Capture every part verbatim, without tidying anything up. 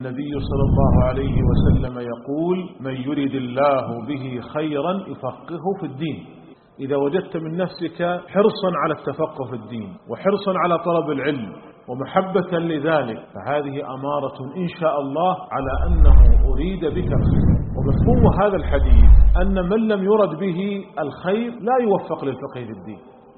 النبي صلى الله عليه وسلم يقول: من يرد الله به خيرا يفقهه في الدين. إذا وجدت من نفسك حرصا على التفقه في الدين وحرصا على طلب العلم ومحبة لذلك، فهذه أمارة إن شاء الله على أنه أريد بك الخير. ومفهوم هذا الحديث أن من لم يرد به الخير لا يوفق للفقه في الدين.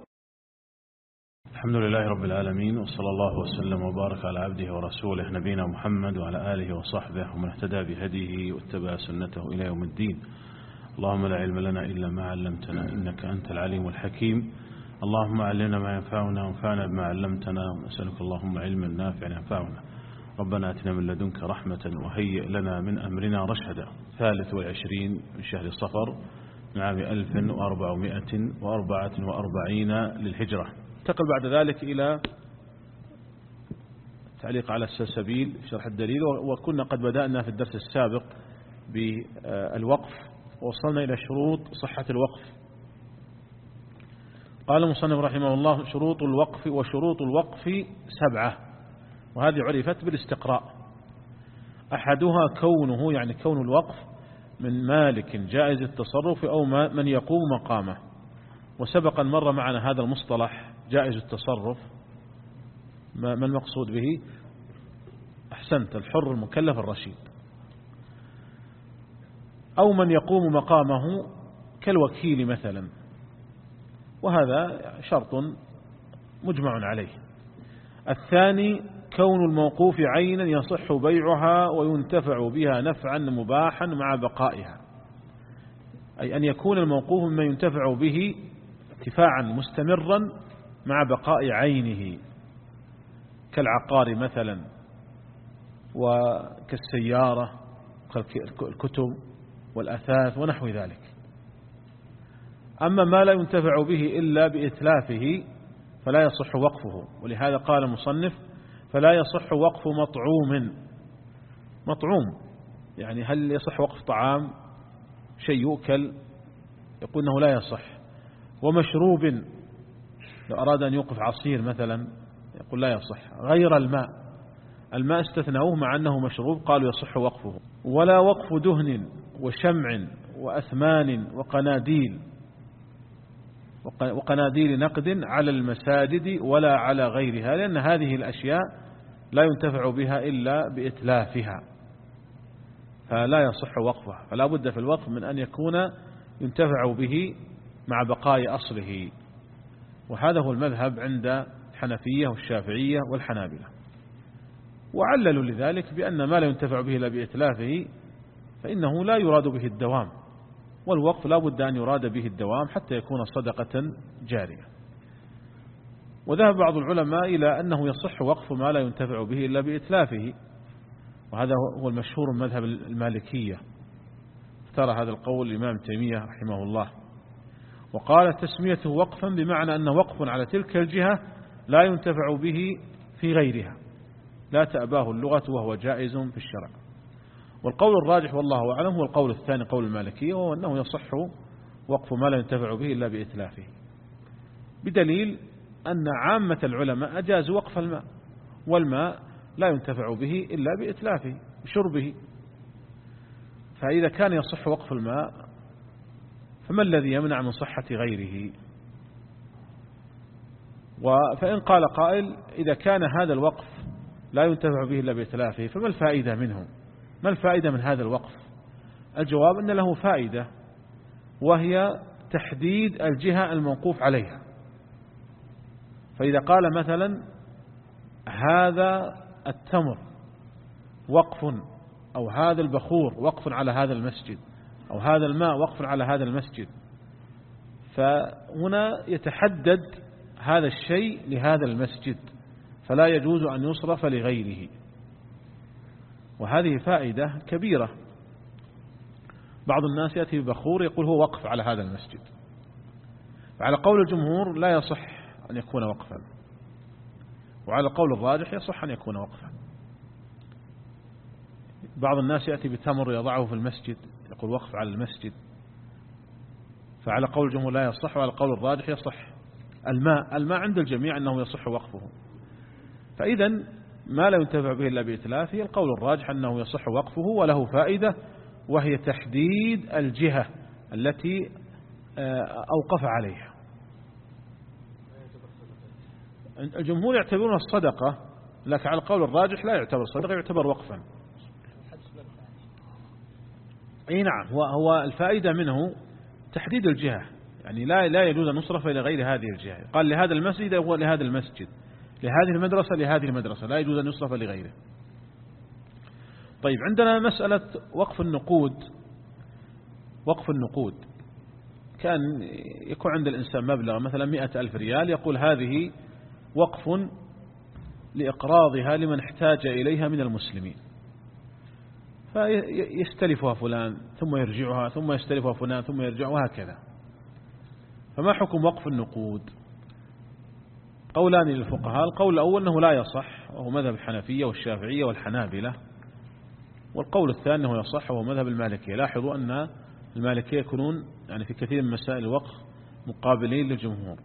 الحمد لله رب العالمين، وصلى الله وسلم وبارك على عبده ورسوله نبينا محمد وعلى آله وصحبه ومن اهتدى بهديه واتبع سنته إلى يوم الدين. اللهم لا علم لنا إلا ما علمتنا إنك أنت العليم الحكيم. اللهم علمنا ما ينفعنا وانفعنا بما علمتنا، ونسألك اللهم علما نافعا ينفعنا. ربنا آتنا من لدنك رحمة وهيئ لنا من أمرنا رشدا. ثالث والعشرين من شهر صفر من عام ألف وأربعمائة وأربعة وأربعين للهجرة. انتقل بعد ذلك إلى تعليق على السلسبيل في شرح الدليل، وكنا قد بدأنا في الدرس السابق بالوقف ووصلنا إلى شروط صحة الوقف. قال المصنف رحمه الله: شروط الوقف. وشروط الوقف سبعة، وهذه عرفت بالاستقراء. أحدها كونه، يعني كون الوقف من مالك جائز التصرف أو من يقوم مقامه. وسبقا مر معنا هذا المصطلح جائز التصرف. ما المقصود به؟ أحسنت، الحر المكلف الرشيد. أو من يقوم مقامه كالوكيل مثلا، وهذا شرط مجمع عليه. الثاني كون الموقوف عينا يصح بيعها وينتفع بها نفعا مباحا مع بقائها، أي أن يكون الموقوف مما ينتفع به انتفاعا مستمرا مع بقاء عينه، كالعقار مثلا وكالسيارة كالكتب والأثاث ونحو ذلك. أما ما لا ينتفع به إلا بإتلافه فلا يصح وقفه. ولهذا قال المصنف: فلا يصح وقف مطعوم. مطعوم يعني هل يصح وقف طعام، شيء يؤكل؟ يقول أنه لا يصح. ومشروب، لو أراد أن يوقف عصير مثلا يقول لا يصح. غير الماء، الماء استثنوه مع أنه مشروب، قالوا يصح وقفه. ولا وقف دهن وشمع وأثمان وقناديل وقناديل نقد على المساجد ولا على غيرها، لأن هذه الأشياء لا ينتفع بها إلا بإتلافها، فلا يصح وقفها. فلا بد في الوقف من أن يكون ينتفع به مع بقاء أصله. وهذا هو المذهب عند الحنفية والشافعية والحنابلة. وعللوا لذلك بأن ما لا ينتفع به إلا بإتلافه فإنه لا يراد به الدوام، والوقف لا بد أن يراد به الدوام حتى يكون صدقة جارية. وذهب بعض العلماء إلى أنه يصح وقف ما لا ينتفع به إلا بإتلافه، وهذا هو المشهور من مذهب المالكية. اختار هذا القول الإمام تيمية رحمه الله، وقال: تسميته وقفا بمعنى أنه وقف على تلك الجهة لا ينتفع به في غيرها، لا تأباه اللغة وهو جائز في الشرع. والقول الراجح والله أعلم هو القول الثاني، قول المالكية، وهو أنه يصح وقف ما لا ينتفع به إلا بإتلافه، بدليل أن عامة العلماء أجازوا وقف الماء، والماء لا ينتفع به إلا بإتلافه بشربه. فإذا كان يصح وقف الماء فما الذي يمنع من صحة غيره؟ فإن قال قائل: إذا كان هذا الوقف لا ينتفع به إلا بإتلافه فما الفائدة منه؟ ما الفائدة من هذا الوقف؟ الجواب أن له فائدة، وهي تحديد الجهة الموقوف عليها. فإذا قال مثلا: هذا التمر وقف، أو هذا البخور وقف على هذا المسجد، أو هذا الماء وقف على هذا المسجد، فهنا يتحدد هذا الشيء لهذا المسجد، فلا يجوز أن يصرف لغيره. وهذه فائدة كبيرة. بعض الناس يأتي ببخور يقول هو وقف على هذا المسجد، وعلى قول الجمهور لا يصح أن يكون وقفا، وعلى قول الراجح يصح أن يكون وقفا. بعض الناس يأتي بتمر يضعه في المسجد يقول وقف على المسجد، فعلى قول الجمهور لا يصح، وعلى قول الراجح يصح. الماء الماء عند الجميع أنه يصح وقفه. فإذا ما لا ينتفع به إلا بإتلافه. القول الراجح أنه يصح وقفه وله فائدة، وهي تحديد الجهة التي أوقف عليها. الجمهور يعتبرون الصدقة، لكن على القول الراجح لا يعتبر صدقة، يعتبر وقفا. أي نعم، هو هو الفائدة منه تحديد الجهة، يعني لا لا يجوز أن نصرف إلى غير هذه الجهة. قال لهذا المسجد هو لهذا المسجد، لهذه المدرسة لهذه المدرسة، لا يجوز أن يصرف لغيره. طيب، عندنا مسألة وقف النقود. وقف النقود كان يكون عند الإنسان مبلغ مثلا مئة ألف ريال، يقول هذه وقف لإقراضها لمن احتاج إليها من المسلمين، فيستلفها فلان ثم يرجعها، ثم يستلفها فلان ثم يرجع، وهكذا. فما حكم وقف النقود؟ قولان للفقهاء. القول الأول أنه لا يصح، وهو مذهب الحنفية والشافعية والحنابلة. والقول الثاني أنه يصح، وهو مذهب المالكية. لاحظوا أن المالكية يكونون يعني في كثير من مسائل الوقف مقابلين للجمهور.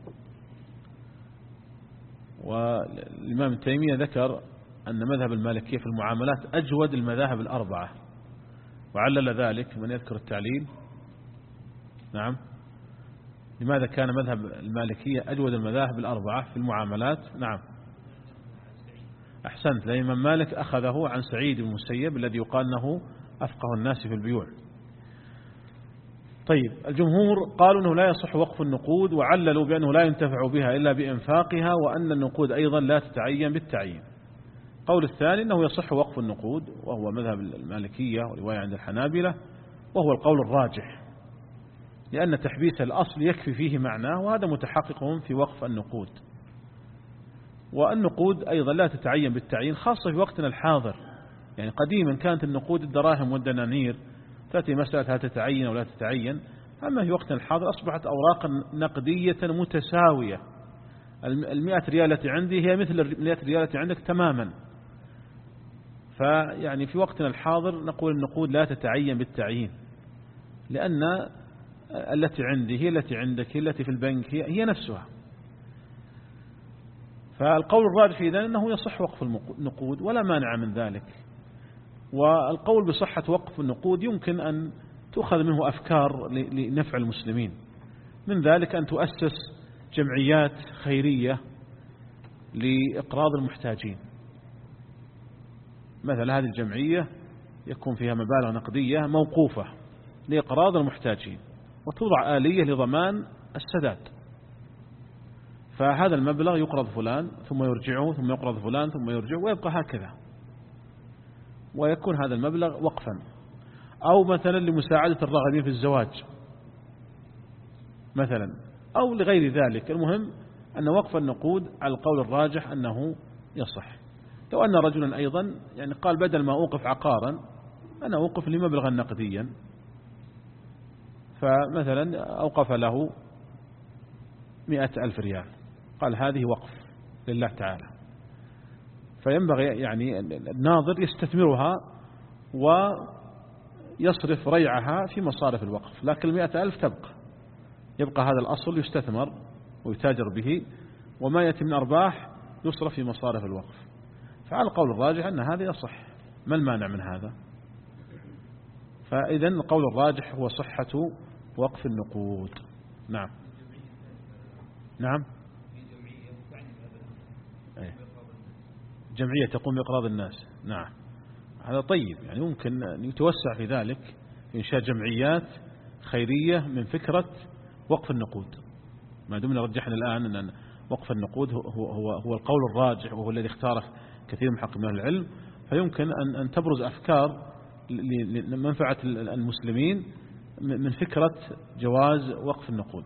والإمام تيمية ذكر أن مذهب المالكية في المعاملات أجود المذاهب الأربعة، وعلل ذلك. من يذكر التعليل؟ نعم. لماذا كان مذهب المالكية أجود المذاهب الأربعة في المعاملات؟ نعم، أحسنت، لأن الإمام مالك أخذه عن سعيد بن المسيب الذي يقال أنه أفقه الناس في البيوع. طيب، الجمهور قالوا أنه لا يصح وقف النقود، وعللوا بأنه لا ينتفع بها إلا بإنفاقها، وأن النقود أيضا لا تتعين بالتعيين. قول الثاني أنه يصح وقف النقود، وهو مذهب المالكية ورواية عند الحنابلة، وهو القول الراجح، لأن تحبيس الأصل يكفي فيه معناه، وهذا متحقق في وقف النقود. والنقود أيضا لا تتعين بالتعيين، خاصة في وقتنا الحاضر. يعني قديما كانت النقود الدراهم والدنانير تأتي مسألة هل تتعين أو لا تتعين، أما في وقتنا الحاضر أصبحت أوراقا نقدية متساوية. المئة ريال التي عندي هي مثل المئة ريال التي عندك تماما. فيعني في وقتنا الحاضر نقول النقود لا تتعين بالتعيين، لأن التي عندي هي التي عندك، هي التي في البنك هي, هي نفسها. فالقول الراجح إذن أنه يصح وقف النقود ولا مانع من ذلك. والقول بصحة وقف النقود يمكن أن تؤخذ منه أفكار لنفع المسلمين، من ذلك أن تؤسس جمعيات خيرية لإقراض المحتاجين. مثل هذه الجمعية يكون فيها مبالغ نقدية موقوفة لإقراض المحتاجين، وتوضع آلية لضمان السداد. فهذا المبلغ يقرض فلان ثم يرجعه، ثم يقرض فلان ثم يرجع، ويبقى هكذا، ويكون هذا المبلغ وقفا. أو مثلا لمساعدة الراغبين في الزواج مثلا، أو لغير ذلك. المهم أن وقف النقود على القول الراجح أنه يصح. لو أن رجلا أيضا يعني قال بدل ما أوقف عقارا أنا أوقف لمبلغا نقديا، فمثلا أوقف له مئة ألف ريال، قال هذه وقف لله تعالى، فينبغي يعني الناظر يستثمرها ويصرف ريعها في مصارف الوقف، لكن المئة ألف تبقى، يبقى هذا الأصل يستثمر ويتاجر به، وما يأتي من أرباح يصرف في مصارف الوقف. فعلى القول الراجح أن هذا يصح، ما المانع من هذا؟ فإذن القول الراجح هو صحة وقف النقود. نعم نعم جمعية تقوم بإقراض الناس. نعم، هذا طيب، يعني ممكن أن يتوسع في ذلك إنشاء جمعيات خيرية من فكرة وقف النقود، ما دمنا رجحنا الآن أن وقف النقود هو, هو, هو القول الراجح، وهو الذي اختاره كثير من محققين العلم. فيمكن أن, أن تبرز أفكار لمنفعة المسلمين من فكرة جواز وقف النقود.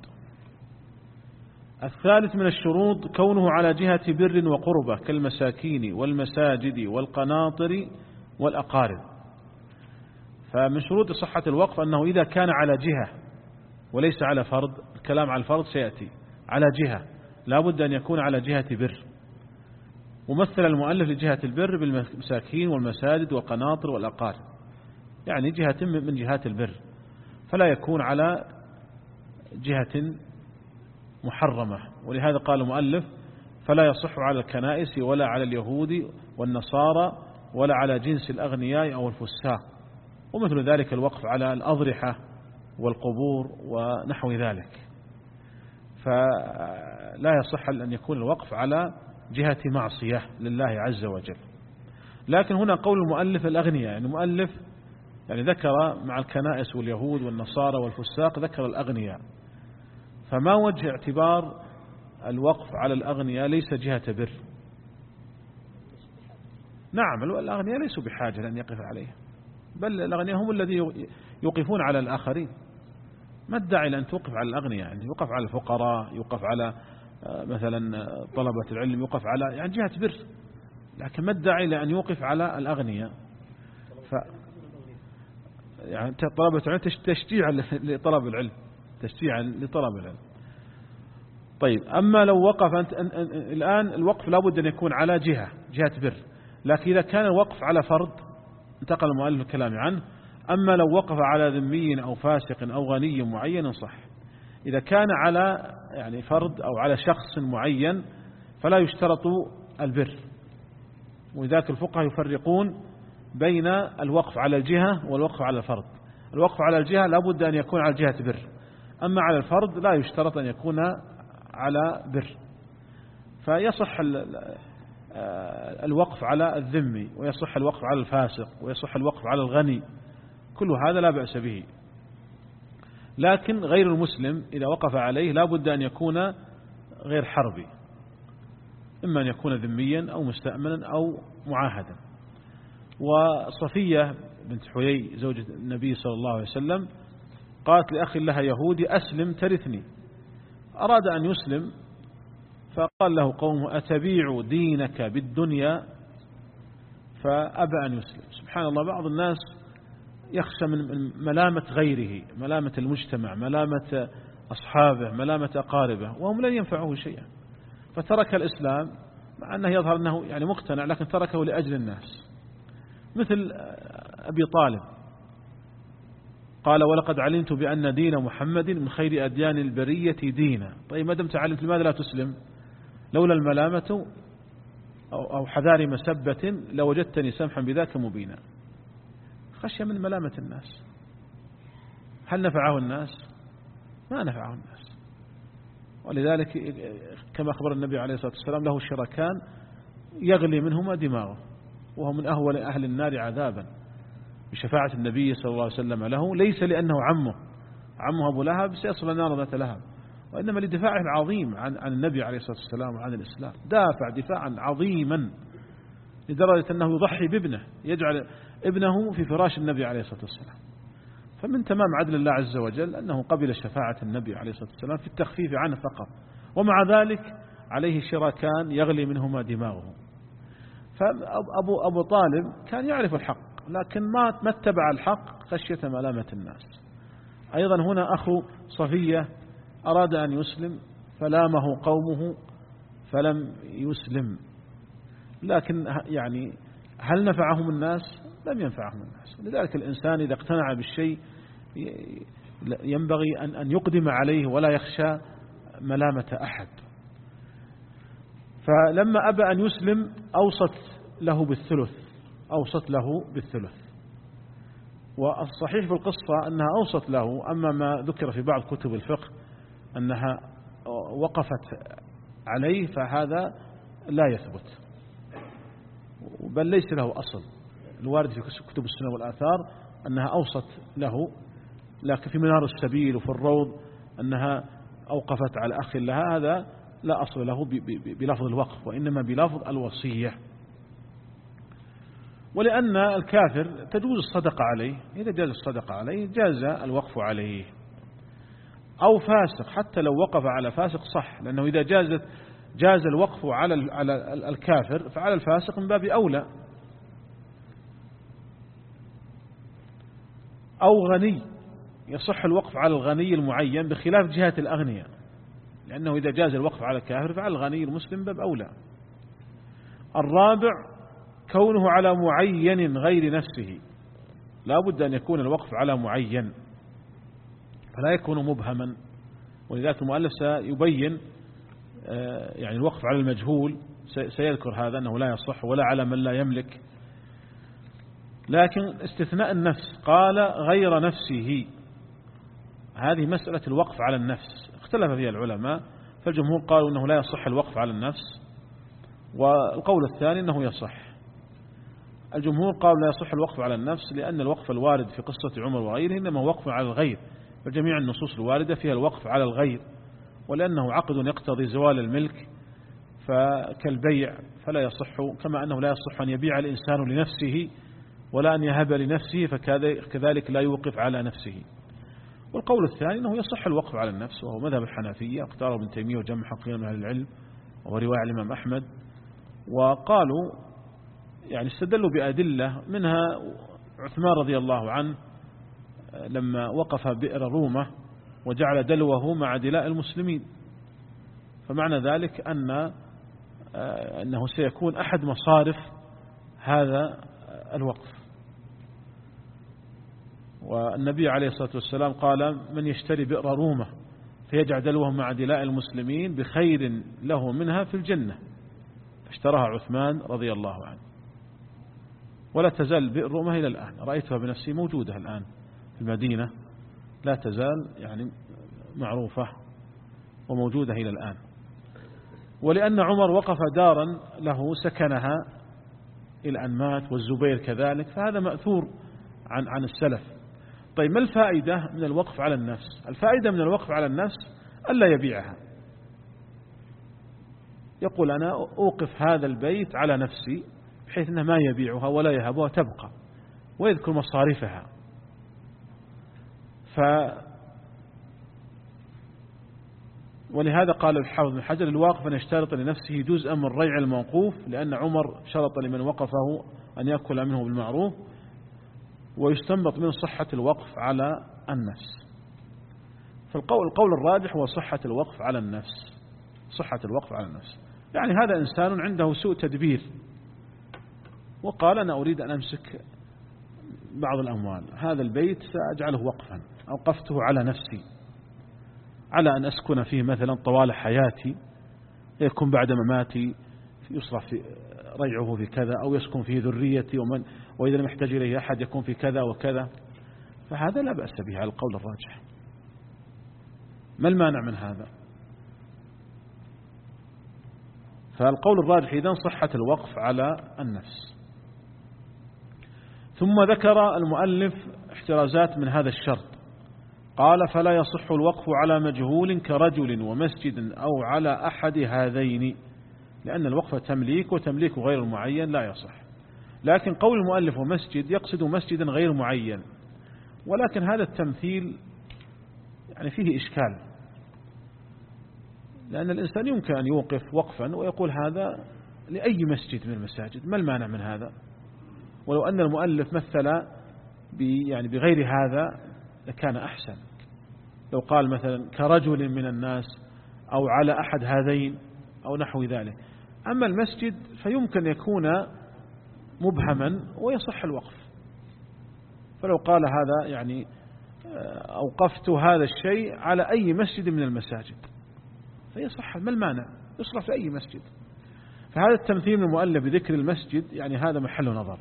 الثالث من الشروط كونه على جهة بر وقربة كالمساكين والمساجد والقناطر والأقارب. فمن شروط صحة الوقف أنه إذا كان على جهة وليس على فرض، الكلام على الفرض سيأتي، على جهة لا بد أن يكون على جهة بر. ومثل المؤلف لجهة البر بالمساكين والمساجد والقناطر والأقارب، يعني جهة من جهات البر، فلا يكون على جهة محرمة. ولهذا قال المؤلف فلا يصح على الكنائس ولا على اليهود والنصارى ولا على جنس الأغنياء أو الفساق، ومثل ذلك الوقف على الأضرحة والقبور ونحو ذلك. فلا يصح أن يكون الوقف على جهة معصية لله عز وجل. لكن هنا قول المؤلف الأغنياء، يعني المؤلف يعني ذكر مع الكنائس واليهود والنصارى والفساق ذكر الأغنياء، فما وجه اعتبار الوقف على الأغنياء ليس جهة بر؟ نعم الأغنياء ليسوا بحاجة لأن يقف عليه، بل الأغنياء هم الذي يوقفون على الآخرين. ما الداعي لأن توقف على الأغنياء؟ يعني يوقف على الفقراء، يوقف على مثلا طلبة العلم، يوقف على يعني جهة بر، لكن ما الداعي لأن يوقف على الأغنياء؟ ف يعني طلبة العلم تشجيعا لطلب العلم، تشجيعا لطلب العلم. طيب أما لو وقف أنت الآن الوقف لابد أن يكون على جهة جهة بر، لكن إذا كان الوقف على فرض انتقل المؤلف الكلام عنه. أما لو وقف على ذمي أو فاسق أو غني معين صح. إذا كان على يعني فرد أو على شخص معين فلا يشترط البر، ولذلك الفقهاء يفرقون بين الوقف على الجهة والوقف على الفرد. الوقف على الجهة لابد أن يكون على جهة بر، أما على الفرد لا يشترط أن يكون على بر. فيصح الوقف على الذمي، ويصح الوقف على الفاسق، ويصح الوقف على الغني، كل هذا لا بأس به. لكن غير المسلم إذا وقف عليه لا بد أن يكون غير حربي، إما أن يكون ذميا أو مستأمنا أو معاهدا. وصفية بنت حيي زوجة النبي صلى الله عليه وسلم قالت لأخي لها يهودي أسلم ترثني، أراد أن يسلم فقال له قومه أتبيع دينك بالدنيا، فأبى أن يسلم. سبحان الله، بعض الناس يخشى من ملامة غيره، ملامة المجتمع، ملامة أصحابه، ملامة أقاربه، وهم لن ينفعوه شيئا، فترك الإسلام مع أنه يظهر أنه يعني مقتنع، لكن تركه لأجل الناس. مثل أبي طالب قال ولقد علمت بأن دين محمد من خير أديان البرية دينا. طيب ما دمت علمت لماذا لا تسلم؟ لولا الملامة أو حذار مسبة لوجدتني سمحا بذاك مبينا. خشية من ملامة الناس. هل نفعه الناس؟ ما نفعه الناس. ولذلك كما أخبر النبي عليه الصلاة والسلام له شركان يغلي منهما دماغه، وهو من أهول أهل النار عذابا بشفاعة النبي صلى الله عليه وسلم له، ليس لأنه عمه عمه أبو لهب سيصل النار ذات لهب، وإنما لدفاعه العظيم عن عن النبي عليه الصلاة والسلام وعن الإسلام. دافع دفاعا عظيما لدرجة أنه يضحي بابنه، يجعل ابنه في فراش النبي عليه الصلاة والسلام. فمن تمام عدل الله عز وجل أنه قبل شفاعة النبي عليه الصلاة والسلام في التخفيف عنه فقط، ومع ذلك عليه شركان يغلي منهما دماغه. فأبو أبو طالب كان يعرف الحق لكن ما ما اتبع الحق خشية ملامة الناس. أيضا هنا أخو صفية أراد أن يسلم فلامه قومه فلم يسلم، لكن يعني هل نفعهم الناس؟ لم ينفعهم الناس. لذلك الإنسان إذا اقتنع بالشيء ينبغي أن أن يقدم عليه ولا يخشى ملامة أحد. فلما أبى أن يسلم أوصت له بالثلث، أوصت له بالثلث. والصحيح في القصة أنها أوصت له، أما ما ذكر في بعض كتب الفقه أنها وقفت عليه فهذا لا يثبت، بل ليس له أصل. الوارد في كتب السنة والآثار أنها أوصت له، لكن في منار السبيل وفي الروض أنها أوقفت على أخ لها، هذا لا أصل له بلفظ الوقف، وإنما بلفظ الوصية. ولأن الكافر تجوز الصدقة عليه، إذا جاز الصدقة عليه جاز الوقف عليه. أو فاسق، حتى لو وقف على فاسق صح، لأنه إذا جازت جاز الوقف على على الكافر فعلى الفاسق من باب أولى. أو غني، يصح الوقف على الغني المعين بخلاف جهة الأغنياء، لأنه إذا جاز الوقف على الكافر فعلى الغني المسلم باب أولى. الرابع كونه على معين غير نفسه، لا بد أن يكون الوقف على معين فلا يكون مبهما. ولذلك المؤلف سيبين يعني الوقف على المجهول سيذكر هذا أنه لا يصح ولا على من لا يملك. لكن استثناء النفس قال غير نفسه، هذه مسألة الوقف على النفس اختلف فيها العلماء، فالجمهور قالوا أنه لا يصح الوقف على النفس، والقول الثاني أنه يصح. الجمهور قالوا لا يصح الوقف على النفس لأن الوقف الوارد في قصة عمر وغيره إنما وقف على الغير، وجميع النصوص الواردة فيها الوقف على الغير، ولأنه عقد يقتضي زوال الملك فكالبيع فلا يصح، كما أنه لا يصح أن يبيع الإنسان لنفسه ولا أن يهب لنفسه فكذلك لا يوقف على نفسه. والقول الثاني أنه يصح الوقف على النفس، وهو مذهب الحنفية اختاره ابن تيمية وجمع حقيقة من أهل العلم ورواية الإمام أحمد. وقالوا يعني استدلوا بأدلة منها عثمان رضي الله عنه لما وقف بئر رومة وجعل دلوه مع دلاء المسلمين، فمعنى ذلك أن أنه سيكون أحد مصارف هذا الوقف. والنبي عليه الصلاة والسلام قال من يشتري بئر رومة فيجعل دلوه مع دلاء المسلمين بخير له منها في الجنة، فاشتراها عثمان رضي الله عنه. ولا تزال بئر رومة إلى الآن، رأيتها بنفسي موجودة الآن في المدينة، لا تزال يعني معروفة وموجودة إلى الآن. ولأن عمر وقف دارا له سكنها إلى أن مات، والزبير كذلك، فهذا مأثور عن عن السلف. طيب ما الفائدة من الوقف على النفس؟ الفائدة من الوقف على النفس ألا يبيعها، يقول أنا أوقف هذا البيت على نفسي بحيث أنه ما يبيعها ولا يهبها تبقى، ويذكر مصارفها. ف ولهذا قال الحافظ بن حجر الواقف أن يشترط لنفسه جزءا من ريع الموقوف، لأن عمر شرط لمن وقفه أن يأكل منه بالمعروف، ويستنبط من صحة الوقف على النفس. فالقول القول الراجح هو صحة الوقف على النفس، صحة الوقف على النفس. يعني هذا إنسان عنده سوء تدبير وقال أنا أريد أن أمسك بعض الأموال، هذا البيت سأجعله وقفا، أوقفته على نفسي على أن أسكن فيه مثلا طوال حياتي، يكون بعد مماتي يصرف في ريعه في كذا، أو يسكن فيه ذريتي، ومن وإذا لم يحتاج إليه أحد يكون في كذا وكذا، فهذا لا بأس به على القول الراجح. ما المانع من هذا؟ فالقول الراجح إذن صحة الوقف على النفس. ثم ذكر المؤلف احترازات من هذا الشرط، قال فلا يصح الوقف على مجهول كرجل ومسجد أو على أحد هذين، لأن الوقف تمليك، وتمليك غير معين لا يصح. لكن قول المؤلف ومسجد يقصد مسجدا غير معين، ولكن هذا التمثيل يعني فيه إشكال، لأن الإنسان يمكن أن يوقف وقفا ويقول هذا لأي مسجد من المساجد، ما المانع من هذا؟ ولو أن المؤلف مثل يعني بغير هذا لكان أحسن، لو قال مثلا كرجل من الناس أو على أحد هذين أو نحو ذلك. أما المسجد فيمكن يكون مبهما ويصح الوقف، فلو قال هذا يعني أوقفت هذا الشيء على أي مسجد من المساجد فيصح، ما المانع؟ يصرف في أي مسجد. فهذا التمثيل من المؤلف بذكر المسجد يعني هذا محل نظر.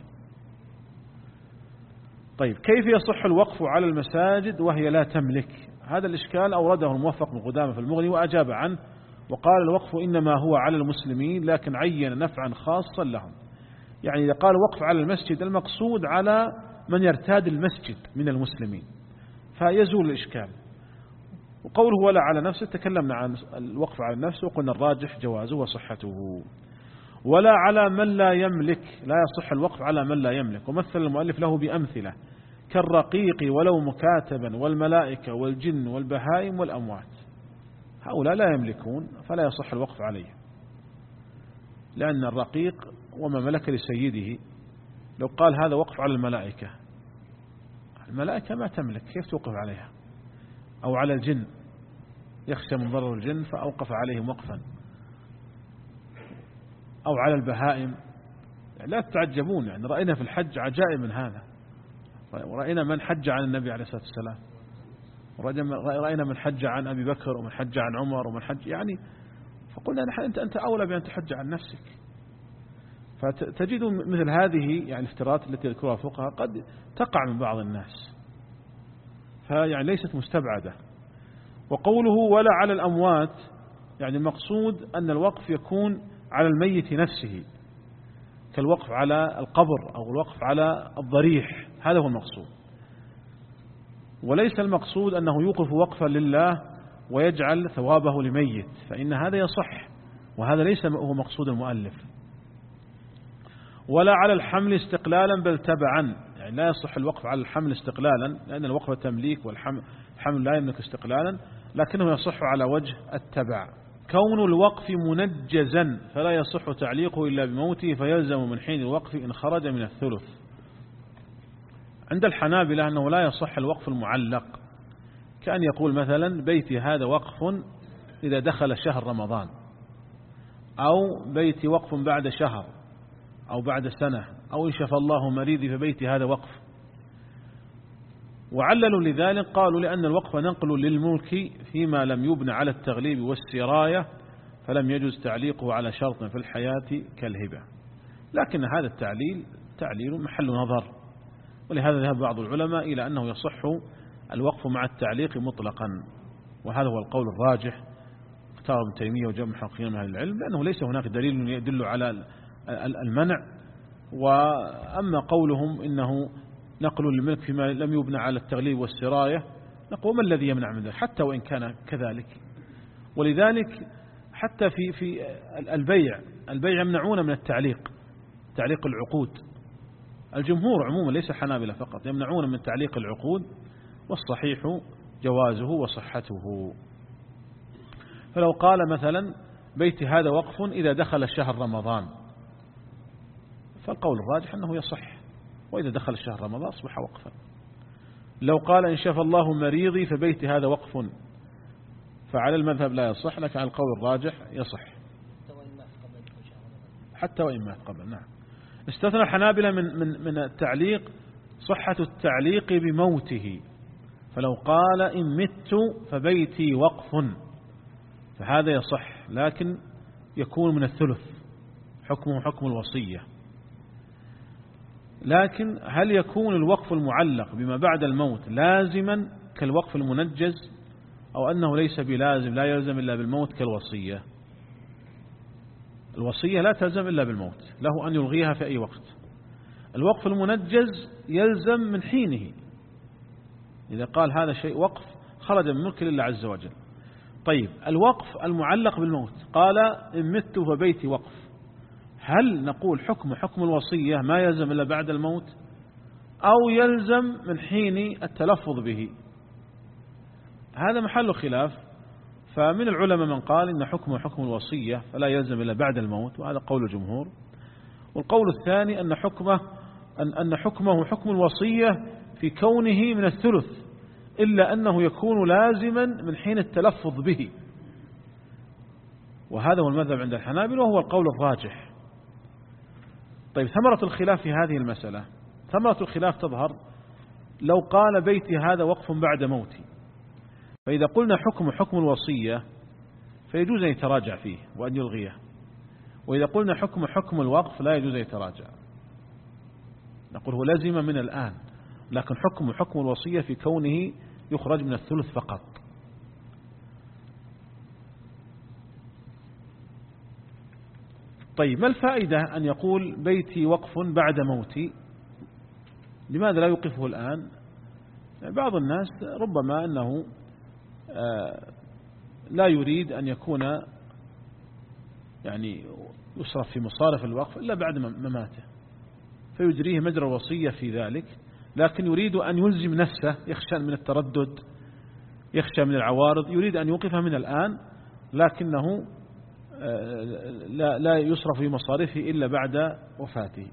طيب كيف يصح الوقف على المساجد وهي لا تملك؟ هذا الإشكال أورده الموفق بن قدامة في المغني وأجاب عنه، وقال الوقف إنما هو على المسلمين، لكن عين نفعا خاصا لهم. يعني إذا قال وقف على المسجد المقصود على من يرتاد المسجد من المسلمين، فيزول الإشكال. وقوله ولا على نفسه تكلمنا عن الوقف على النفس وقلنا الراجح جوازه وصحته. ولا على من لا يملك، لا يصح الوقف على من لا يملك، ومثل المؤلف له بأمثلة كالرقيق ولو مكاتبا والملائكة والجن والبهائم والأموات، هؤلاء لا يملكون فلا يصح الوقف عليه، لأن الرقيق وما ملك لسيده. لو قال هذا وقف على الملائكة، الملائكة ما تملك، كيف توقف عليها؟ أو على الجن، يخشى من ضرر الجن فأوقف عليهم وقفا، أو على البهائم. يعني لا تتعجبون، يعني رأينا في الحج عجائب من هذا، ورأينا من حج عن النبي عليه الصلاة والسلام، ورأينا من حج عن أبي بكر ومن حج عن عمر ومن حج، يعني فقلنا نحن أنت أنت أولى بأن تحج عن نفسك. فتجد مثل هذه يعني الافتراضات التي يذكرها الفقهاء قد تقع من بعض الناس، فيعني ليست مستبعدة. وقوله ولا على الأموات، يعني المقصود أن الوقف يكون على الميت نفسه، كالوقف على القبر أو الوقف على الضريح، هذا هو المقصود. وليس المقصود أنه يوقف وقفا لله ويجعل ثوابه لميت، فإن هذا يصح، وهذا ليس هو مقصود المؤلف. ولا على الحمل استقلالا بل تبعا، يعني لا يصح الوقف على الحمل استقلالا، لأن الوقف تمليك والحمل لا يملك استقلالا، لكنه يصح على وجه التبع. كون الوقف منجزا فلا يصح تعليقه إلا بموته، فيلزم من حين الوقف إن خرج من الثلث. عند الحنابلة أنه لا يصح الوقف المعلق، كأن يقول مثلا بيتي هذا وقف إذا دخل شهر رمضان، أو بيتي وقف بعد شهر أو بعد سنة، أو إن شفى الله مريضي فبيتي هذا وقف. وعللوا لذلك قالوا لأن الوقف نقل للملك فيما لم يبن على التغليب والسراية، فلم يجوز تعليقه على شرط في الحياة كالهبة. لكن هذا التعليل تعليل محل نظر، ولهذا ذهب بعض العلماء إلى أنه يصح الوقف مع التعليق مطلقا، وهذا هو القول الراجح اختاره ابن تيمية وجمع محققين من أهل العلم، لأنه ليس هناك دليل يدل على المنع. وأما قولهم إنه نقل للملك فيما لم يبنى على التغليب والسراية، نقول ما الذي يمنع من ذلك حتى وإن كان كذلك. ولذلك حتى في في البيع البيع يمنعون من التعليق، تعليق العقود. الجمهور عموما ليس حنابلة فقط يمنعون من تعليق العقود، والصحيح جوازه وصحته. فلو قال مثلا بيت هذا وقف إذا دخل شهر رمضان، فالقول الراجح أنه يصح، وإذا دخل الشهر رمضان أصبح وقفا. لو قال إن شفى الله مريضي فبيت هذا وقف، فعلى المذهب لا يصح، لكن على القول الراجح يصح حتى وإن مات قبل. نعم. استثنى الحنابلة من من من التعليق صحة التعليق بموته، فلو قال إن مت فبيتي وقف فهذا يصح، لكن يكون من الثلث، حكمه حكم الوصية. لكن هل يكون الوقف المعلق بما بعد الموت لازما كالوقف المنجز، أو أنه ليس بلازم لا يلزم إلا بالموت كالوصية؟ الوصية لا تلزم إلا بالموت، له أن يلغيها في أي وقت. الوقف المنجز يلزم من حينه، إذا قال هذا شيء وقف خرج من ملك الله عز وجل. طيب الوقف المعلق بالموت قال إن مت فبيتي وقف، هل نقول حكم حكم الوصية ما يلزم إلا بعد الموت، أو يلزم من حين التلفظ به؟ هذا محل خلاف. فمن العلماء من قال إن حكم حكم الوصية فلا يلزم إلا بعد الموت، وهذا قول الجمهور. والقول الثاني أن حكمه أن أن حكمه حكم الوصية في كونه من الثلث، إلا أنه يكون لازما من حين التلفظ به، وهذا هو المذهب عند الحنابلة وهو القول الراجح. طيب ثمرة الخلاف في هذه المسألة، ثمرة الخلاف تظهر لو قال بيتي هذا وقف بعد موتي، فإذا قلنا حكم حكم الوصية فيجوز أن يتراجع فيه وأن يلغيه، وإذا قلنا حكم حكم الوقف لا يجوز أن يتراجع، نقول هو لازم من الآن، لكن حكم حكم الوصية في كونه يخرج من الثلث فقط. طيب ما الفائدة أن يقول بيتي وقف بعد موتي؟ لماذا لا يوقفه الآن؟ بعض الناس ربما أنه لا يريد أن يكون يعني يصرف في مصارف الوقف إلا بعد مماته، فيجريه مجرى الوصية في ذلك، لكن يريد أن يلزم نفسه، يخشى من التردد، يخشى من العوارض، يريد أن يوقفها من الآن، لكنه لا لا يصرف في مصارفه إلا بعد وفاته.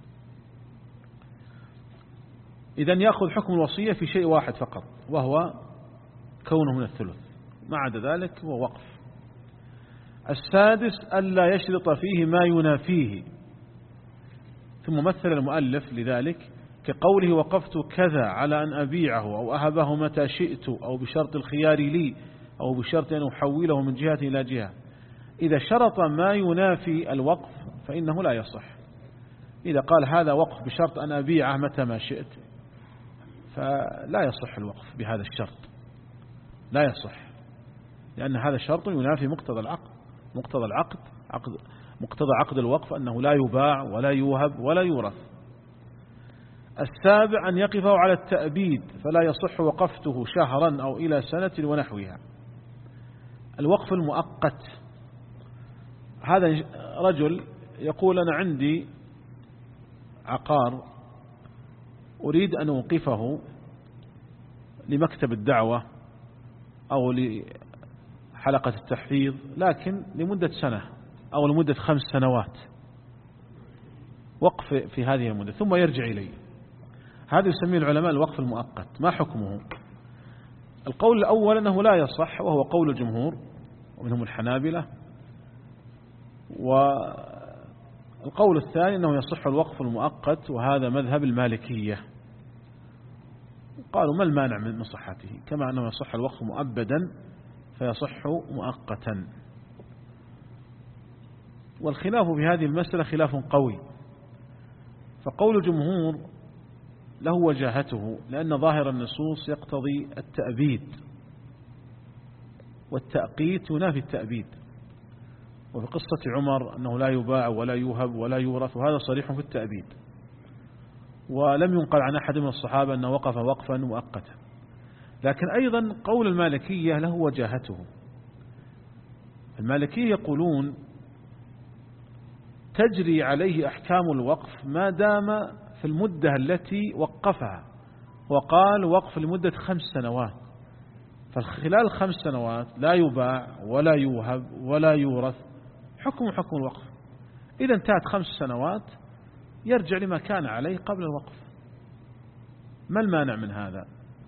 إذن يأخذ حكم الوصية في شيء واحد فقط، وهو كونه من الثلث، ما عدا ذلك هو وقف. السادس ألا يشرط فيه ما ينافيه، ثم مثل المؤلف لذلك كقوله وقفت كذا على أن أبيعه أو أهبه متى شئت، أو بشرط الخيار لي، أو بشرط أن أحوله من جهة إلى جهة. إذا شرط ما ينافي الوقف فإنه لا يصح، إذا قال هذا وقف بشرط أن أبيعه متى ما شئت فلا يصح الوقف بهذا الشرط، لا يصح، لأن هذا الشرط ينافي مقتضى العقد. مقتضى العقد عقد مقتضى عقد الوقف أنه لا يباع ولا يوهب ولا يورث. السابع أن يقفه على التأبيد، فلا يصح وقفته شهرا أو إلى سنة ونحوها. الوقف المؤقت، هذا رجل يقول أنا عندي عقار أريد أن أوقفه لمكتب الدعوة أو لحلقة التحفيظ، لكن لمدة سنة أو لمدة خمس سنوات، وقف في هذه المدة ثم يرجع إليه. هذا يسميه العلماء الوقف المؤقت. ما حكمه؟ القول الأول أنه لا يصح، وهو قول الجمهور ومنهم الحنابلة. والقول الثاني أنه يصح الوقف المؤقت، وهذا مذهب المالكية. قالوا ما المانع من صحته؟ كما أنه يصح الوقف مؤبدا فيصح مؤقتا. والخلاف في هذه المسألة خلاف قوي، فقول الجمهور له وجاهته، لأن ظاهر النصوص يقتضي التأبيد، والتأقيت ينافي التأبيد. وفي قصة عمر أنه لا يباع ولا يوهب ولا يورث، وهذا صريح في التأبيد. ولم ينقل عن أحد من الصحابة أنه وقف وقفا مؤقتا. لكن أيضا قول المالكية له وجاهته. المالكية يقولون تجري عليه أحكام الوقف ما دام في المدة التي وقفها، وقال وقف لمدة خمس سنوات، فخلال خمس سنوات لا يباع ولا يوهب ولا يورث، حكم حكم الوقف. إذا انتهت خمس سنوات يرجع لما كان عليه قبل الوقف. ما المانع من هذا؟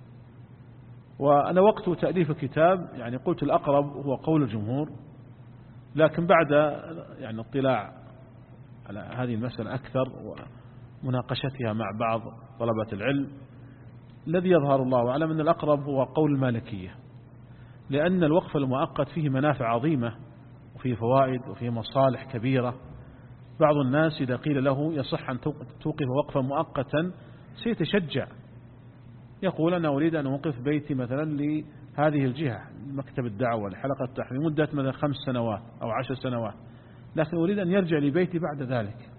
وأنا وقت تأليف الكتاب يعني قلت الأقرب هو قول الجمهور، لكن بعد يعني اطلاع على هذه المسألة أكثر ومناقشتها مع بعض طلبة العلم، الذي يظهر الله أعلم أن الأقرب هو قول المالكية، لأن الوقف المؤقت فيه منافع عظيمة وفيه فوائد وفيه مصالح كبيرة. بعض الناس إذا قيل له يصح أن توقف وقفا مؤقتا سيتشجع، يقول أنا أريد أن أوقف بيتي مثلا لهذه الجهة، مكتب الدعوة لحلقة التحفيظ لمدة مثلا خمس سنوات أو عشر سنوات، لكن أريد أن يرجع لبيتي بعد ذلك.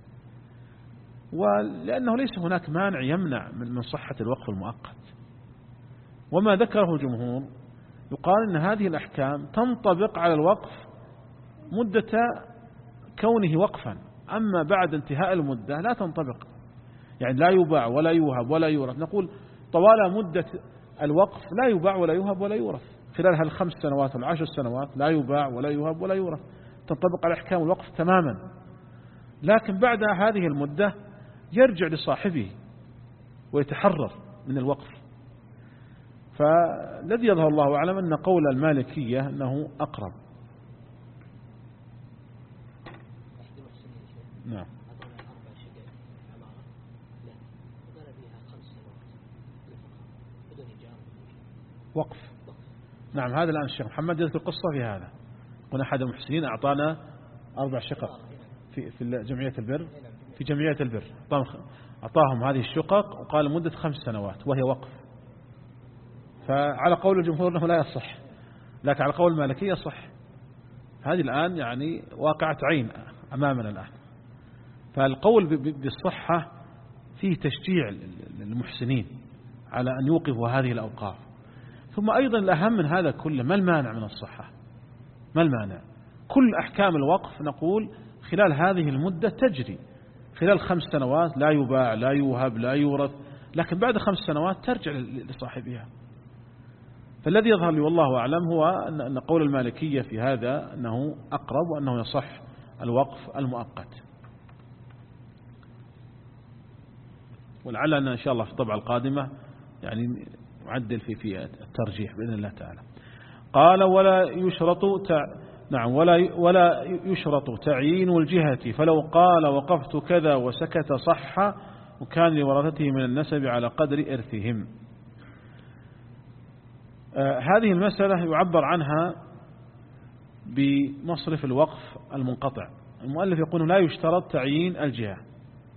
ولأنه ليس هناك مانع يمنع من صحة الوقف المؤقت. وما ذكره الجمهور يقال أن هذه الأحكام تنطبق على الوقف مدة كونه وقفا، أما بعد انتهاء المدة لا تنطبق، يعني لا يباع ولا يوهب ولا يورث. نقول طوال مدة الوقف لا يباع ولا يوهب ولا يورث، خلال هالخمس سنوات والعشر سنوات لا يباع ولا يوهب ولا يورث، تنطبق على أحكام الوقف تماما. لكن بعد هذه المدة يرجع لصاحبه ويتحرر من الوقف. فالذي يظهر الله أعلم أن قول المالكية أنه أقرب. نعم. وقف. نعم، هذا الآن الشيخ محمد يذكر قصة في هذا. قلنا أحد المحسنين أعطانا أربع شقق في في جمعية البر في جمعية البر أعطاهم هذه الشقق وقال مدة خمس سنوات وهي وقف. فعلى قول الجمهور أنه لا يصح، لكن على قول المالكية يصح. هذه الآن يعني واقعة عين أمامنا الآن. فالقول بالصحة فيه تشجيع للمحسنين على أن يوقفوا هذه الأوقاف. ثم أيضا الأهم من هذا كله، ما المانع من الصحة؟ ما المانع؟ كل أحكام الوقف نقول خلال هذه المدة تجري، خلال خمس سنوات لا يباع لا يوهب لا يورث، لكن بعد خمس سنوات ترجع لصاحبها. فالذي يظهر لي والله أعلم هو أن قول المالكية في هذا أنه أقرب، وأنه يصح الوقف المؤقت. ولعلنا إن شاء الله في الطبعة القادمة يعني نعدل في في الترجيح بإذن الله تعالى. قال ولا يشرط تع... نعم ولا ولا يشرط تعيين الجهة، فلو قال وقفت كذا وسكت صح، وكان لورثته من النسب على قدر إرثهم. آه هذه المسألة يعبر عنها بمصرف الوقف المنقطع. المؤلف يقول لا يشترط تعيين الجهة،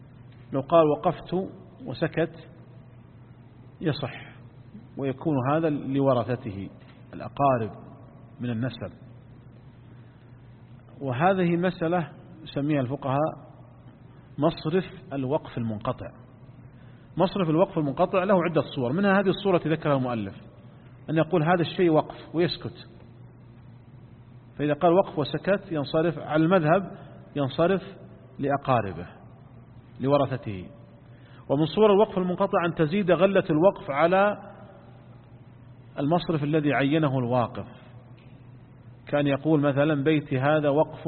لو قال وقفت وسكت يصح، ويكون هذا لورثته الأقارب من النسب. وهذه مسألة يسميها الفقهاء مصرف الوقف المنقطع. مصرف الوقف المنقطع له عدة صور، منها هذه الصورة التي ذكرها المؤلف، أن يقول هذا الشيء وقف ويسكت، فإذا قال وقف وسكت ينصرف على المذهب، ينصرف لأقاربه لورثته. ومن صور الوقف المنقطع أن تزيد غلة الوقف على المصرف الذي عينه الواقف، كان يقول مثلا بيتي هذا وقف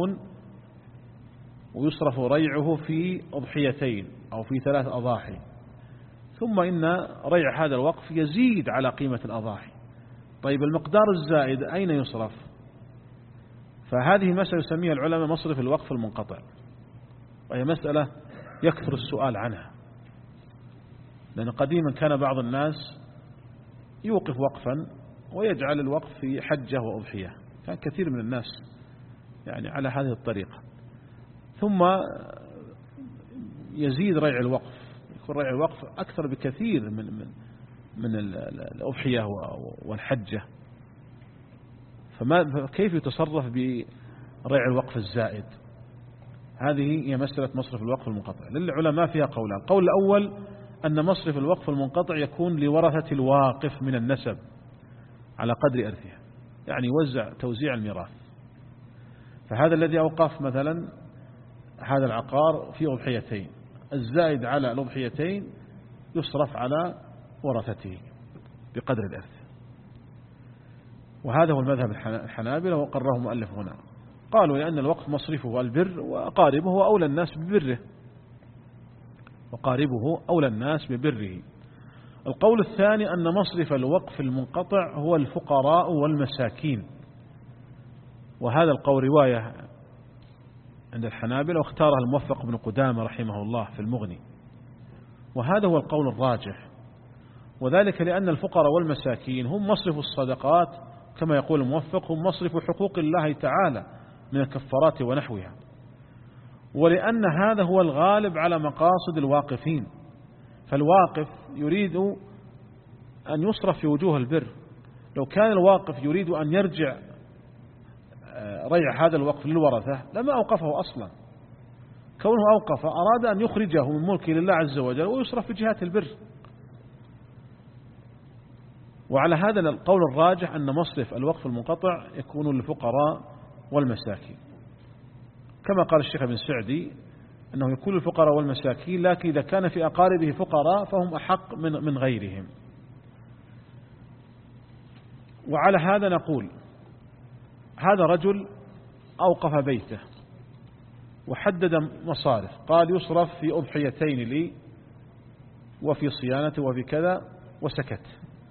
ويصرف ريعه في أضحيتين أو في ثلاث أضاحي، ثم إن ريع هذا الوقف يزيد على قيمة الأضاحي. طيب المقدار الزائد أين يصرف؟ فهذه مسألة يسميها العلماء مصرف الوقف المنقطع، وهي مسألة يكثر السؤال عنها، لأن قديما كان بعض الناس يوقف وقفا ويجعل الوقف في حجة وأضحية، كان كثير من الناس يعني على هذه الطريقة، ثم يزيد ريع الوقف، يكون ريع الوقف أكثر بكثير من من من الأضحية والحجة، فما كيف يتصرف بريع الوقف الزائد؟ هذه هي مسألة مصرف الوقف المنقطع. للعلماء فيها قولان. القول الأول أن مصرف الوقف المنقطع يكون لورثة الواقف من النسب على قدر إرثه، يعني يوزع توزيع الميراث. فهذا الذي أوقف مثلا هذا العقار في أضحيتين، الزائد على الأضحيتين يصرف على ورثته بقدر الإرث. وهذا هو المذهب الحنابلة وقرره مؤلف هنا، قالوا لأن الوقف مصرفه البر وأقاربه أولى الناس ببره، وقاربه أولى الناس ببره. القول الثاني أن مصرف الوقف المنقطع هو الفقراء والمساكين، وهذا القول رواية عند الحنابلة واختارها الموفق بن قدامة رحمه الله في المغني، وهذا هو القول الراجح، وذلك لأن الفقراء والمساكين هم مصرف الصدقات كما يقول الموفق، هم مصرف حقوق الله تعالى من الكفارات ونحوها، ولأن هذا هو الغالب على مقاصد الواقفين، فالواقف يريد أن يصرف في وجوه البر. لو كان الواقف يريد أن يرجع ريع هذا الوقف للورثة لما أوقفه أصلا، كونه أوقف أراد أن يخرجه من ملكه لله عز وجل ويصرف في جهات البر. وعلى هذا القول الراجح أن مصرف الوقف المنقطع يكون للفقراء والمساكين، كما قال الشيخ ابن سعدي أنه يكون للفقراء والمساكين، لكن إذا كان في أقاربه فقراء فهم أحق من من غيرهم. وعلى هذا نقول هذا رجل أوقف بيته وحدد مصارف، قال يصرف في أضحيتين لي وفي صيانته وفي كذا وسكت،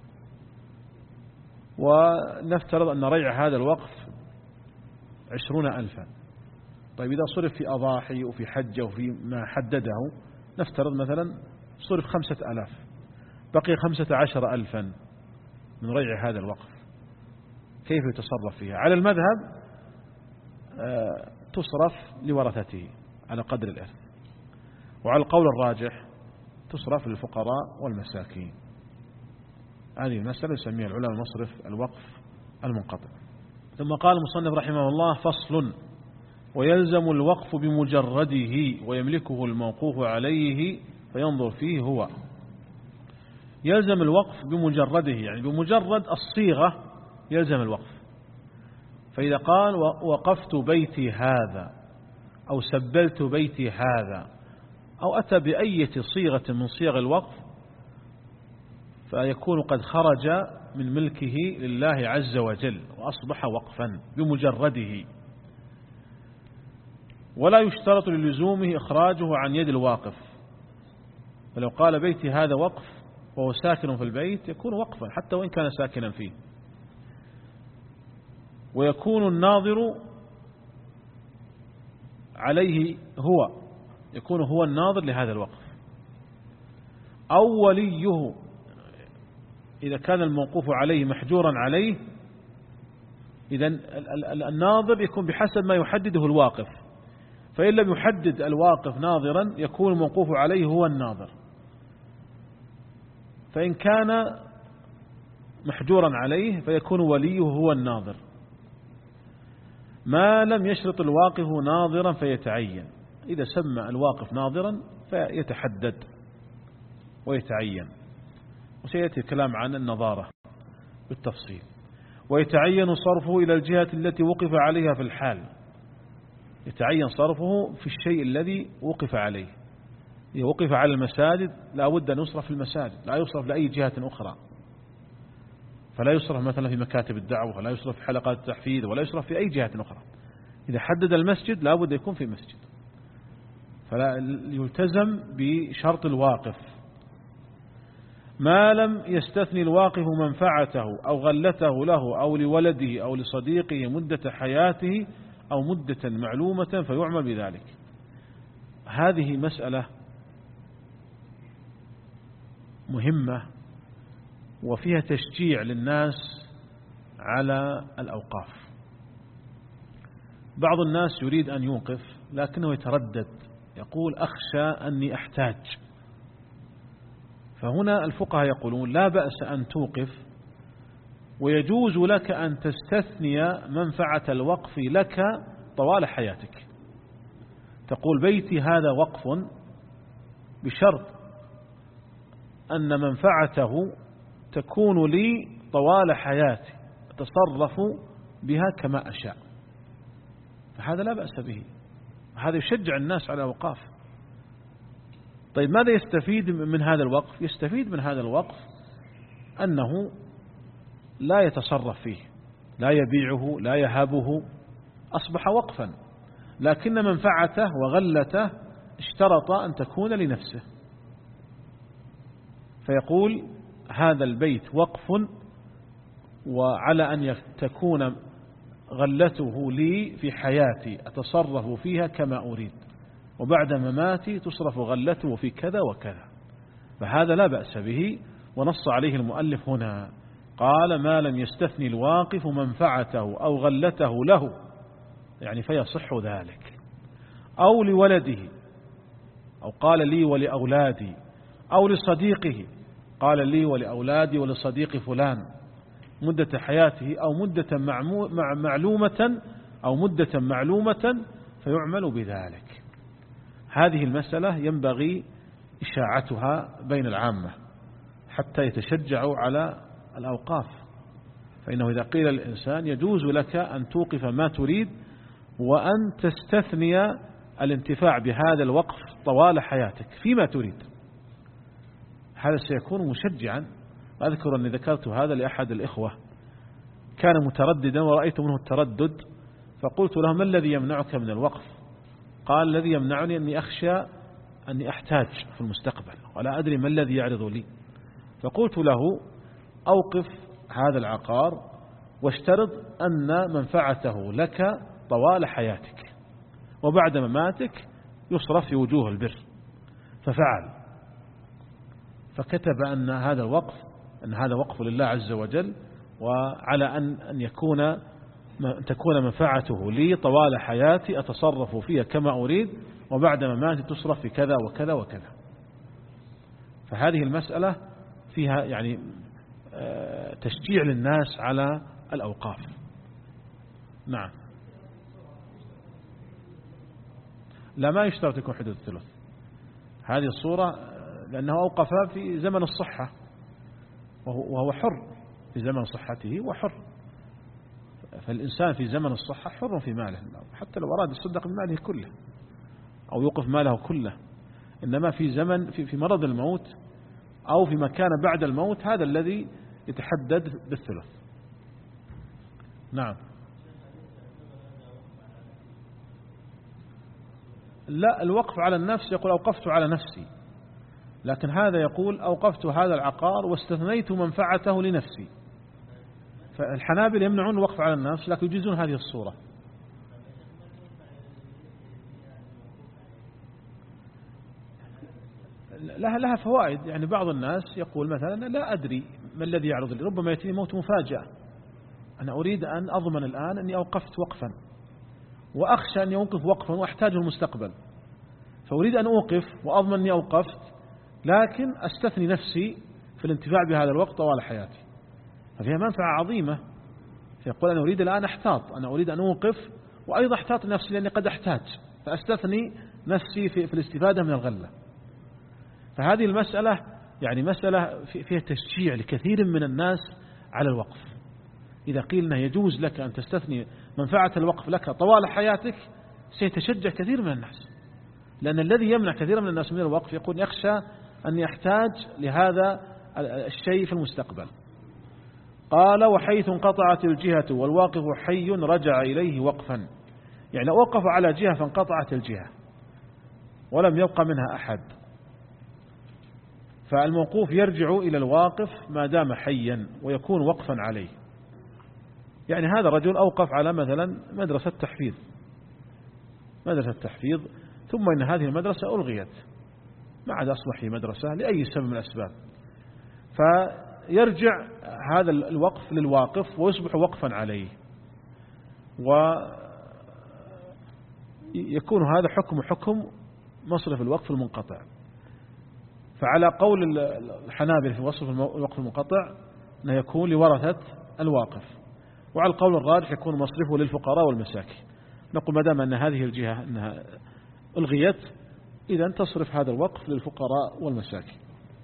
ونفترض أن ريع هذا الوقف عشرون ألفا. طيب إذا صرف في أضاحي وفي حجة وفي ما حدده، نفترض مثلا صرف خمسة ألاف، بقي خمسة عشر ألفا من ريع هذا الوقف، كيف يتصرف فيها؟ على المذهب آه تصرف لورثته على قدر الإرث، وعلى القول الراجح تصرف للفقراء والمساكين. هذه المسألة يسميها العلماء مصرف الوقف المنقطع. ثم قال المصنف رحمه الله: فصل: ويلزم الوقف بمجرده ويملكه الموقوف عليه فينظر فيه هو. يلزم الوقف بمجرده، يعني بمجرد الصيغة يلزم الوقف. فإذا قال وقفت بيتي هذا أو سبلت بيتي هذا أو أتى بأية صيغة من صيغ الوقف فيكون قد خرج من ملكه لله عز وجل وأصبح وقفا بمجرده، ولا يشترط للزومه إخراجه عن يد الواقف. فلو قال بيتي هذا وقف وهو ساكن في البيت يكون وقفا حتى وإن كان ساكنا فيه. ويكون الناظر عليه هو، يكون هو الناظر لهذا الوقف، أو وليه إذا كان الموقوف عليه محجورا عليه. إذن الناظر يكون بحسب ما يحدده الواقف، فإن لم يحدد الواقف ناظرا يكون الموقوف عليه هو الناظر. فإن كان محجورا عليه فيكون وليه هو الناظر، ما لم يشرط الواقف ناظرا فيتعين. إذا سمى الواقف ناظرا فيتحدد ويتعين، وسيأتي الكلام عن النظارة بالتفصيل. ويتعين صرفه إلى الجهة التي وقف عليها في الحال، يتعين صرفه في الشيء الذي وقف عليه. إذا وقف على المساجد لا بد أن يصرف في المساجد، لا يصرف لأي جهة أخرى، فلا يصرف مثلا في مكاتب الدعوة، ولا يصرف في حلقات التحفيظ، ولا يصرف في أي جهة أخرى. إذا حدد المسجد لا بد يكون في مسجد، فلا يلتزم بشرط الواقف. ما لم يستثني الواقف منفعته أو غلته له أو لولده أو لصديقه مدة حياته أو مدة معلومة فيعمل بذلك. هذه مسألة مهمة وفيها تشجيع للناس على الأوقاف. بعض الناس يريد أن يوقف لكنه يتردد، يقول أخشى أني أحتاج. فهنا الفقهاء يقولون لا بأس أن توقف، ويجوز لك أن تستثني منفعة الوقف لك طوال حياتك. تقول بيتي هذا وقف بشرط أن منفعته تكون لي طوال حياتي، أتصرف بها كما أشاء. فهذا لا بأس به، هذا يشجع الناس على الأوقاف. طيب ماذا يستفيد من هذا الوقف؟ يستفيد من هذا الوقف أنه لا يتصرف فيه، لا يبيعه، لا يهبه، أصبح وقفا، لكن منفعته وغلته اشترط أن تكون لنفسه. فيقول هذا البيت وقف، وعلى أن تكون غلته لي في حياتي أتصرف فيها كما أريد، وبعد مماتي تصرف غلته في كذا وكذا. فهذا لا بأس به، ونص عليه المؤلف هنا، قال ما لم يستثني الواقف منفعته أو غلته له، يعني فيصح ذلك، أو لولده، أو قال لي ولأولادي، أو لصديقه، قال لي ولأولادي ولصديق فلان، مدة حياته أو مدة معلومة أو مدة معلومة فيعمل بذلك. هذه المسألة ينبغي إشاعتها بين العامة حتى يتشجعوا على الأوقاف. فإنه إذا قيل للإنسان يجوز لك أن توقف ما تريد وأن تستثني الانتفاع بهذا الوقف طوال حياتك فيما تريد، هذا سيكون مشجعا. أذكر أني ذكرت هذا لأحد الإخوة كان مترددا ورأيت منه التردد، فقلت له ما الذي يمنعك من الوقف؟ قال الذي يمنعني أني أخشى أني أحتاج في المستقبل ولا أدري ما الذي يعرض لي. فقلت له أوقف هذا العقار واشترط أن منفعته لك طوال حياتك، وبعد مماتك يصرف في وجوه البر. ففعل، فكتب أن هذا الوقف أن هذا وقف لله عز وجل، وعلى أن أن يكون تكون منفعته لي طوال حياتي أتصرف فيها كما أريد، وبعد مماتي تصرف في كذا وكذا وكذا. فهذه المسألة فيها يعني تشجيع للناس على الأوقاف. نعم، لا ما يشترط يكون حدود الثلث هذه الصورة، لأنه أوقف في زمن الصحة وهو حر في زمن صحته وحر. فالإنسان في زمن الصحة حر في ماله، حتى لو أراد يصدق بماله كله أو يوقف ماله كله. إنما في زمن في, في مرض الموت أو في مكان بعد الموت هذا الذي يتحدد بالثلث. نعم، لا، الوقف على النفس يقول أوقفت على نفسي، لكن هذا يقول أوقفت هذا العقار واستثنيت منفعته لنفسي. فالحنابل يمنعون الوقف على النفس لكن يجيزون هذه الصورة. لها لها فوائد. يعني بعض الناس يقول مثلا لا أدري ما الذي يعرض لي، ربما يأتيني موت مفاجأة، أنا أريد أن أضمن الآن أني أوقفت وقفا، وأخشى أن يوقف وقفا وأحتاجه المستقبل، فأريد أن أوقف وأضمن أني أوقفت، لكن أستثني نفسي في الانتفاع بهذا الوقت طوال حياتي، ففيها منفعة عظيمة. فيقول أنا أريد الآن أحتاط، أنا أريد أن أوقف وأيضا أحتاط نفسي لأني قد أحتاج، فأستثني نفسي في, في الاستفادة من الغلة. فهذه المسألة يعني مسألة فيها تشجيع لكثير من الناس على الوقف. إذا قيلنا يجوز لك أن تستثني منفعة الوقف لك طوال حياتك سيتشجع كثير من الناس، لأن الذي يمنع كثير من الناس من الوقف يقول يخشى أن يحتاج لهذا الشيء في المستقبل. قال وحيث انقطعت الجهة والواقف حي رجع إليه وقفا، يعني وقف على جهة فانقطعت الجهة ولم يبقى منها أحد، فالموقوف يرجع إلى الواقف ما دام حيا ويكون وقفا عليه. يعني هذا الرجل أوقف على مثلا مدرسة تحفيظ مدرسة تحفيظ ثم إن هذه المدرسة ألغيت، ما عاد أصبح في مدرسة لأي سبب من الأسباب، فيرجع هذا الوقف للواقف ويصبح وقفا عليه، ويكون هذا حكم حكم مصرف الوقف المنقطع. فعلى قول الحنابلة في وصف الوقف المنقطع أنه يكون لورثة الواقف، وعلى القول الراجح يكون مصرفه للفقراء والمساكين. نقول ما دام أن هذه الجهة أنها ألغيت إذا تصرف هذا الوقف للفقراء والمساكين.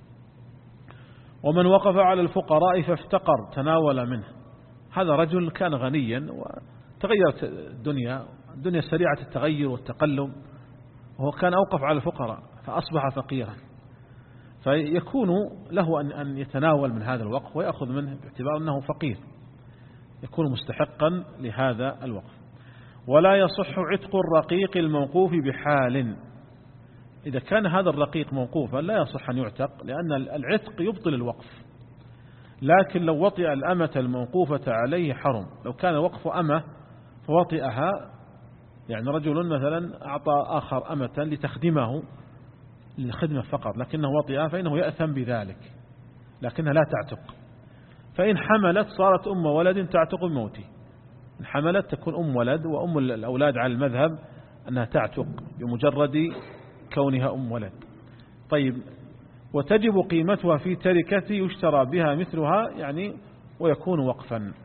ومن وقف على الفقراء فافتقر تناول منه، هذا رجل كان غنيا وتغيرت الدنيا الدنيا سريعة التغير والتقلب، وهو كان أوقف على الفقراء فأصبح فقيرا، فيكون له أن يتناول من هذا الوقف ويأخذ منه باعتبار أنه فقير، يكون مستحقا لهذا الوقف. ولا يصح عتق الرقيق الموقوف بحال، إذا كان هذا الرقيق موقوفا لا يصح أن يعتق، لأن العتق يبطل الوقف. لكن لو وطئ الأمة الموقوفة عليه حرم، لو كان وقف أمة فوطئها، يعني رجل مثلا أعطى آخر أمة لتخدمه للخدمة فقط لكنه وطئها فإنه يأثم بذلك، لكنها لا تعتق. فإن حملت صارت أم ولد تعتق بموته، إن حملت تكون أم ولد، وأم الأولاد على المذهب أنها تعتق بمجرد كونها أم ولد. طيب وتجب قيمتها في تركة يشترى بها مثلها، يعني ويكون وقفا.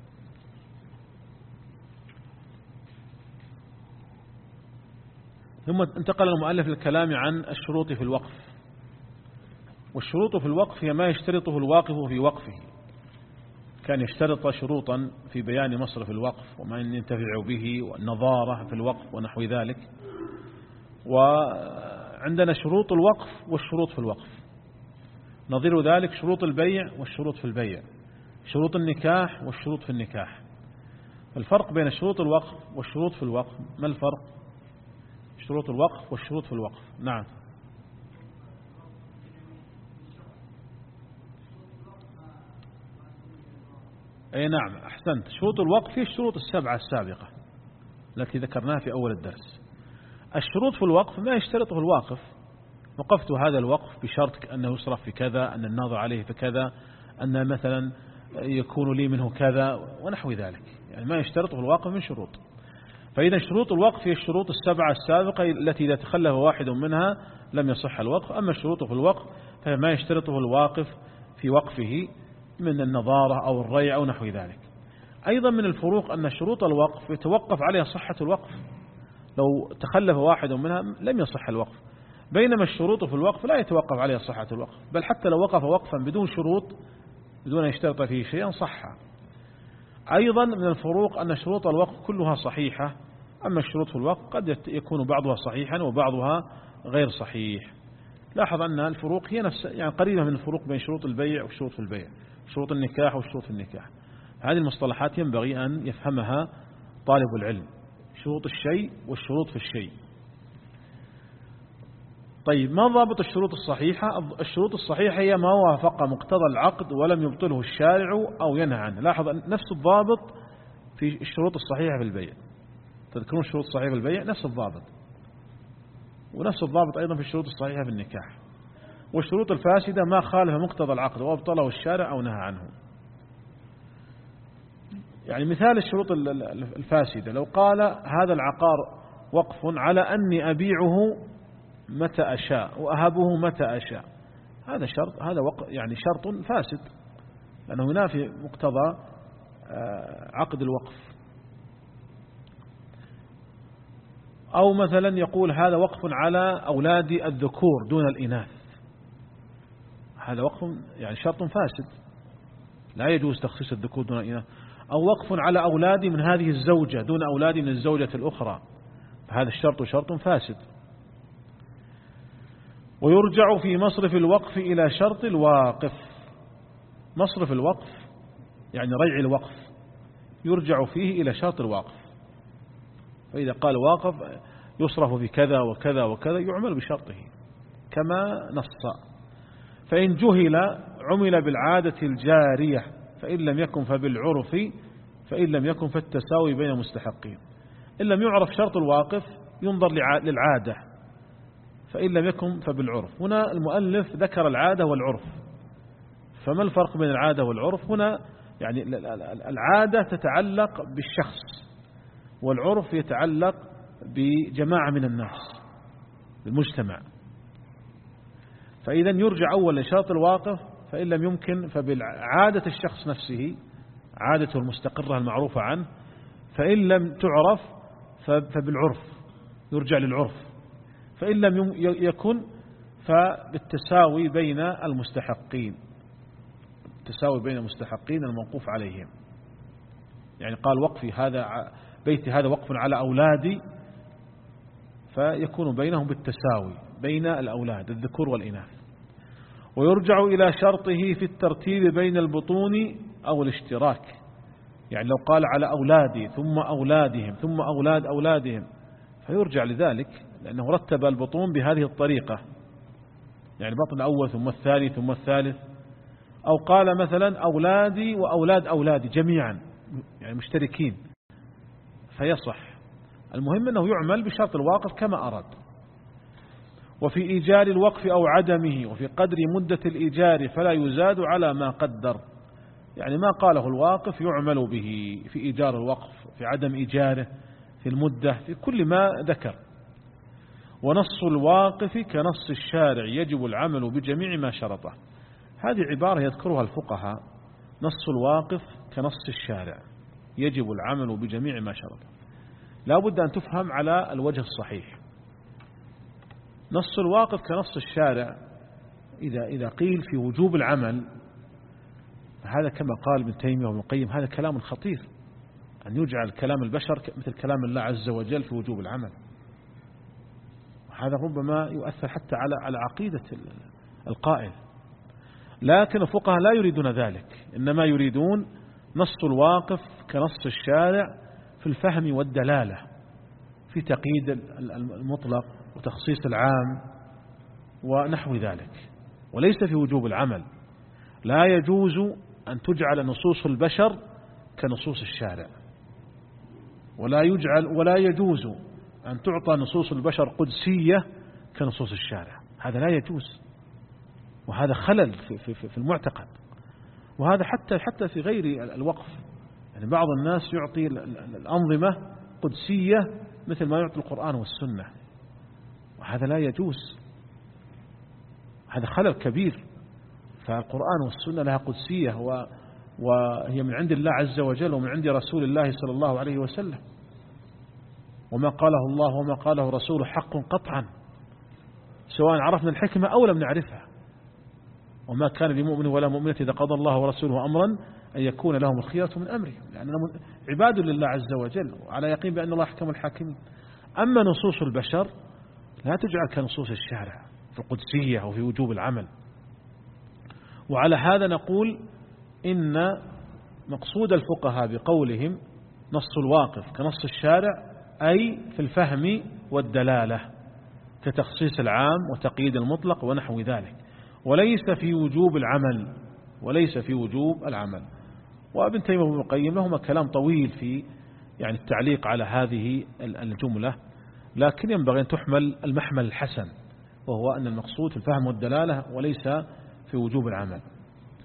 ثم انتقل المؤلف للكلام عن الشروط في الوقف. والشروط في الوقف هي ما يشترطه الواقف في وقفه، كان يشترط شروطا في بيان مصرف الوقف وما ينتفع به والنظارة في الوقف ونحو ذلك. وعندنا شروط الوقف والشروط في الوقف، نظير ذلك شروط البيع والشروط في البيع، شروط النكاح والشروط في النكاح. الفرق بين شروط الوقف والشروط في الوقف، ما الفرق؟ شروط الوقف والشروط في الوقف. نعم. أي نعم أحسنت. شروط الوقف هي الشروط السبعة السابقة التي ذكرناها في أول الدرس. الشروط في الوقف ما يشترطه الواقف، وقفت هذا الوقف بشرط أنه يصرف في كذا، أن الناظر عليه في كذا، أن مثلا يكون لي منه كذا ونحو ذلك، يعني ما يشترطه الواقف من شروط. فإذا شروط الوقف هي الشروط السبعة السابقة التي إذا تخلف واحد منها لم يصح الوقف. أما الشروط في الوقف فهي ما يشترطه الواقف في وقفه من النظارة أو الريع أو نحو ذلك. أيضا من الفروق أن شروط الوقف يتوقف عليها صحة الوقف، لو تخلف واحد منها لم يصح الوقف، بينما الشروط في الوقف لا يتوقف عليها صحة الوقف، بل حتى لو وقف وقفا بدون شروط بدون أن يشترط فيه شيئا صح. أيضا من الفروق أن شروط الوقف كلها صحيحة، أما الشروط في الوقف قد يكون بعضها صحيحا وبعضها غير صحيح. لاحظ أن الفروق هي نفس يعني قريبة من الفروق بين شروط البيع والشروط في البيع، شروط النكاح والشروط في النكاح. هذه المصطلحات ينبغي أن يفهمها طالب العلم، شروط الشيء والشروط في الشيء. طيب ما ضابط الشروط الصحيحة؟ الشروط الصحيحة هي ما وافق مقتضى العقد ولم يبطله الشارع أو ينهى عنه. لاحظ نفس الضابط في الشروط الصحيحة في البيع، تذكرون الشروط الصحيحة في البيع نفس الضابط، ونفس الضابط أيضا في الشروط الصحيحة في النكاح. والشروط الفاسدة ما خالف مقتضى العقد وابطله الشارع أو نهى عنه. يعني مثال الشروط الفاسدة، لو قال هذا العقار وقف على أني أبيعه متى أشاء وأهبه متى أشاء، هذا شرط، هذا يعني شرط فاسد لأنه ينافي مقتضى عقد الوقف. أو مثلا يقول هذا وقف على أولاد الذكور دون الإناث، هذا وقف يعني شرط فاسد لا يجوز تخصيص الذكور دون الإناث. أو وقف على أولادي من هذه الزوجة دون أولادي من الزوجة الأخرى، فهذا الشرط شرط فاسد. ويرجع في مصرف الوقف إلى شرط الواقف. مصرف الوقف يعني ريع الوقف يرجع فيه إلى شرط الواقف، فإذا قال واقف يصرف في كذا وكذا وكذا يعمل بشرطه كما نص. فإن جهل عمل بالعادة الجارية، فإن لم يكن فبالعرف، فإن لم يكن فالتساوي بين مستحقين. إن لم يعرف شرط الواقف ينظر للعادة، فإن لم يكن فبالعرف. هنا المؤلف ذكر العادة والعرف، فما الفرق بين العادة والعرف؟ هنا يعني العادة تتعلق بالشخص والعرف يتعلق بجماعة من الناس بالمجتمع. فإذا يرجع أولا لشرط الواقف، فإن لم يمكن فبالعادة الشخص نفسه، عادته المستقرة المعروفة عنه، فإن لم تعرف فبالعرف يرجع للعرف، فإن لم يكن فبالتساوي بين المستحقين، التساوي بين المستحقين الموقوف عليهم. يعني قال وقفي هذا بيتي هذا وقف على أولادي، فيكون بينهم بالتساوي بين الأولاد الذكور والإناث. ويرجع إلى شرطه في الترتيب بين البطون أو الاشتراك، يعني لو قال على أولادي ثم أولادهم ثم أولاد أولادهم فيرجع لذلك لأنه رتب البطون بهذه الطريقة، يعني بطن الأول ثم الثاني ثم الثالث. أو قال مثلا أولادي وأولاد أولادي جميعا يعني مشتركين فيصح. المهم أنه يعمل بشرط الواقف كما أراد. وفي إيجار الوقف أو عدمه وفي قدر مدة الإيجار فلا يزاد على ما قدر، يعني ما قاله الواقف يعمل به في إيجار الوقف، في عدم إيجاره، في المدة، في كل ما ذكر. ونص الواقف كنص الشارع يجب العمل بجميع ما شرطه. هذه عبارة يذكرها الفقهاء، نص الواقف كنص الشارع يجب العمل بجميع ما شرطه، لا بد أن تفهم على الوجه الصحيح. نص الواقف كنص الشارع إذا إذا قيل في وجوب العمل، هذا كما قال ابن تيمية وابن القيم هذا كلام خطير، أن يجعل كلام البشر مثل كلام الله عز وجل في وجوب العمل، وهذا ربما يؤثر حتى على على عقيدة القائل. لكن الفقهاء لا يريدون ذلك، إنما يريدون نص الواقف كنص الشارع في الفهم والدلالة، في تقييد المطلق وتخصيص العام ونحو ذلك، وليس في وجوب العمل. لا يجوز أن تجعل نصوص البشر كنصوص الشارع، ولا يجعل ولا يجوز أن تعطى نصوص البشر قدسية كنصوص الشارع، هذا لا يجوز، وهذا خلل في في في المعتقد. وهذا حتى حتى في غير الوقف، يعني بعض الناس يعطي الأنظمة قدسية مثل ما يعطي القرآن والسنة، وهذا لا يجوز، هذا خلل كبير. فالقرآن والسنة لها قدسية وهي من عند الله عز وجل ومن عند رسول الله صلى الله عليه وسلم، وما قاله الله وما قاله رسوله حق قطعا، سواء عرفنا الحكمة أو لم نعرفها. وما كان لمؤمن ولا مؤمنة إذا قضى الله ورسوله أمرا أن يكون لهم الخيرة من أمرهم، لأننا عباد لله عز وجل وعلى يقين بأن الله أحكم الحاكمين. أما نصوص البشر لا تجعل كنصوص الشارع في القدسية أو في وجوب العمل. وعلى هذا نقول إن مقصود الفقهاء بقولهم نص الواقف كنص الشارع أي في الفهم والدلالة، كتخصيص العام وتقييد المطلق ونحو ذلك، وليس في وجوب العمل، وليس في وجوب العمل. وابن تيمية وابن القيم لهما كلام طويل في يعني التعليق على هذه الجملة، لكن ينبغي أن تحمل المحمل الحسن، وهو أن المقصود في الفهم والدلالة وليس في وجوب العمل.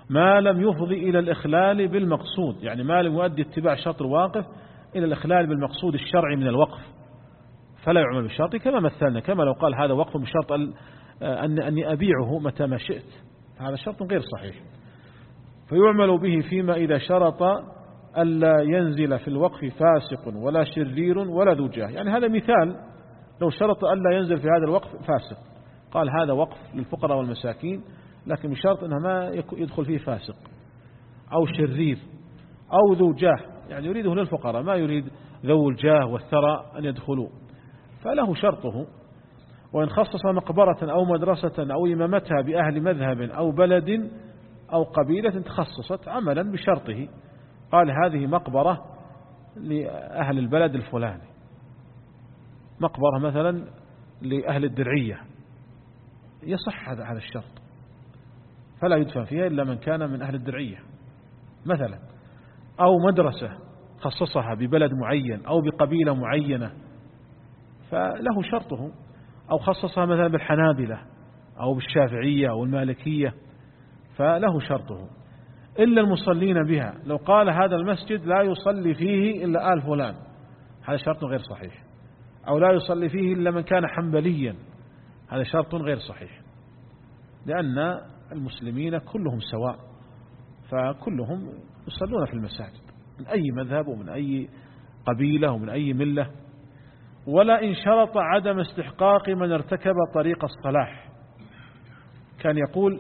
ما لم يفضي إلى الإخلال بالمقصود، يعني ما لم يؤدي اتباع شرط الواقف إلى الإخلال بالمقصود الشرعي من الوقف فلا يعمل بالشرط، كما مثلنا، كما لو قال هذا وقف بشرط أن أني أبيعه متى ما شئت، هذا شرط غير صحيح. فيعمل به فيما إذا شرط ألا ينزل في الوقف فاسق ولا شرير ولا ذو جاه. يعني هذا مثال، لو شرط ألا ينزل في هذا الوقف فاسق، قال هذا وقف للفقراء والمساكين لكن بشرط أنه ما يدخل فيه فاسق أو شرير أو ذو جاه، يعني يريده للفقراء ما يريد ذو الجاه والثراء أن يدخلوا، فله شرطه. وإن خصص مقبرة أو مدرسة أو إمامتها بأهل مذهب أو بلد أو قبيلة تخصصت عملا بشرطه، قال هذه مقبرة لأهل البلد الفلاني، مقبرة مثلا لأهل الدرعية، يصح هذا هذا الشرط، فلا يدفن فيها إلا من كان من أهل الدرعية مثلا، أو مدرسة خصصها ببلد معين أو بقبيلة معينة فله شرطه، أو خصصها مثلا بالحنابلة أو بالشافعية أو المالكية فله شرطه. إلا المصلين بها، لو قال هذا المسجد لا يصلي فيه إلا آل فلان، هذا شرط غير صحيح. أو لا يصلي فيه إلا من كان حنبليا، هذا شرط غير صحيح، لأن المسلمين كلهم سواء، فكلهم يصلون في المساجد من أي مذهب ومن أي قبيلة ومن أي ملة. ولا إن شرط عدم استحقاق من ارتكب طريق الصلاح، كان يقول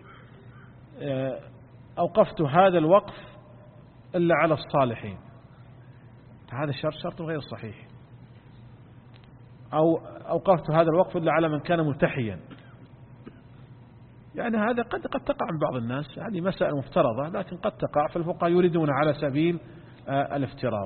أوقفت هذا الوقف إلا على الصالحين، هذا الشرط شرط غير صحيح. أو أوقفت هذا الوقف إلا على من كان ملتحيا، يعني هذا قد قد تقع من بعض الناس، هذه مسائل مفترضة لكن قد تقع، فالفقهاء يريدون على سبيل الافتراض.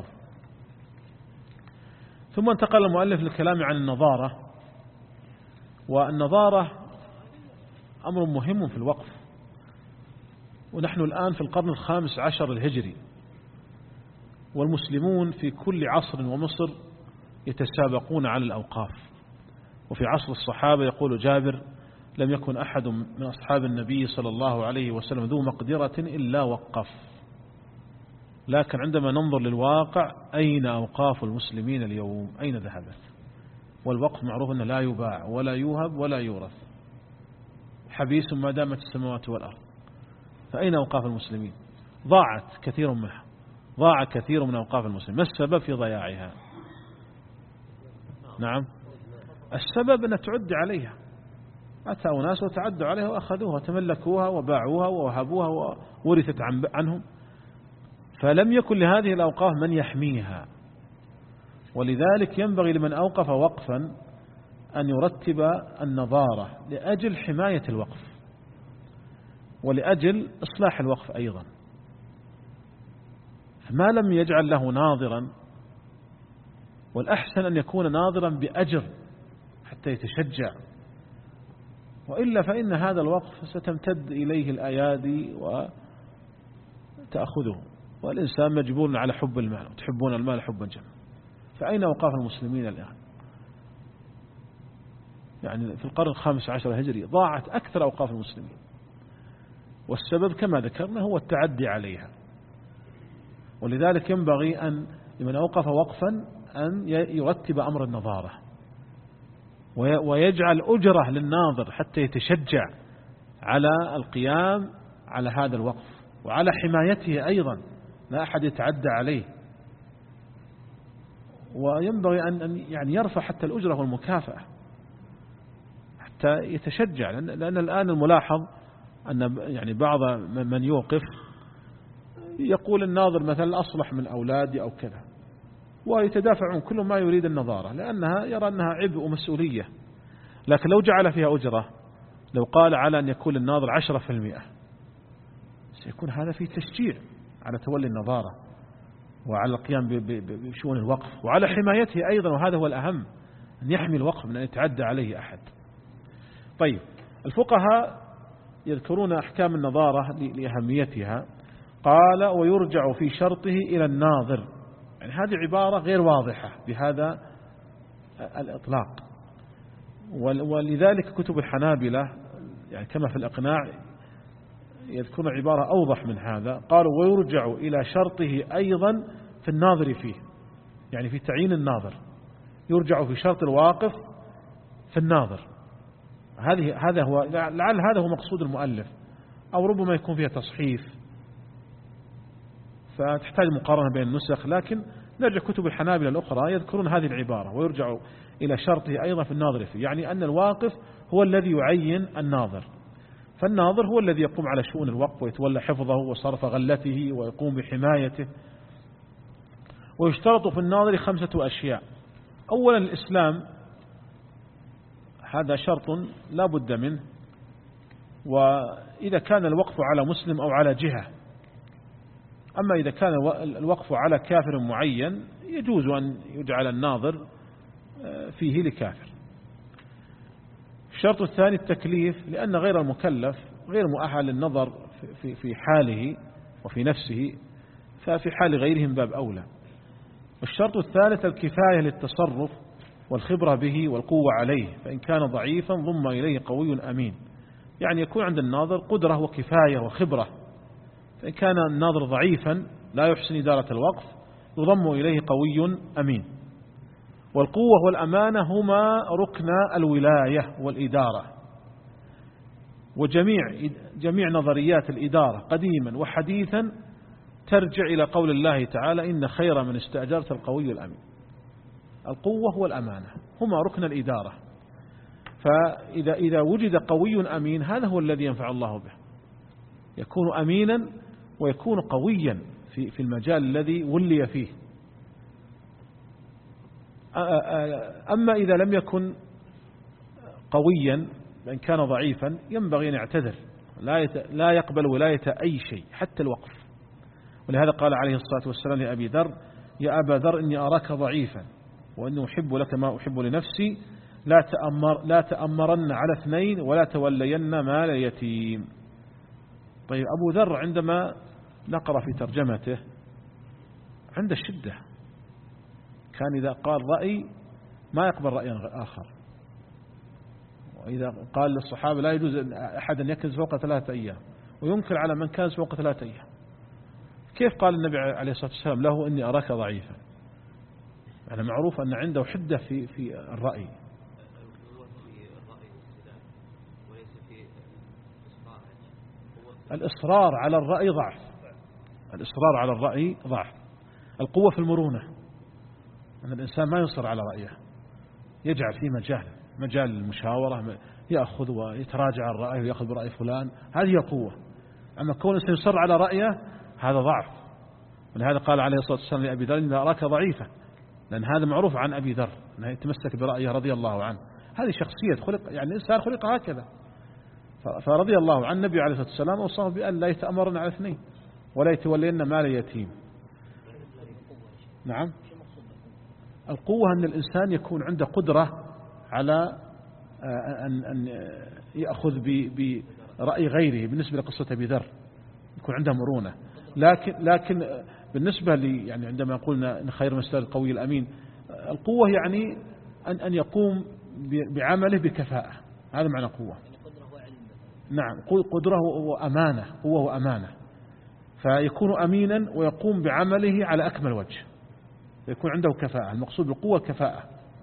ثم انتقل المؤلف للكلام عن النظارة. والنظارة أمر مهم في الوقف، ونحن الآن في القرن الخامس عشر الهجري، والمسلمون في كل عصر ومصر يتسابقون على الأوقاف. وفي عصر الصحابة يقول جابر لم يكن أحد من أصحاب النبي صلى الله عليه وسلم ذو مقدرة إلا وقف، لكن عندما ننظر للواقع أين أوقاف المسلمين اليوم؟ أين ذهبت؟ والوقف معروف أنه لا يباع ولا يوهب ولا يورث، حبيس ما دامت السماوات والأرض، فأين أوقاف المسلمين؟ ضاعت كثير منها، ضاع كثير من أوقاف المسلمين. ما السبب في ضياعها؟ نعم، السبب أن تعد عليها، أتى أناس وتعدوا عليها وأخذوها وتملكوها وباعوها ووهبوها وورثت عنهم، فلم يكن لهذه الأوقاف من يحميها. ولذلك ينبغي لمن أوقف وقفا أن يرتب النظارة لأجل حماية الوقف ولأجل إصلاح الوقف أيضا. ما لم يجعل له ناظرا، والأحسن أن يكون ناظرا بأجر حتى يتشجع، وإلا فإن هذا الوقف ستمتد إليه الأيادي وتأخذه، والإنسان مجبول على حب المال، وتحبون المال حبا جما. فأين أوقاف المسلمين الآن؟ يعني في القرن الخامس عشر الهجري ضاعت أكثر أوقاف المسلمين، والسبب كما ذكرنا هو التعدي عليها. ولذلك ينبغي أن لمن أوقف وقفا أن يرتب أمر النظارة ويجعل أجرة للناظر حتى يتشجع على القيام على هذا الوقف وعلى حمايته أيضا، لا أحد يتعدى عليه. وينبغي أن يعني يرفع حتى الأجرة والمكافأة حتى يتشجع، لأن الآن الملاحظ أن يعني بعض من يوقف يقول الناظر مثلا أصلح من أولادي أو كذا، ويتدافعون كل ما يريد النظارة لأنها يرى أنها عبء ومسؤولية. لكن لو جعل فيها أجرة، لو قال على أن يكون الناظر عشرة في المئة، سيكون هذا فيه تشجيع على تولي النظارة وعلى القيام بشؤون الوقف وعلى حمايته أيضا، وهذا هو الأهم، أن يحمي الوقف من أن يتعدى عليه أحد. طيب، الفقهاء يذكرون أحكام النظارة لأهميتها. قال ويرجع في شرطه إلى الناظر، يعني هذه عبارة غير واضحة بهذا الإطلاق، ولذلك كتب الحنابلة يعني كما في الإقناع يذكرون عبارة أوضح من هذا، قالوا ويرجع إلى شرطه أيضا في الناظر فيه، يعني في تعيين الناظر يرجع في شرط الواقف في الناظر. هذه هذا هو لعل هذا هو مقصود المؤلف، أو ربما يكون فيها تصحيف فتحتاج مقارنة بين النسخ، لكن نرجع كتب الحنابلة الأخرى يذكرون هذه العبارة ويرجع إلى شرطه أيضا في الناظر فيه، يعني أن الواقف هو الذي يعين الناظر، فالناظر هو الذي يقوم على شؤون الوقف ويتولى حفظه وصرف غلته ويقوم بحمايته. ويشترط في الناظر خمسة أشياء. أولا الإسلام، هذا شرط لا بد منه، وإذا كان الوقف على مسلم أو على جهة. أما إذا كان الوقف على كافر معين يجوز أن يجعل الناظر فيه لكافر. الشرط الثاني التكليف، لأن غير المكلف غير مؤهل للنظر في في حاله وفي نفسه، ففي حال غيرهم باب أولى. الشرط الثالث الكفاية للتصرف والخبرة به والقوة عليه، فإن كان ضعيفا ضم إليه قوي أمين، يعني يكون عند الناظر قدرة وكفاية وخبرة. فإن كان الناظر ضعيفا لا يحسن إدارة الوقف يضم إليه قوي أمين. والقوة والأمانة هما ركن الولاية والإدارة، وجميع جميع نظريات الإدارة قديما وحديثا ترجع إلى قول الله تعالى إن خير من استأجرت القوي الأمين. القوة والأمانة هما ركن الإدارة، فإذا إذا وجد قوي أمين هذا هو الذي ينفع الله به، يكون أمينا ويكون قويا في في المجال الذي ولي فيه. أما إذا لم يكن قويا بأن كان ضعيفا ينبغي أن يعتذر، لا لا يقبل ولاية أي شيء حتى الوقف. ولهذا قال عليه الصلاة والسلام لأبي ذر يا أبا ذر إني أراك ضعيفا وإني أحب لك ما أحب لنفسي، لا تأمر لا تأمرن على اثنين ولا تولين مال يتيم. طيب أبو ذر عندما نقرأ في ترجمته عند الشدة كان إذا قال رأي ما يقبل رأيا آخر، وإذا قال للصحابة لا يجوز أحد أن يكنز فوق ثلاثة أيام وينكر على من كنز فوق ثلاثة أيام. كيف قال النبي عليه الصلاة والسلام له إني أراك ضعيفا؟ يعني معروف أن عنده حدة في في الرأي. الإصرار على الرأي ضعف، الإصرار على الرأي ضعف. القوة في المرونة، أن الإنسان ما يصر على رأيه، يجعل فيه مجال مجال المشاورة، يأخذ ويتراجع عن رأيه ويأخذ برأي فلان، هذه هي قوة. أما كون الإنسان يصر على رأيه هذا ضعف. ولهذا قال عليه الصلاة والسلام لأبي ذر إن أراك ضعيفا، لأن هذا معروف عن أبي ذر أنه يتمسك برأيه رضي الله عنه. هذه شخصية خلق، يعني الإنسان خلق هكذا. فرضي الله عن النبي عليه الصلاة والسلام وصاه بأن لا يتأمرن على اثنين ولا يتولين مال يتيم. نعم، القوة أن الإنسان يكون عنده قدرة على أن أن يأخذ برأي غيره. بالنسبة لقصة أبي ذر يكون عنده مرونة، لكن لكن بالنسبة لي يعني عندما قلنا إن خير من استأجر القوي الأمين، القوة يعني أن أن يقوم بعمله بكفاءة، هذا معنى قوة. نعم، قدرة وأمانة، قوة وأمانة، فيكون أمينا ويقوم بعمله على أكمل وجه، يكون عنده كفاءة. المقصود بالقوة كفاءة.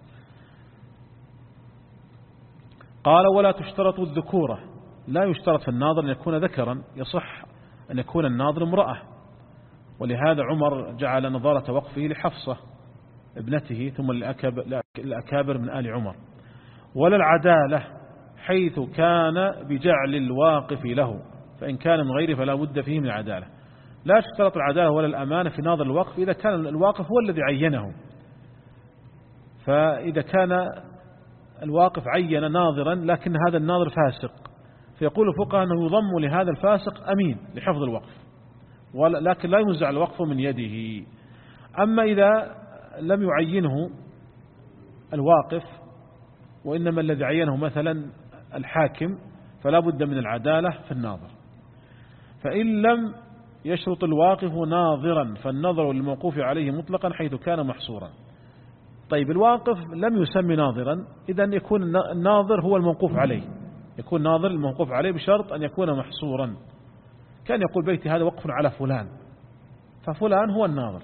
قال ولا تشترط الذكورة، لا يشترط في الناظر أن يكون ذكرا، يصح أن يكون الناظر امرأة. ولهذا عمر جعل نظارة وقفه لحفصة ابنته ثم الأكابر من آل عمر. ولا العدالة حيث كان بجعل الواقف له، فإن كان من غيره فلا بد فيه من العدالة. لا تشترط العدالة ولا الأمانة في ناظر الوقف إذا كان الواقف هو الذي عينه. فإذا كان الواقف عين ناظرا لكن هذا الناظر فاسق، فيقول الفقهاء أنه يضم لهذا الفاسق أمين لحفظ الوقف، لكن لا ينزع الوقف من يده. أما إذا لم يعينه الواقف وإنما الذي عينه مثلا الحاكم فلا بد من العدالة في الناظر. فإن لم يشرط الواقف ناظرا فالنظر للموقوف عليه مطلقا حيث كان محصورا. طيب الواقف لم يسمي ناظرا، إذن يكون الناظر هو الموقوف عليه، يكون ناظر الموقوف عليه بشرط أن يكون محصورا. كان يقول بيتي هذا وقف على فلان، ففلان هو الناظر.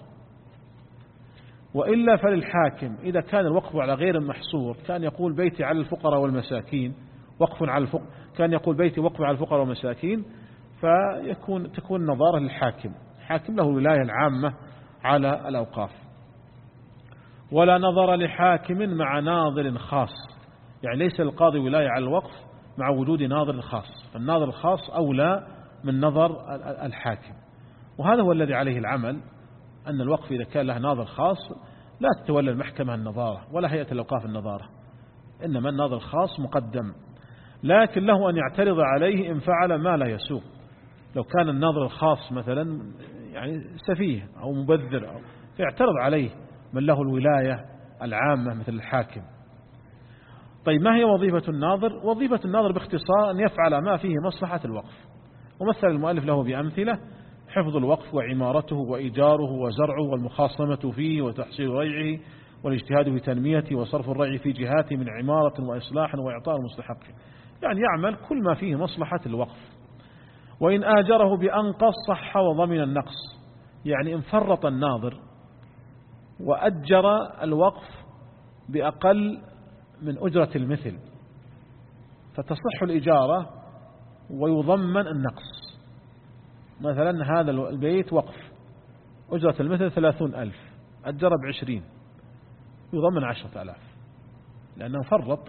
وإلا فللحاكم إذا كان الوقف على غير المحصور كان يقول بيتي على الفقراء والمساكين وقف على الفقراء، كان يقول بيتي وقف على الفقراء والمساكين، فيكون تكون نظارة للحاكم، الحاكم له الولاية العامة على الأوقاف. ولا نظر لحاكم مع ناظر خاص، يعني ليس القاضي ولاية على الوقف مع وجود ناظر خاص، فالناظر الخاص أولى من نظر الحاكم. وهذا هو الذي عليه العمل، أن الوقف إذا كان له ناظر خاص لا تتولى المحكمة النظارة ولا هيئة الأوقاف النظارة، إنما الناظر الخاص مقدم، لكن له أن يعترض عليه إن فعل ما لا يسوق. لو كان الناظر الخاص مثلا يعني سفيه أو مبذر أو فيعترض عليه من له الولاية العامة مثل الحاكم. طيب ما هي وظيفة الناظر؟ وظيفة الناظر باختصار أن يفعل ما فيه مصلحة الوقف، ومثل المؤلف له بأمثلة: حفظ الوقف وعمارته وإيجاره وزرعه والمخاصمة فيه وتحصيل ريعه والاجتهاد في تنميته وصرف الريع في جهاته من عمارة وإصلاح وإعطاء المستحق، يعني يعمل كل ما فيه مصلحة الوقف. وإن آجره بأنقص صح وضمن النقص، يعني إن فرط الناظر وأجر الوقف بأقل من أجرة المثل فتصح الإجارة ويضمن النقص. مثلا هذا البيت وقف أجرة المثل ثلاثون ألف، أجر بعشرين، يضمن عشرة ألاف لأنه فرط.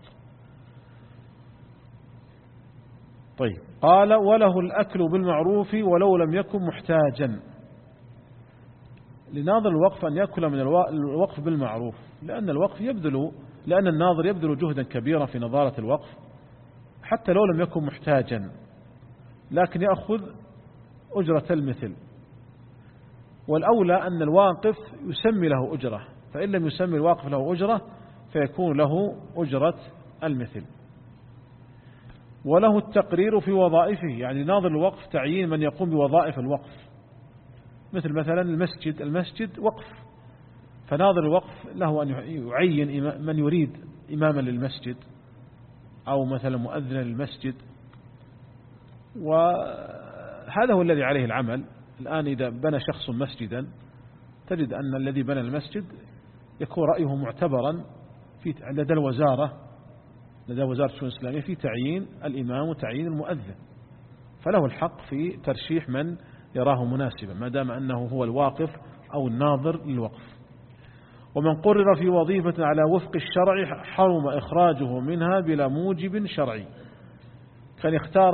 طيب قال: وله الأكل بالمعروف ولو لم يكن محتاجا. لناظر الوقف أن يأكل من الوقف بالمعروف، لأن الوقف يبذل لأن الناظر يبذل جهدا كبيرا في نظارة الوقف حتى لو لم يكن محتاجا، لكن يأخذ أجرة المثل. والأولى أن الواقف يسمي له أجرة، فإن لم يسمي الواقف له أجرة فيكون له أجرة المثل. وله التقرير في وظائفه، يعني ناظر الوقف تعيين من يقوم بوظائف الوقف، مثل مثلا المسجد المسجد وقف، فناظر الوقف له أن يعين من يريد إماما للمسجد أو مثلا مؤذنا للمسجد. وهذا هو الذي عليه العمل الآن. إذا بنى شخص مسجدا تجد أن الذي بنى المسجد يكون رأيه معتبرا في لدى الوزارة لدى وزارة الشؤون الإسلامية في تعيين الإمام وتعيين المؤذن، فله الحق في ترشيح من يراه مناسبا ما دام أنه هو الواقف أو الناظر للوقف. ومن قرر في وظيفة على وفق الشرع حرم إخراجه منها بلا موجب شرعي. كان يختار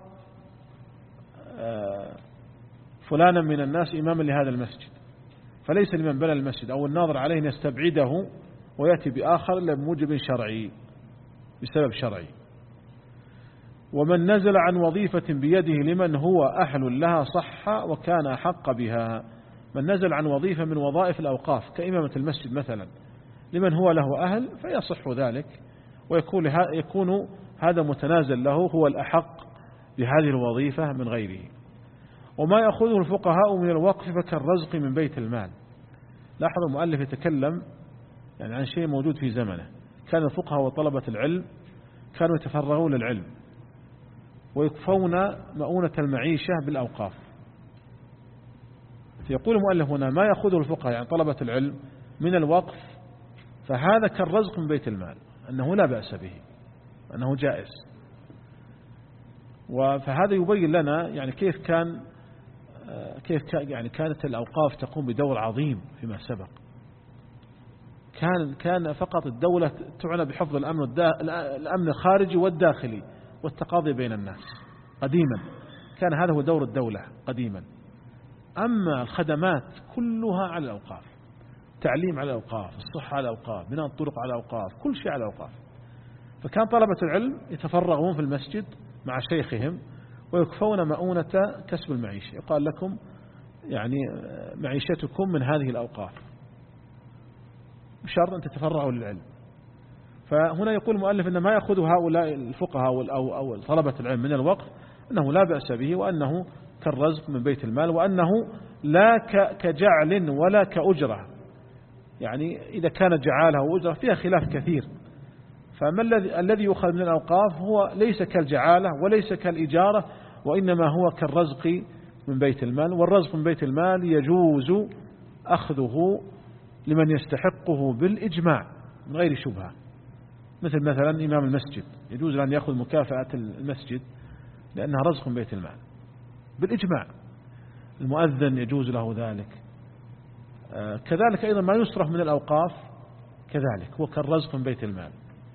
فلانا من الناس إماما لهذا المسجد، فليس لمن بنى المسجد أو الناظر عليه أن يستبعده ويأتي بآخر إلا بموجب شرعي بسبب شرعي. ومن نزل عن وظيفة بيده لمن هو أهل لها صح وكان أحق بها. من نزل عن وظيفة من وظائف الأوقاف كإمامة المسجد مثلا لمن هو له أهل فيصح ذلك، ويكون يكون هذا متنازل له هو الأحق بهذه الوظيفة من غيره. وما يأخذه الفقهاء من الوقف فكالرزق من بيت المال. لاحظ المؤلف يتكلم يعني عن شيء موجود في زمنه. كان الفقهاء وطلبة العلم كانوا يتفرغون للعلم ويكفون مؤونة المعيشة بالأوقاف. فيقول المؤلف هنا: ما يأخذه الفقهاء يعني طلبة العلم من الوقف فهذا كالرزق من بيت المال، أنه لا بأس به، أنه جائز. فهذا يبين لنا يعني كيف كان كيف كان يعني كانت الأوقاف تقوم بدور عظيم فيما سبق. كان كان فقط الدولة تعنى بحفظ الأمن الأمن الخارجي والداخلي والتقاضي بين الناس قديما، كان هذا هو دور الدولة قديما. أما الخدمات كلها على الأوقاف، تعليم على الأوقاف، الصحة على الأوقاف، بناء الطرق على الأوقاف، كل شيء على الأوقاف. فكان طلبة العلم يتفرغون في المسجد مع شيخهم ويكفون مؤونة كسب المعيشة. يقال لكم يعني معيشتكم من هذه الأوقاف بشرط أن تتفرعوا للعلم. فهنا يقول المؤلف أن ما يأخذ هؤلاء الفقهاء أو طلبة العلم من الوقف أنه لا بأس به، وأنه كالرزق من بيت المال، وأنه لا كجعل ولا كأجرة. يعني إذا كان جعالها وأجرة فيها خلاف كثير. فما الذي الذي يؤخذ من الأوقاف هو ليس كالجعالة وليس كالإجارة وإنما هو كالرزق من بيت المال، والرزق من بيت المال يجوز أخذه لمن يستحقه بالإجماع من غير شبهة، مثل مثلا إمام المسجد يجوز أن يأخذ مكافأة المسجد لأنها رزق من بيت المال بالإجماع. المؤذن يجوز له ذلك، كذلك أيضا ما يصرف من الأوقاف كذلك هو كالرزق من بيت المال،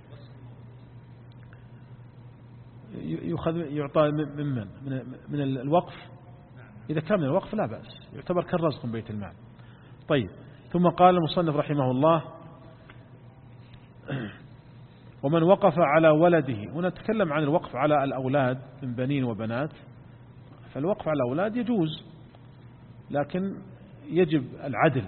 يؤخذ يعطى من من من الوقف، إذا كان من الوقف لا بأس، يعتبر كالرزق من بيت المال. طيب، ثم قال المصنف رحمه الله: ومن وقف على ولده. هنا نتكلم عن الوقف على الأولاد من بنين وبنات، فالوقف على الأولاد يجوز، لكن يجب العدل.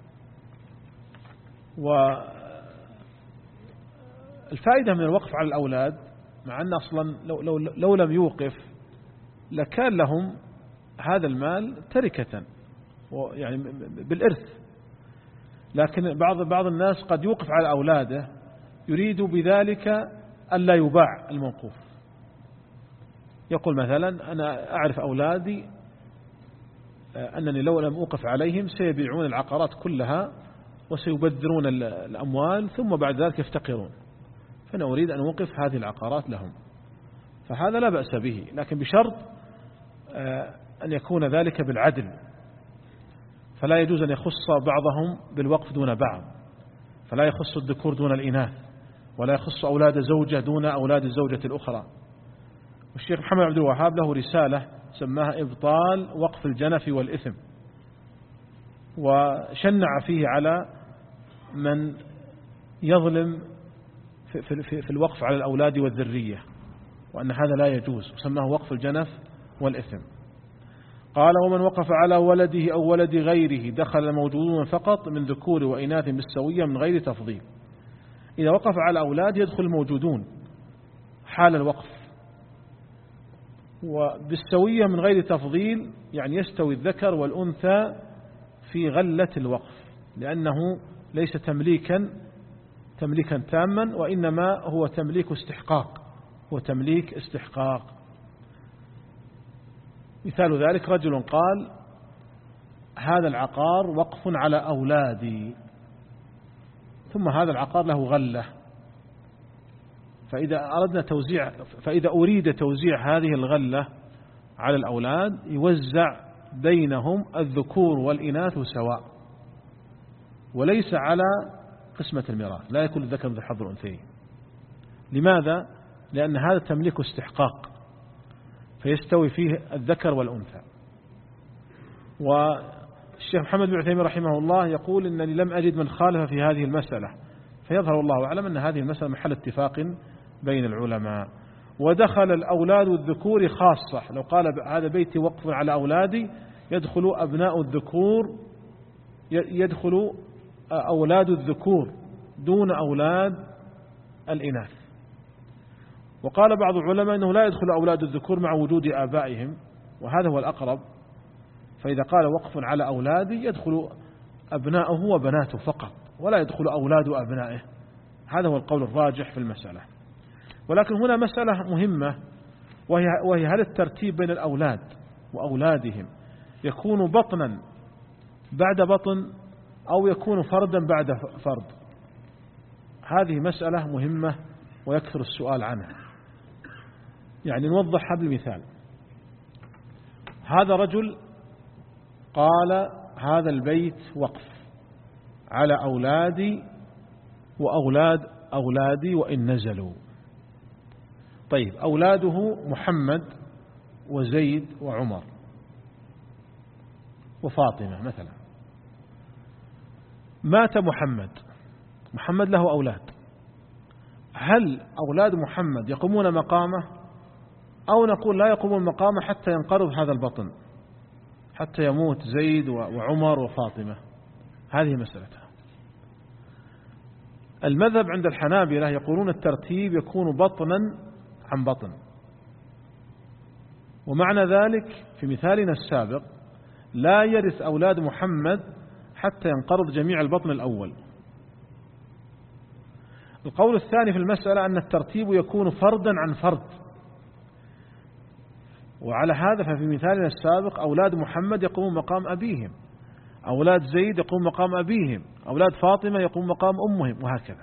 والفائدة من الوقف على الأولاد، مع أن أصلا لو, لو, لو لم يوقف لكان لهم هذا المال تركة يعني بالإرث، لكن بعض بعض الناس قد يوقف على أولاده يريد بذلك ألا يباع الموقوف. يقول مثلا: أنا أعرف أولادي أنني لو لم أوقف عليهم سيبيعون العقارات كلها وسيبذرون الأموال ثم بعد ذلك يفتقرون، فأنا أريد أن أوقف هذه العقارات لهم، فهذا لا بأس به، لكن بشرط أن يكون ذلك بالعدل، فلا يجوز أن يخص بعضهم بالوقف دون بعض، فلا يخص الذكور دون الإناث، ولا يخص أولاد زوجة دون أولاد الزوجة الأخرى. والشيخ محمد عبد الوهاب له رسالة سماها إبطال وقف الجنف والإثم، وشنع فيه على من يظلم في, في, في الوقف على الأولاد والذرية، وأن هذا لا يجوز، وسماه وقف الجنف والإثم. قال: ومن وقف على ولده أو ولد غيره دخل الموجودون فقط من ذكور وإناث بالسوية من غير تفضيل. إذا وقف على أولاد يدخل الموجودون حال الوقف، وبالسوية من غير تفضيل يعني يستوي الذكر والأنثى في غلة الوقف، لأنه ليس تمليكا تمليكا تاما، وإنما هو تمليك استحقاق، هو تمليك استحقاق. مثال ذلك: رجل قال: هذا العقار وقف على أولادي، ثم هذا العقار له غلة، فإذا أردنا توزيع فإذا أريد توزيع هذه الغلة على الأولاد يوزع بينهم الذكور والإناث سواء، وليس على قسمة الميراث، لا يكون الذكر مثل حظ الأنثيين. لماذا؟ لأن هذا تمليك استحقاق، فيستوي فيه الذكر والأنثى. والشيخ محمد بن عثيمين رحمه الله يقول: إنني لم أجد من خالف في هذه المسألة، فيظهر الله أعلم أن هذه المسألة محل اتفاق بين العلماء. ودخل الأولاد الذكور خاصة، لو قال هذا بيتي وقف على أولادي يدخل أبناء الذكور، يدخل أولاد الذكور دون أولاد الإناث. وقال بعض العلماء أنه لا يدخل أولاد الذكور مع وجود آبائهم، وهذا هو الأقرب، فإذا قال وقف على أولادي يدخل أبناؤه وبناته فقط، ولا يدخل أولاد أبنائه. هذا هو القول الراجح في المسألة. ولكن هنا مسألة مهمة، وهي, وهي هل الترتيب بين الأولاد وأولادهم يكون بطنا بعد بطن أو يكون فردا بعد فرد؟ هذه مسألة مهمة ويكثر السؤال عنها. يعني نوضحها بالمثال: هذا رجل قال: هذا البيت وقف على أولادي وأولاد أولادي وإن نزلوا. طيب، أولاده محمد وزيد وعمر وفاطمة مثلا. مات محمد، محمد له أولاد، هل أولاد محمد يقومون مقامه أو نقول لا يقومون مقامه حتى ينقرض هذا البطن، حتى يموت زيد وعمر وفاطمة؟ هذه مسألتها. المذهب عند الحنابلة يقولون الترتيب يكون بطنا عن بطن، ومعنى ذلك في مثالنا السابق لا يرث أولاد محمد حتى ينقرض جميع البطن الأول. القول الثاني في المسألة أن الترتيب يكون فردا عن فرد، وعلى هذا ففي مثالنا السابق أولاد محمد يقومون مقام أبيهم، أولاد زيد يقوم مقام أبيهم، أولاد فاطمة يقوم مقام أمهم، وهكذا.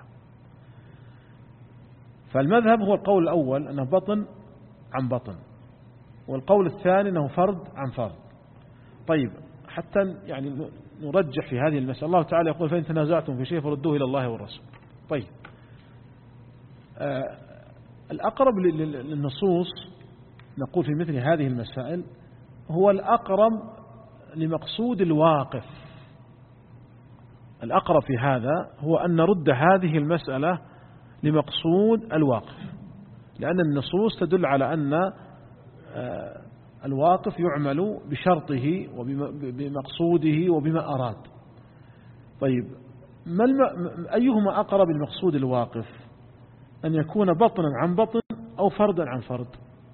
فالمذهب هو القول الأول أنه بطن عن بطن، والقول الثاني أنه فرد عن فرد. طيب حتى يعني نرجح في هذه المسألة، الله تعالى يقول فإن تنازعتم في شيء فردوه إلى الله والرسول. طيب آه الأقرب للنصوص نقول في مثل هذه المسائل هو الأقرب لمقصود الواقف. الأقرب في هذا هو أن نرد هذه المسألة لمقصود الواقف، لأن النصوص تدل على أن الواقف يعمل بشرطه وبمقصوده وبما أراد. طيب ما أيهما أقرب لمقصود الواقف، أن يكون بطنا عن بطن أو فردا عن فرد؟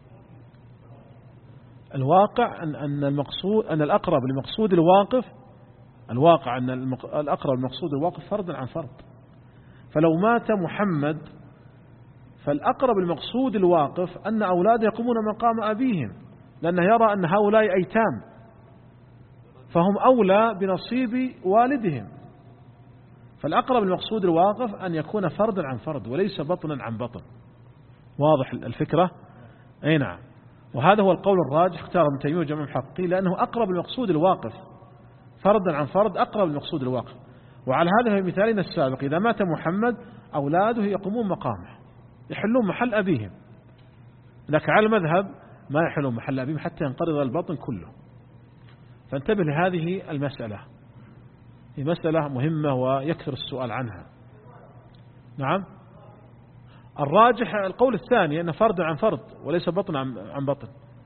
الواقع أن أن المقصود أن الأقرب لمقصود الواقف الواقع أن الأقرب لمقصود الواقف فردا عن فرد. فلو مات محمد فالأقرب المقصود الواقف أن أولاده يقومون مقام أبيهم، لأنه يرى أن هؤلاء أيتام فهم أولى بنصيب والدهم. فالأقرب المقصود الواقف أن يكون فردا عن فرد وليس بطنا عن بطن. واضح الفكرة؟ أي نعم. وهذا هو القول الراجح اختار ابن تيمية وجمع الحقي، لأنه أقرب المقصود الواقف، فردا عن فرد أقرب المقصود الواقف. وعلى هذا في مثالنا السابق إذا مات محمد أولاده يقومون مقامه، يحلون محل أبيهم، لكن على المذهب ما يحلون محل أبيهم حتى ينقرض البطن كله. فانتبه لهذه المسألة، هي مسألة مهمة ويكثر السؤال عنها. نعم الراجح القول الثاني أن فرد عن فرد وليس بطن عن بطن.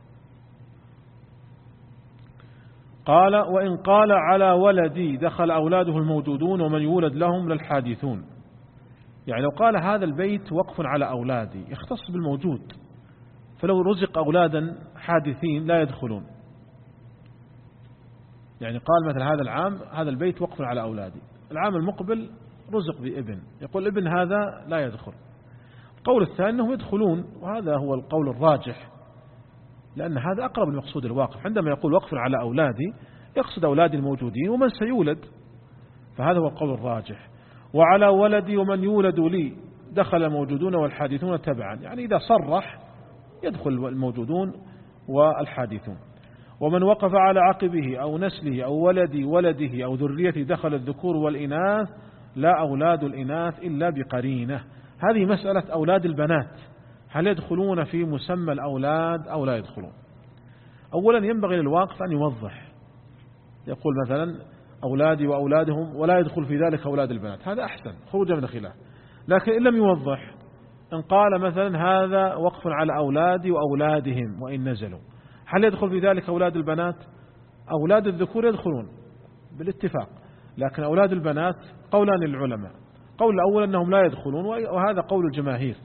قال وإن قال على ولدي دخل أولاده الموجودون ومن يولد لهم للحادثون. يعني لو قال هذا البيت وقف على أولادي يختص بالموجود، فلو رزق أولادا حادثين لا يدخلون. يعني قال مثل هذا العام هذا البيت وقف على أولادي، العام المقبل رزق بابن، يقول ابن هذا لا يدخل. القول الثاني أنهم يدخلون، وهذا هو القول الراجح، لأن هذا أقرب المقصود الواقف. عندما يقول وقف على أولادي يقصد أولادي الموجودين ومن سيولد، فهذا هو القول الراجح. وعلى ولدي ومن يولد لي دخل الموجودون والحادثون تبعا، يعني إذا صرح يدخل الموجودون والحادثون. ومن وقف على عقبه أو نسله أو ولدي ولده أو ذريته دخل الذكور والإناث لا أولاد الإناث إلا بقرينة. هذه مسألة أولاد البنات، هل يدخلون في مسمى الأولاد أو لا يدخلون؟ أولا ينبغي للواقف أن يوضح، يقول مثلا أولادي وأولادهم ولا يدخل في ذلك أولاد البنات، هذا أحسن خروجا من الخلاف. لكن إن لم يوضح، إن قال مثلا هذا وقف على أولادي وأولادهم وإن نزلوا، هل يدخل في ذلك أولاد البنات؟ أولاد الذكور يدخلون بالاتفاق، لكن أولاد البنات قولان للعلماء، قول الأول أنهم لا يدخلون وهذا قول الجماهير،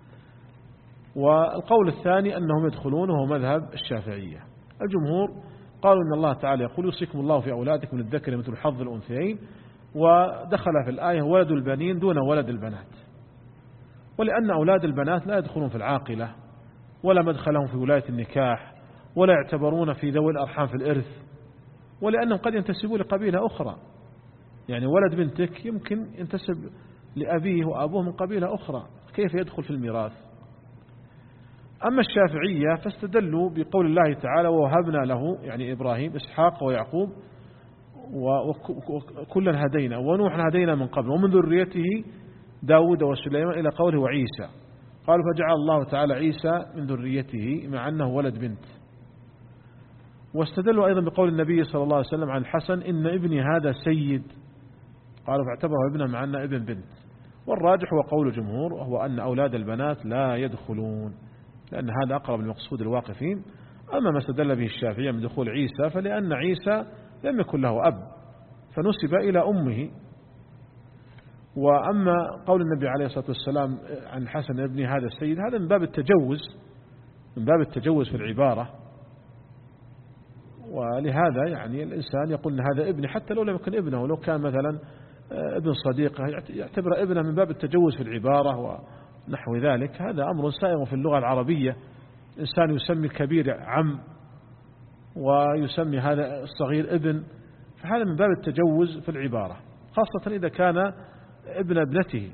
والقول الثاني أنهم يدخلون وهو مذهب الشافعية. الجمهور قالوا أن الله تعالى يقول يوصيكم الله في أولادكم للذكر مثل حظ الأنثيين، ودخل في الآية ولد البنين دون ولد البنات، ولأن أولاد البنات لا يدخلون في العاقلة ولا مدخلهم في ولاية النكاح ولا يعتبرون في ذوي الأرحام في الإرث، ولأنهم قد ينتسبون لقبيلة أخرى. يعني ولد بنتك يمكن ينتسب لأبيه وأبوه من قبيلة أخرى، كيف يدخل في الميراث؟ أما الشافعية فاستدلوا بقول الله تعالى ووهبنا له يعني إبراهيم إسحاق ويعقوب وكلا هدينا ونوحا هدينا من قبل ومن ذريته داود وسليمان إلى قوله وعيسى، قالوا فجعل الله تعالى عيسى من ذريته مع أنه ولد بنت. واستدلوا أيضا بقول النبي صلى الله عليه وسلم عن الحسن إن ابني هذا سيد، قالوا فاعتبره ابنه مع أنه ابن بنت. والراجح هو قول الجمهور وهو أن أولاد البنات لا يدخلون، لأن هذا أقرب المقصود الواقفين. أما ما استدل به الشافعية من دخول عيسى فلأن عيسى لم يكن له أب فنسب إلى أمه. وأما قول النبي عليه الصلاة والسلام عن حسن ابني هذا السيد، هذا من باب التجوز، من باب التجوز في العبارة، ولهذا يعني الإنسان يقول أن هذا ابني حتى لو لم يكن ابنه، ولو كان مثلا ابن صديقه يعتبر ابنه من باب التجوز في العبارة ونحو ذلك. هذا أمر سائغ في اللغة العربية، إنسان يسمي الكبير عم ويسمي هذا الصغير ابن، فهذا من باب التجوز في العبارة، خاصة إذا كان ابن ابنته.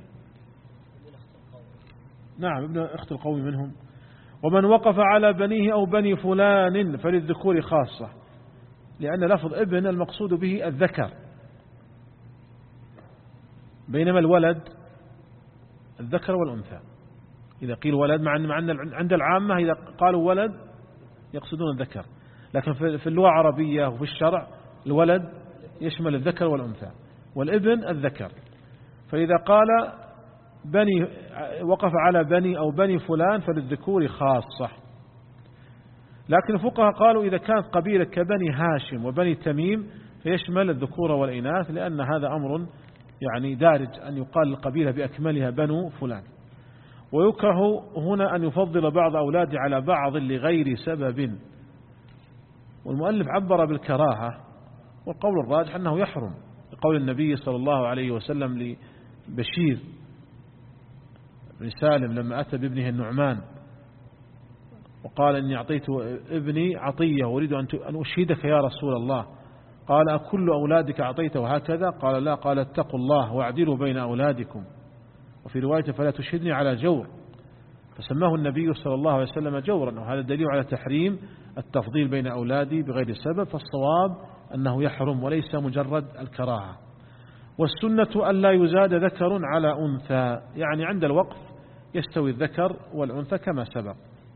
نعم ابن أخت القوم منهم. ومن وقف على بنيه أو بني فلان فللذكور خاصة، لأن لفظ ابن المقصود به الذكر، بينما الولد الذكر والأنثى. إذا قيل ولد، مع أن عند العامة إذا قالوا ولد يقصدون الذكر، لكن في اللغة العربية وفي الشرع الولد يشمل الذكر والأنثى، والابن الذكر. فإذا قال بني وقف على بني أو بني فلان فللذكور خاصة. لكن الفقهاء قالوا إذا كانت قبيلة كبني هاشم وبني تميم فيشمل الذكور والإناث، لأن هذا أمر يعني دارج أن يقال القبيلة بأكملها بنو فلان. ويكره هنا أن يفضل بعض أولاده على بعض لغير سبب، والمؤلف عبر بالكراهة، والقول الراجح أنه يحرم، لقول النبي صلى الله عليه وسلم لبشير بن سالم لما أتى بابنه النعمان وقال إني أعطيت ابني عطية وأريد أن أشهدك يا رسول الله، قال أكل أولادك أعطيته هكذا؟ قال لا، قال اتقوا الله واعدلوا بين أولادكم، وفي رواية فلا تشهدني على جور، فسماه النبي صلى الله عليه وسلم جورا، وهذا دليل على تحريم التفضيل بين أولادي بغير سبب، فالصواب أنه يحرم وليس مجرد الكراهة. والسنة ألا يزاد ذكر على أنثى، يعني عند الوقف يستوي الذكر والأنثى كما سبق.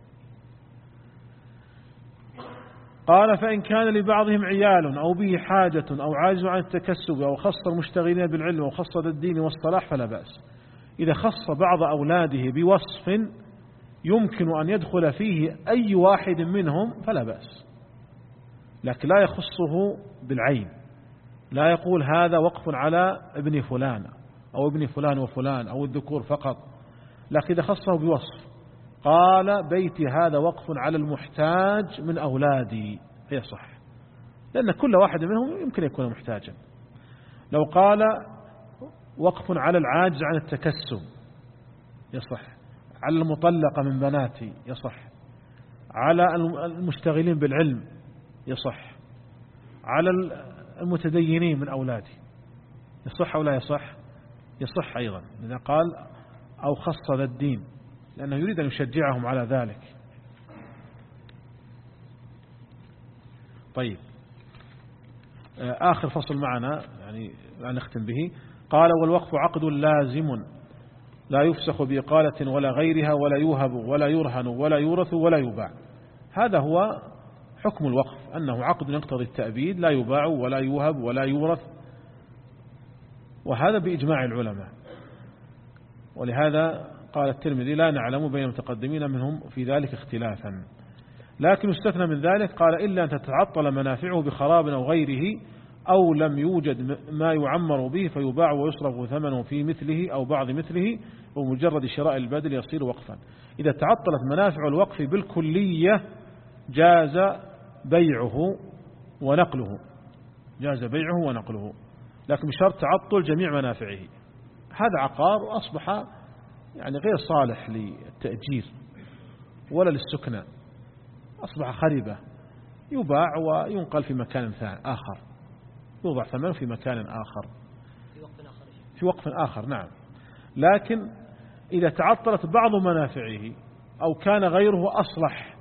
قال فإن كان لبعضهم عيال أو به حاجة أو عاجز عن التكسب أو خص المشتغلين بالعلم وخص الدين والصلاح فلا بأس. إذا خص بعض أولاده بوصف يمكن أن يدخل فيه أي واحد منهم فلا بأس، لكن لا يخصه بالعين، لا يقول هذا وقف على ابن فلان أو ابن فلان وفلان أو الذكور فقط، لكن إذا خصه بوصف قال بيتي هذا وقف على المحتاج من أولادي فيصح، لأن كل واحد منهم يمكن يكون محتاجا. لو قال وقف على العاجز عن التكسب يصح، على المطلقة من بناتي يصح، على المشتغلين بالعلم يصح، على المتدينين من أولادي يصح أو لا يصح؟ يصح أيضا إذا قال أو خص ذا الدين، لأنه يريد أن يشجعهم على ذلك. طيب آخر فصل معنا يعني نختم به. قال والوقف عقد لازم لا يفسخ بإقالة ولا غيرها ولا يوهب ولا يرهن ولا يورث ولا يباع. هذا هو حكم الوقف، أنه عقد يقتضي التأبيد، لا يباع ولا يوهب ولا يورث، وهذا بإجماع العلماء. ولهذا قال الترمذي لا نعلم بين المتقدمين منهم في ذلك اختلافا، لكن استثنى من ذلك قال إلا أن تتعطل منافعه بخراب أو غيره أو لم يوجد ما يعمر به فيباع ويصرف ثمنه في مثله أو بعض مثله، ومجرد شراء البدل يصير وقفا. إذا تعطلت منافع الوقف بالكلية جاز بيعه ونقله، جاز بيعه ونقله، لكن بشرط تعطل جميع منافعه. هذا عقار وأصبح يعني غير صالح للتأجير ولا للسكنة، أصبح خربة، يباع وينقل في مكان ثاني آخر، يوضع ثمنه في مكان آخر في وقف آخر. نعم، لكن إذا تعطلت بعض منافعه أو كان غيره أصلح،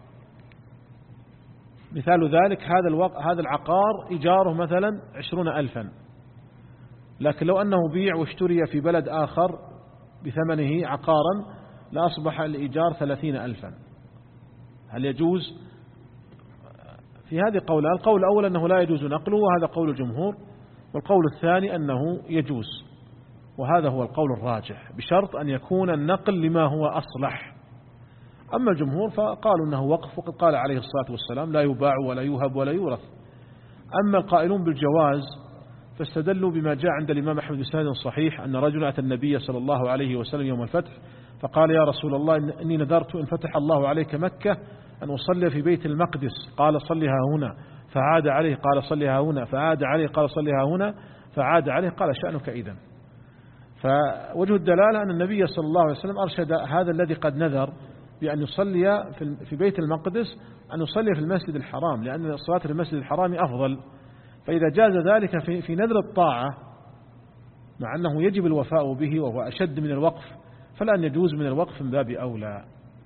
مثال ذلك هذا الوق... هذا العقار إيجاره مثلا عشرون ألفا، لكن لو أنه بيع واشتري في بلد آخر بثمنه عقارا لأصبح الإيجار ثلاثين ألفا، هل يجوز؟ في هذه قولان، القول الأول أنه لا يجوز نقله وهذا قول الجمهور، والقول الثاني أنه يجوز وهذا هو القول الراجح، بشرط أن يكون النقل لما هو أصلح. أما الجمهور فقالوا أنه وقف، وقد قال عليه الصلاة والسلام لا يباع ولا يوهب ولا يورث. أما القائلون بالجواز فاستدلوا بما جاء عند الإمام أحمد بسند صحيح أن رجل أتى النبي صلى الله عليه وسلم يوم الفتح فقال يا رسول الله إني نذرت إن فتح الله عليك مكة أن أصلي في بيت المقدس، قال صلها هنا، فعاد عليه قال صلها هنا، فعاد عليه قال صلها هنا، فعاد عليه قال شأنك إذن. فوجه الدلالة أن النبي صلى الله عليه وسلم أرشد هذا الذي قد نذر بأن يصلي في بيت المقدس أن يصلي في المسجد الحرام، لأن الصلاة في المسجد الحرام أفضل. فإذا جاز ذلك في في نذر الطاعة مع أنه يجب الوفاء به وهو أشد من الوقف، فلأن يجوز من الوقف من باب أولى.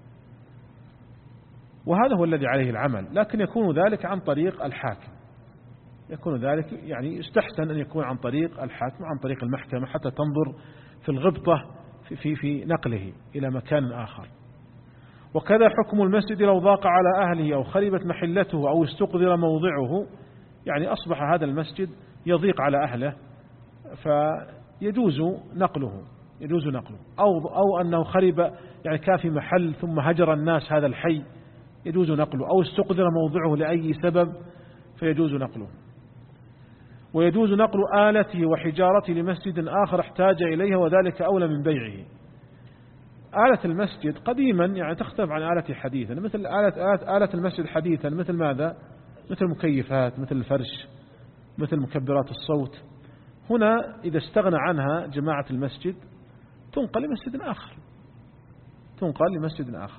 وهذا هو الذي عليه العمل، لكن يكون ذلك عن طريق الحاكم، يكون ذلك يعني يستحسن أن يكون عن طريق الحاكم عن طريق المحكمة حتى تنظر في الغبطة في, في, في نقله إلى مكان آخر. وكذا حكم المسجد لو ضاق على أهله أو خربت محلته أو استقذر موضعه، يعني أصبح هذا المسجد يضيق على أهله فيجوز نقله يجوز نقله أو, أو أنه خرب يعني كافي محل ثم هجر الناس هذا الحي يجوز نقله، أو استقذر موضعه لأي سبب فيجوز نقله. ويجوز نقل آلته وحجارته لمسجد آخر احتاج إليها، وذلك أولى من بيعه. آلة المسجد قديما يعني تختلف عن آلة حديثا، مثل آلة, آلة, آلة المسجد حديثا مثل ماذا؟ مثل مكيفات، مثل الفرش، مثل مكبرات الصوت. هنا إذا استغنى عنها جماعة المسجد تنقل لمسجد آخر تنقل لمسجد آخر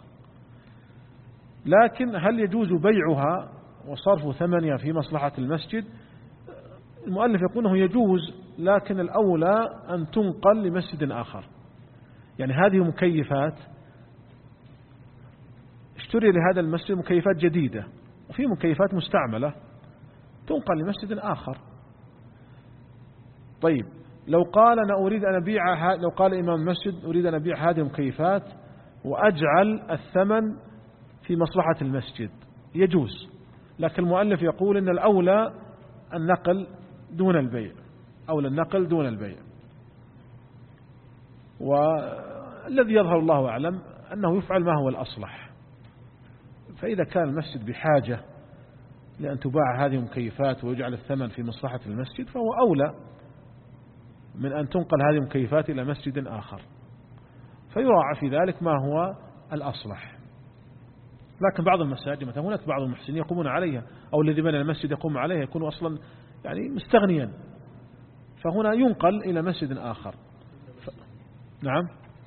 لكن هل يجوز بيعها وصرف ثمنها في مصلحة المسجد؟ المؤلف يقول أنه يجوز، لكن الأولى أن تنقل لمسجد آخر. يعني هذه مكيفات اشتري لهذا المسجد مكيفات جديدة وفي مكيفات مستعملة تنقل لمسجد آخر. طيب لو قال أنا أريد أن أبيع، لو قال إمام المسجد أريد أن أبيع هذه المكيفات وأجعل الثمن في مصلحة المسجد يجوز، لكن المؤلف يقول أن الأولى النقل دون البيع، أولى النقل دون البيع. والذي يظهر الله أعلم أنه يفعل ما هو الأصلح. فإذا كان المسجد بحاجة لأن تباع هذه المكيفات ويجعل الثمن في مصلحة المسجد فهو أولى من أن تنقل هذه المكيفات إلى مسجد آخر، فيراعى في ذلك ما هو الأصلح. لكن بعض المساجد مثلا هناك بعض المحسنين يقومون عليها، أو الذي بنى المسجد يقوم عليها يكون أصلا يعني مستغنيا، فهنا ينقل إلى مسجد آخر. ف... نعم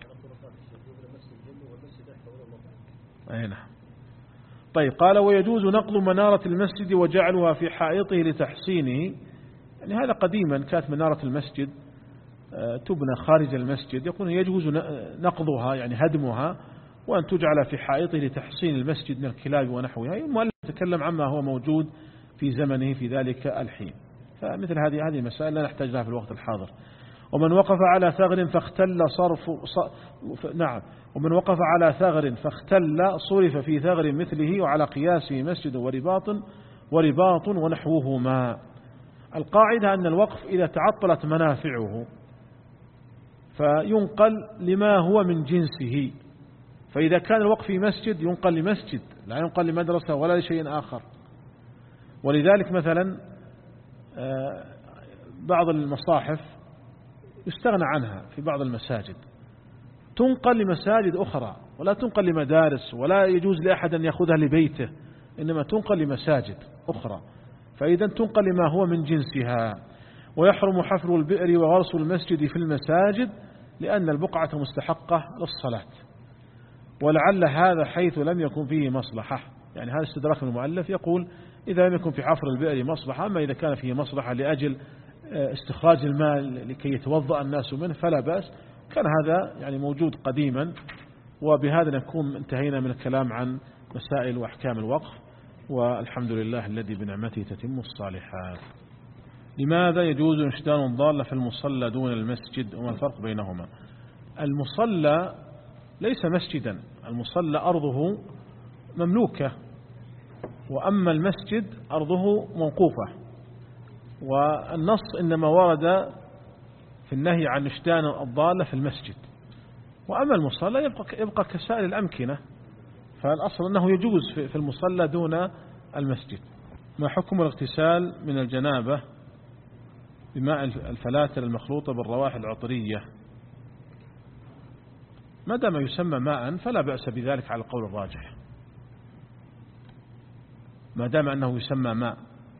أي نعم. طيب قال ويجوز نقل منارة المسجد وجعلها في حائطه لتحسينه. يعني هذا قديما كانت منارة المسجد تبنى خارج المسجد، يقول يجوز نقضها يعني هدمها وأن تجعل في حائطه لتحسين المسجد من الكلاب ونحوها. المؤلف يتكلم عما هو موجود في زمنه في ذلك الحين، فمثل هذه هذه مسائل لا نحتاج لها في الوقت الحاضر. ومن وقف على ثغر فاختل صرف ص... نعم ومن وقف على ثغر فاختل صرف في ثغر مثله وعلى قياسه مسجد ورباط ورباط ونحوهما. القاعدة أن الوقف إذا تعطلت منافعه فينقل لما هو من جنسه، فإذا كان الوقف في مسجد ينقل لمسجد لا ينقل لمدرسة ولا لشيء آخر. ولذلك مثلا بعض المصاحف يستغنى عنها في بعض المساجد تنقل لمساجد أخرى ولا تنقل لمدارس، ولا يجوز لأحد أن يأخذها لبيته، إنما تنقل لمساجد أخرى، فإذا تنقل لما هو من جنسها. ويحرم حفر البئر وغرس المسجد في المساجد لأن البقعة مستحقة للصلاة، ولعل هذا حيث لم يكن فيه مصلحة. يعني هذا استدراك من المؤلف، يقول إذا لم يكن في حفر البئر مصلحة، أما إذا كان فيه مصلحة لأجل استخراج المال لكي يتوضأ الناس منه فلا بأس. كان هذا يعني موجود قديما. وبهذا نكون انتهينا من الكلام عن مسائل وأحكام الوقف، والحمد لله الذي بنعمته تتم الصالحات. لماذا يجوز انشدان الضالة في المصلى دون المسجد وما الفرق بينهما؟ المصلى ليس مسجدا، المصلى أرضه مملوكة، وأما المسجد أرضه موقوفة. والنص إنما ورد في النهي عن انشدان الضالة في المسجد، وأما المصلى يبقى, يبقى كسائر الأمكنة، فالأصل أنه يجوز في المصلى دون المسجد. ما حكم الاغتسال من الجنابة بماء الفلاتر المخلوطة بالروائح العطرية؟ ما دام يسمى ماء فلا بأس بذلك على القول الراجح، ما دام أنه يسمى ماء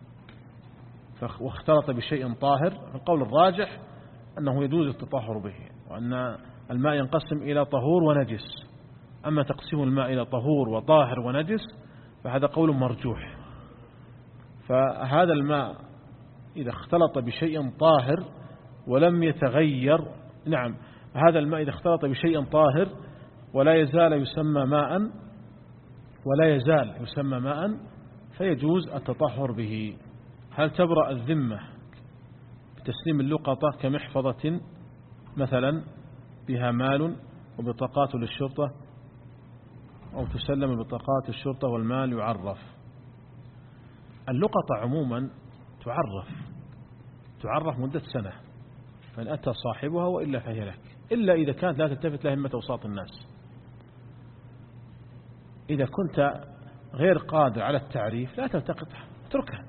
واختلط بشيء طاهر، القول الراجح أنه يجوز التطهر به، وأن الماء ينقسم إلى طهور ونجس، أما تقسيم الماء إلى طهور وطاهر ونجس فهذا قول مرجوح. فهذا الماء إذا اختلط بشيء طاهر ولم يتغير، نعم هذا الماء إذا اختلط بشيء طاهر ولا يزال يسمى ماء ولا يزال يسمى ماء فيجوز التطهر به. هل تبرأ الذمة بتسليم اللقطة كمحفظة مثلا بها مال وبطاقات للشرطة، أو تسلم بطاقات الشرطة والمال يعرف؟ اللقطة عموما تعرف تعرف مدة سنة، فإن أتى صاحبها وإلا فهي لك، إلا إذا كانت لا تلتفت لها همة أوساط الناس. إذا كنت غير قادر على التعريف لا تلتقطها، اتركها.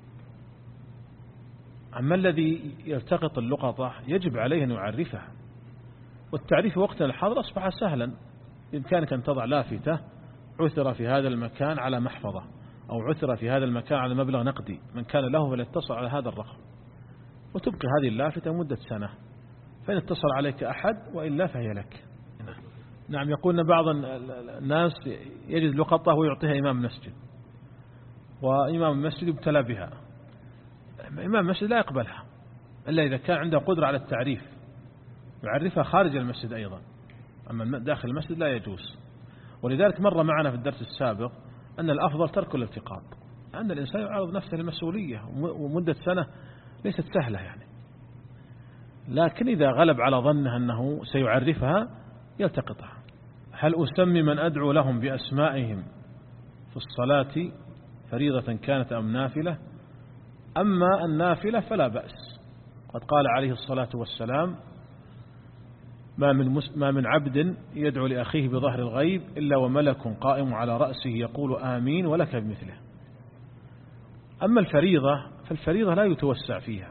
أما الذي يلتقط اللقطة يجب عليه أن يعرفها، والتعريف وقتنا الحاضر أصبح سهلا، بإمكانك أن تضع لافتة عثر في هذا المكان على محفظة، أو عثر في هذا المكان على مبلغ نقدي، من كان له فليتصل على هذا الرقم، وتبقي هذه اللافتة مدة سنة، فإن اتصل عليك أحد وإلا فهي لك. نعم، يقولون بعض الناس يجد لقطة ويعطيها إمام مسجد، وإمام المسجد يبتلى بها. إمام المسجد لا يقبلها إلا إذا كان عنده قدرة على التعريف، يعرفها خارج المسجد أيضا، أما داخل المسجد لا يجوز. ولذلك مر معنا في الدرس السابق أن الأفضل ترك الالتقاط، أن الإنسان يعرض نفسه للمسؤولية، ومدة سنة ليست سهلة يعني. لكن إذا غلب على ظنه أنه سيعرفها يلتقطها. هل أسمي من أدعو لهم بأسمائهم في الصلاة فريضة كانت أم نافلة؟ أما النافلة فلا بأس، قد قال عليه الصلاة والسلام: ما من, ما من عبد يدعو لأخيه بظهر الغيب إلا وملك قائم على رأسه يقول آمين ولك بمثله. أما الفريضة فالفريضة لا يتوسع فيها،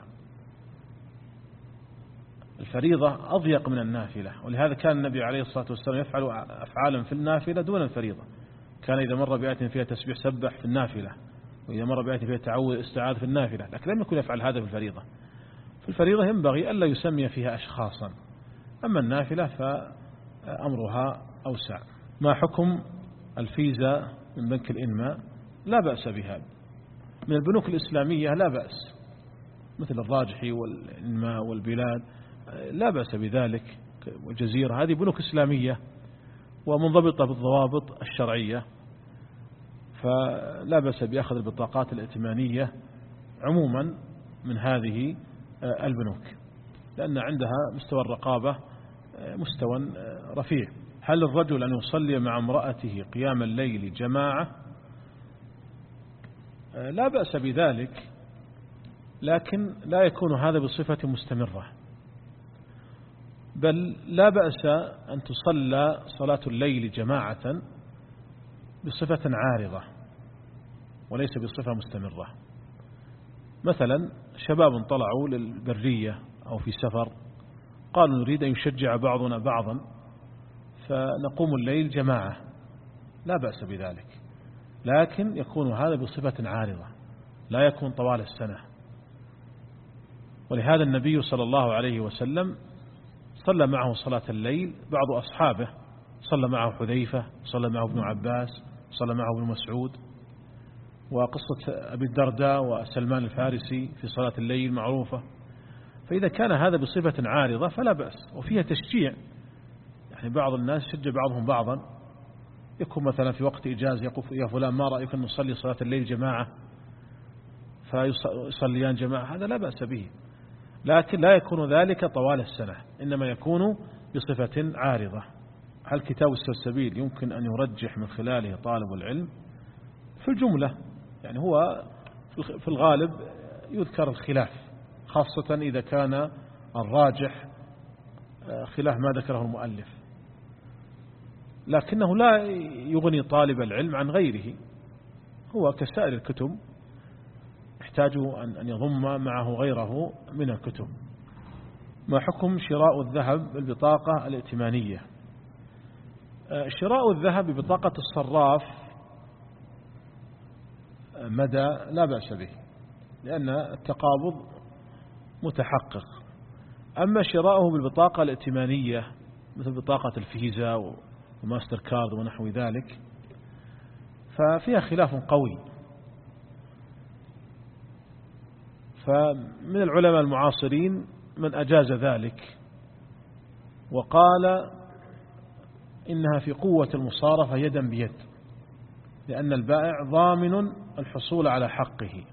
الفريضة أضيق من النافلة، ولهذا كان النبي عليه الصلاة والسلام يفعل أفعالا في النافلة دون الفريضة. كان إذا مر بآية فيها تسبيح سبح في النافلة، وإذا مر بآية فيها تعوذ استعاذ في النافلة، لكن لم يكن يفعل هذا في الفريضة. في الفريضة ينبغي ألا يسمي فيها أشخاصا، أما النافلة فأمرها أوسع. ما حكم الفيزا من بنك الإنماء؟ لا بأس بها، من البنوك الإسلامية لا بأس، مثل الراجحي والإنماء والبلاد لا بأس بذلك، والجزيرة هذه بنوك إسلامية ومنضبطة بالضوابط الشرعية، فلا بأس بأخذ البطاقات الائتمانية عموما من هذه البنوك، لأن عندها مستوى الرقابة مستوى رفيع. هل الرجل أن يصلي مع امرأته قيام الليل جماعة؟ لا بأس بذلك، لكن لا يكون هذا بصفة مستمرة، بل لا بأس أن تصلى صلاة الليل جماعة بصفة عارضة وليس بصفة مستمرة. مثلا شباب طلعوا للبرية أو في سفر، قالوا نريد أن يشجع بعضنا بعضا فنقوم الليل جماعة، لا بأس بذلك، لكن يكون هذا بصفة عارضة لا يكون طوال السنة. ولهذا النبي صلى الله عليه وسلم صلى معه صلاة الليل بعض أصحابه، صلى معه حذيفة، صلى معه ابن عباس، صلى معه ابن مسعود، وقصة أبي الدرداء وسلمان الفارسي في صلاة الليل معروفة. فإذا كان هذا بصفة عارضة فلا بأس، وفيها تشجيع، يعني بعض الناس يشجع بعضهم بعضا، يكون مثلا في وقت إجازة يقول يا فلان ما رأيك أن نصلي صلاة الليل جماعة، فيصليان جماعة، هذا لا بأس به، لكن لا يكون ذلك طوال السنة، إنما يكون بصفة عارضة. هل كتاب السلسبيل يمكن أن يرجح من خلاله طالب العلم؟ في الجملة يعني هو في الغالب يذكر الخلاف، خاصة إذا كان الراجح خلاف ما ذكره المؤلف، لكنه لا يغني طالب العلم عن غيره، هو كسائر الكتب يحتاج أن يضم معه غيره من الكتب. ما حكم شراء الذهب بالبطاقة الائتمانية؟ شراء الذهب ببطاقة الصراف مدى لا بأس به، لأن التقابض متحقق. أما شراؤه بالبطاقة الائتمانية مثل بطاقة الفيزا وماستر كارد ونحو ذلك، ففيها خلاف قوي. فمن العلماء المعاصرين من أجاز ذلك وقال إنها في قوة المصارفة يدا بيد، لأن البائع ضامن الحصول على حقه.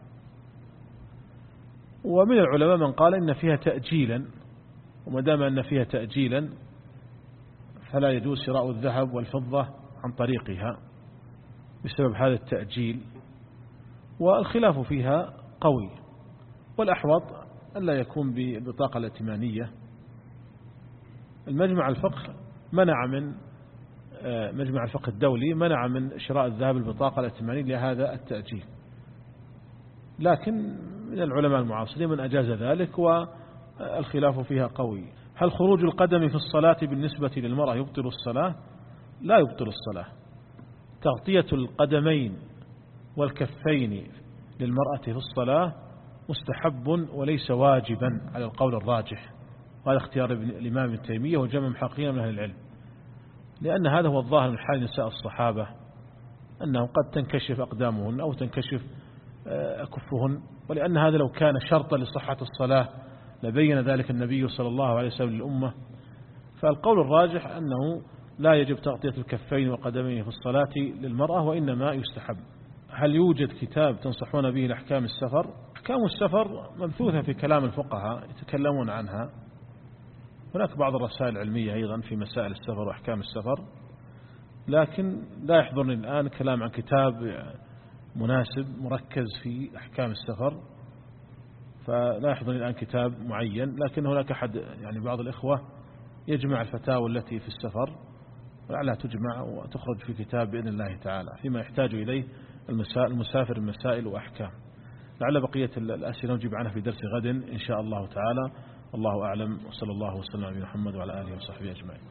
ومن العلماء من قال إن فيها تأجيلا، وما دام أن فيها تأجيلا فلا يجوز شراء الذهب والفضة عن طريقها بسبب هذا التأجيل، والخلاف فيها قوي. والأحوط ألا يكون ببطاقة الائتمانية. المجمع الفقه منع من مجمع الفقه الدولي منع من شراء الذهب البطاقة الائتمانية لهذا التأجيل، لكن من العلماء المعاصرين من أجاز ذلك، والخلاف فيها قوي. هل خروج القدم في الصلاة بالنسبة للمرأة يبطل الصلاة؟ لا يبطل الصلاة. تغطية القدمين والكفين للمرأة في الصلاة مستحب وليس واجبا على القول الراجح، وهذا اختيار الإمام ابن تيمية وجمع محققين من أهل العلم، لأن هذا هو الظاهر من حال نساء الصحابة، أنه قد تنكشف أقدامهن أو تنكشف أكفهن، ولأن هذا لو كان شرطا لصحة الصلاة لبين ذلك النبي صلى الله عليه وسلم للأمة. فالقول الراجح أنه لا يجب تغطية الكفين والقدمين في الصلاة للمرأة، وإنما يستحب. هل يوجد كتاب تنصحون به لأحكام السفر؟ أحكام السفر مبثوثة في كلام الفقهاء يتكلمون عنها. هناك بعض الرسائل العلمية أيضا في مسائل السفر وأحكام السفر، لكن لا يحضرني الآن كلام عن كتاب مناسب مركز في أحكام السفر، فلا يحضرني الآن كتاب معين. لكن هناك أحد يعني بعض الإخوة يجمع الفتاوى التي في السفر ولعلها تجمع وتخرج في كتاب بإذن الله تعالى فيما يحتاج إليه المسافر المسائل وأحكام. لعل بقية الأسئلة نجيب عنها في درس غد إن شاء الله تعالى. والله أعلم، وصلى الله وسلم على محمد وعلى آله وصحبه أجمعين.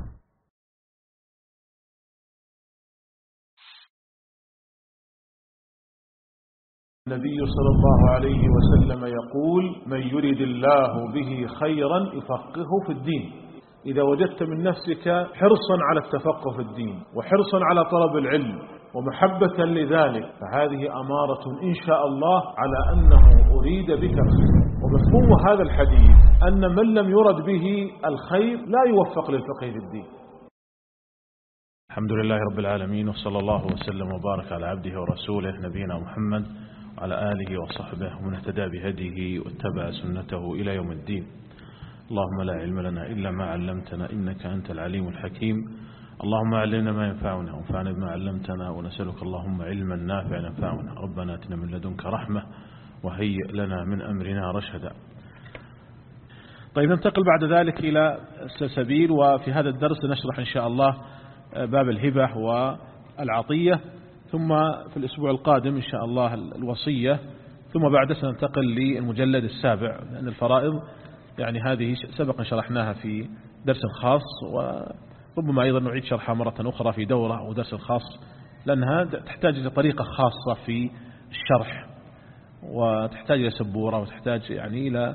النبي صلى الله عليه وسلم يقول: من يريد الله به خيرا يفقهه في الدين. إذا وجدت من نفسك حرصا على التفقه في الدين وحرصا على طلب العلم ومحبة لذلك، فهذه أمارة إن شاء الله على أنه أريد بك الخير. ومفهوم هذا الحديث أن من لم يرد به الخير لا يوفق للفقه في الدين. الحمد لله رب العالمين، وصلى الله وسلم وبارك على عبده ورسوله نبينا محمد وعلى آله وصحبه ومن اهتدى بهديه واتبع سنته إلى يوم الدين. اللهم لا علم لنا إلا ما علمتنا إنك أنت العليم الحكيم. اللهم علمنا ما ينفعنا وانفعنا بما علمتنا، ونسألك اللهم علما نافعا ينفعنا. ربنا آتنا من لدنك رحمة وهيئ لنا من أمرنا رشدا. طيب، ننتقل بعد ذلك إلى السلسبيل، وفي هذا الدرس نشرح إن شاء الله باب الهبة والعطية، ثم في الأسبوع القادم إن شاء الله الوصية، ثم بعد سننتقل للمجلد السابع، لأن الفرائض يعني هذه سبقا شرحناها في درس خاص، وربما أيضا نعيد شرحها مرة أخرى في دورة أو درس خاص، لأنها تحتاج إلى طريقة خاصة في الشرح، وتحتاج إلى سبورة، وتحتاج يعني إلى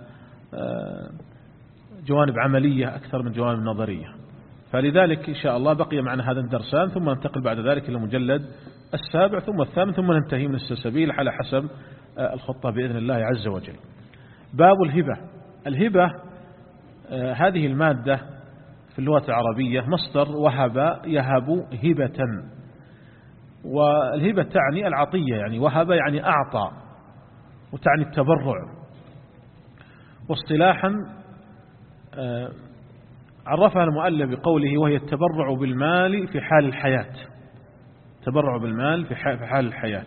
جوانب عملية أكثر من جوانب نظرية. فلذلك إن شاء الله بقي معنا هذا الدرسان، ثم ننتقل بعد ذلك إلى المجلد السابع ثم الثامن، ثم ننتهي من السلسبيل على حسب الخطة بإذن الله عز وجل. باب الهبة. الهبة آه هذه المادة في اللغة العربية مصدر وهب يهب هبة، والهبة تعني العطية، يعني وهب يعني أعطى، وتعني التبرع. واصطلاحا آه عرفها المؤلف بقوله: وهي التبرع بالمال في حال الحياة. تبرع بالمال في حال الحياة.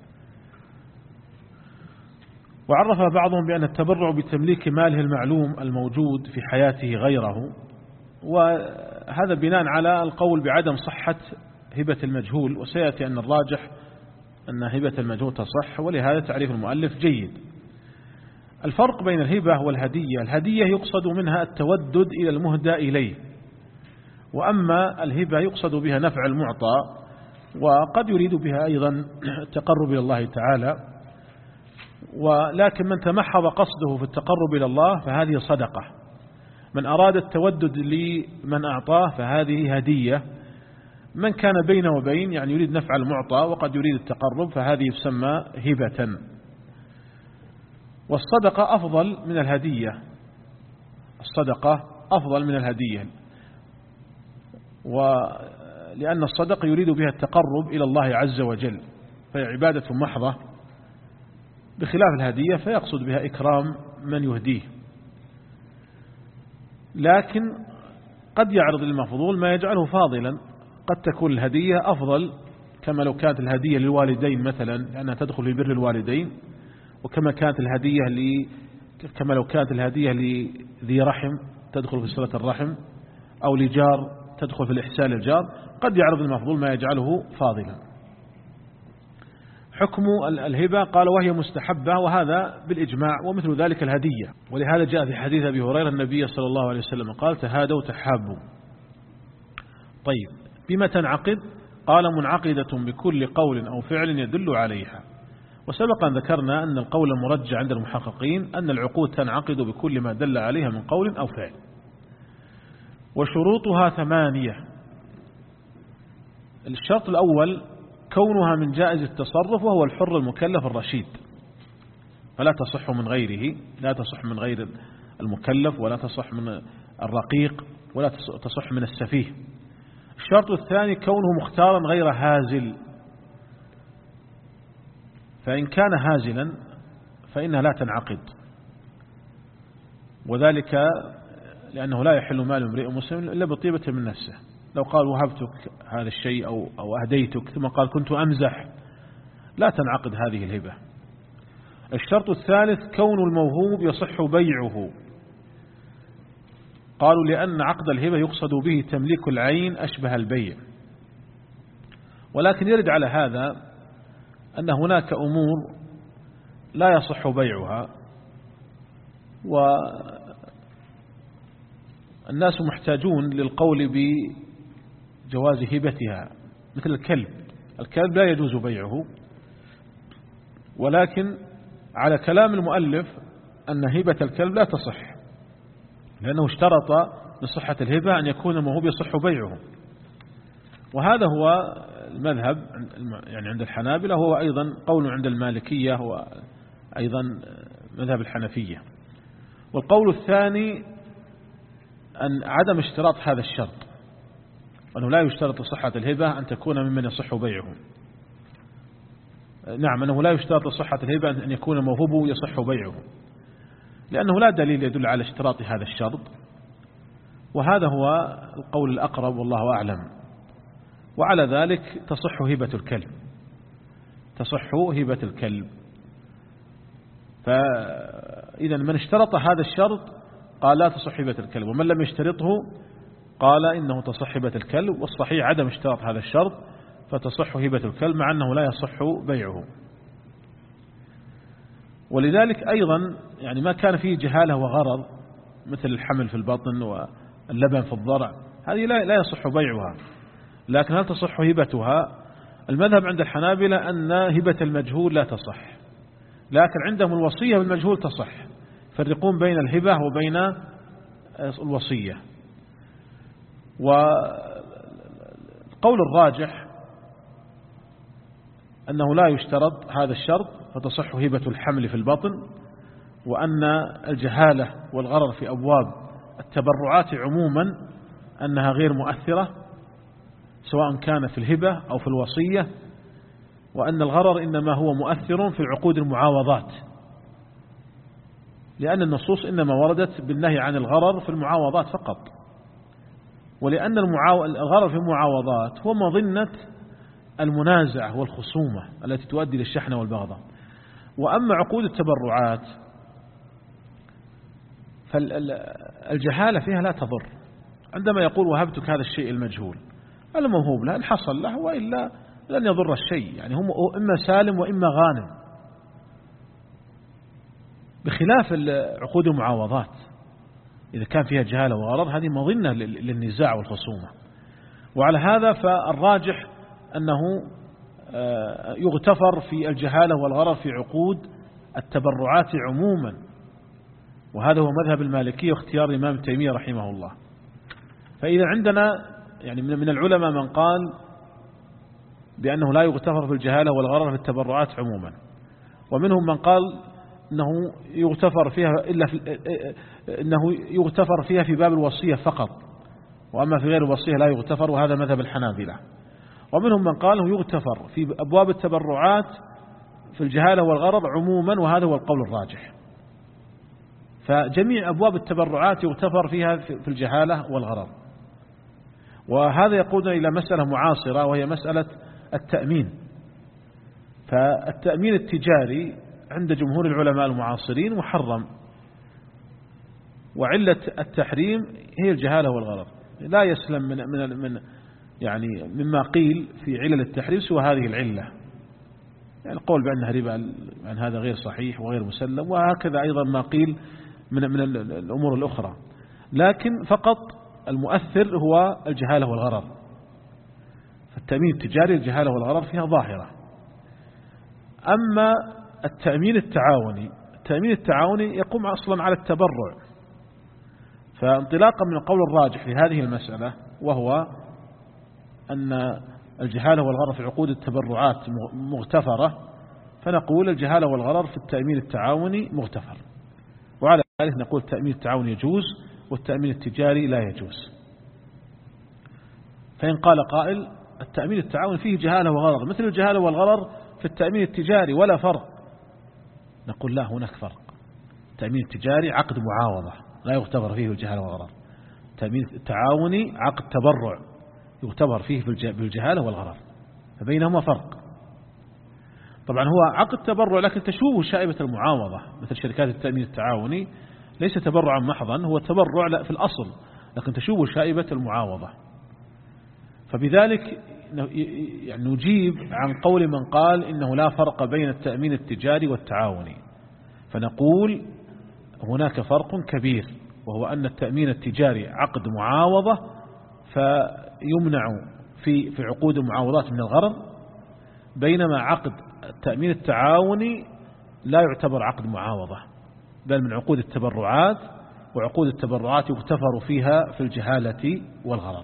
وعرف بعضهم بأن التبرع بتمليك ماله المعلوم الموجود في حياته غيره، وهذا بناء على القول بعدم صحة هبة المجهول، وسيأتي أن الراجح أن هبة المجهول تصح، ولهذا تعريف المؤلف جيد. الفرق بين الهبة والهدية: الهدية يقصد منها التودد إلى المهدى إليه، وأما الهبة يقصد بها نفع المعطى، وقد يريد بها أيضا التقرب إلى الله تعالى. ولكن من تمحض قصده في التقرب إلى الله فهذه صدقة، من أراد التودد لمن أعطاه فهذه هدية، من كان بين وبين يعني يريد نفع المعطى وقد يريد التقرب فهذه يسمى هبة. والصدقة أفضل من الهدية، الصدقة أفضل من الهدية، ولأن الصدقة يريد بها التقرب إلى الله عز وجل، فهي عبادة محضة، بخلاف الهدية فيقصد بها إكرام من يهديه. لكن قد يعرض المفضول ما يجعله فاضلا، قد تكون الهدية أفضل كما لو كانت الهدية للوالدين مثلا لأنها تدخل في بر الوالدين، وكما كانت الهدية ل... كما لو كانت الهدية لذي رحم تدخل في صلة الرحم، أو لجار تدخل في الإحسان للجار، قد يعرض المفضول ما يجعله فاضلا. حكم الهبة قال وهي مستحبة، وهذا بالإجماع، ومثل ذلك الهدية. ولهذا جاء في حديث أبي هريرة النبي صلى الله عليه وسلم قال تهادوا تحابوا. طيب بما تنعقد؟ قال منعقدة بكل قول أو فعل يدل عليها. وسبق أن ذكرنا أن القول المرجع عند المحققين أن العقود تنعقد بكل ما دل عليها من قول أو فعل. وشروطها ثمانية. الشرط الأول كونها من جائز التصرف، وهو الحر المكلف الرشيد، فلا تصح من غيره، لا تصح من غير المكلف، ولا تصح من الرقيق، ولا تصح من السفيه. الشرط الثاني كونه مختارا غير هازل، فإن كان هازلا فإنها لا تنعقد، وذلك لأنه لا يحل مال امرئ مسلم إلا بطيبة من نفسه. لو قال وهبتك هذا الشيء أو, أو أهديتك ثم قال كنت أمزح، لا تنعقد هذه الهبة. الشرط الثالث كون الموهوب يصح بيعه، قالوا لأن عقد الهبة يقصد به تمليك العين أشبه البيع، ولكن يرد على هذا أن هناك أمور لا يصح بيعها، والناس محتاجون للقول بجواز هبتها، مثل الكلب. الكلب لا يجوز بيعه، ولكن على كلام المؤلف أن هبة الكلب لا تصح، لأنه اشترط لصحة الهبة أن يكون الموهوب يصح بيعه، وهذا هو المذهب يعني عند الحنابلة، هو أيضا قول عند المالكية، هو أيضا مذهب الحنفية. والقول الثاني أن عدم اشتراط هذا الشرط، وأنه لا يشترط لصحة الهبة أن تكون ممن يصح بيعه. نعم، أنه لا يشترط لصحة الهبة أن يكون موهوب يصح بيعه، لأنه لا دليل يدل على اشتراط هذا الشرط، وهذا هو القول الأقرب والله أعلم. وعلى ذلك تصح هبة الكلب، تصح هبة الكلب. فإذا من اشترط هذا الشرط قال لا تصح هبة الكلب، ومن لم يشترطه قال إنه تصح هبة الكلب. والصحيح عدم اشتراط هذا الشرط، فتصح هبة الكلب مع أنه لا يصح بيعه. ولذلك أيضا يعني ما كان فيه جهالة وغرض مثل الحمل في البطن واللبن في الضرع، هذه لا يصح بيعها. لكن هل تصح هبتها؟ المذهب عند الحنابلة أن هبة المجهول لا تصح، لكن عندهم الوصية بالمجهول تصح، يفرقون بين الهبة وبين الوصية. والقول الراجح أنه لا يشترط هذا الشرط، فتصح هبة الحمل في البطن، وأن الجهالة والغرر في أبواب التبرعات عموما أنها غير مؤثرة سواء كان في الهبة أو في الوصية، وأن الغرر إنما هو مؤثر في عقود المعاوضات، لأن النصوص إنما وردت بالنهي عن الغرر في المعاوضات فقط، ولأن الغرر في المعاوضات هو مظنة المنازع والخصومة التي تؤدي للشحنة والبغضاء. وأما عقود التبرعات فالجهالة فيها لا تضر. عندما يقول وهبتك هذا الشيء المجهول، الموهوب له إن حصل له، وإلا لن يضر الشيء، يعني هم إما سالم وإما غانم، بخلاف عقود المعاوضات إذا كان فيها جهالة وغرر، هذه مظنة للنزاع والخصومة. وعلى هذا فالراجح أنه يغتفر في الجهالة والغرر في عقود التبرعات عموما، وهذا هو مذهب المالكية واختيار الإمام تيمية رحمه الله. فإذا عندنا يعني من العلماء من قال بأنه لا يغتفر في الجهالة والغرر في التبرعات عموما. ومنهم من قال إنه يغتفر فيها إلا في إنه يغتفر فيها في باب الوصية فقط، وأما في غير الوصية لا يغتفر، وهذا مذهب الحنابلة. ومنهم من قال إنه يغتفر في أبواب التبرعات في الجهالة والغرر عموما، وهذا هو القول الراجح. فجميع أبواب التبرعات يغتفر فيها في الجهالة والغرر. وهذا يقودنا إلى مسألة معاصرة، وهي مسألة التأمين. فالتأمين التجاري عند جمهور العلماء المعاصرين محرم، وعلة التحريم هي الجهالة والغرر. لا يسلم من من من يعني مما قيل في علل التحريم سوى هذه العلة، يعني القول بأنها ربا عن هذا غير صحيح وغير مسلم، وهكذا أيضا ما قيل من من الأمور الأخرى. لكن فقط المؤثر هو الجهالة والغرر. فالتأمين التجاري الجهالة والغرر فيها ظاهرة. أما التأمين التعاوني، التأمين التعاوني يقوم أصلا على التبرع. فانطلاقا من القول الراجح في هذه المسألة، وهو أن الجهالة والغرر في عقود التبرعات مغتفرة، فنقول الجهالة والغرر في التأمين التعاوني مغتفر. وعلى ذلك نقول التأمين التعاوني يجوز والتأمين التجاري لا يجوز. فإن قال قائل التأمين التعاوني فيه جهالة وغرر مثل الجهالة والغرر في التأمين التجاري ولا فرق، نقول لا، هناك فرق. التأمين التجاري عقد معاوضة لا يغتفر فيه الجهالة والغرر، التأمين التعاوني عقد تبرع يغتفر فيه بالجهالة والغرر، فبينهما فرق. طبعا هو عقد تبرع لكن تشوه شائبة المعاوضة، مثل شركات التأمين التعاوني ليس تبرعا محضا، هو تبرع في الأصل لكن تشوه شائبة المعاوضة. فبذلك يعني نجيب عن قول من قال إنه لا فرق بين التأمين التجاري والتعاوني، فنقول هناك فرق كبير، وهو أن التأمين التجاري عقد معاوضة فيمنع في في عقود المعاوضات من الغرر، بينما عقد التأمين التعاوني لا يعتبر عقد معاوضة بل من عقود التبرعات، وعقود التبرعات يغتفر فيها في الجهالة والغرر.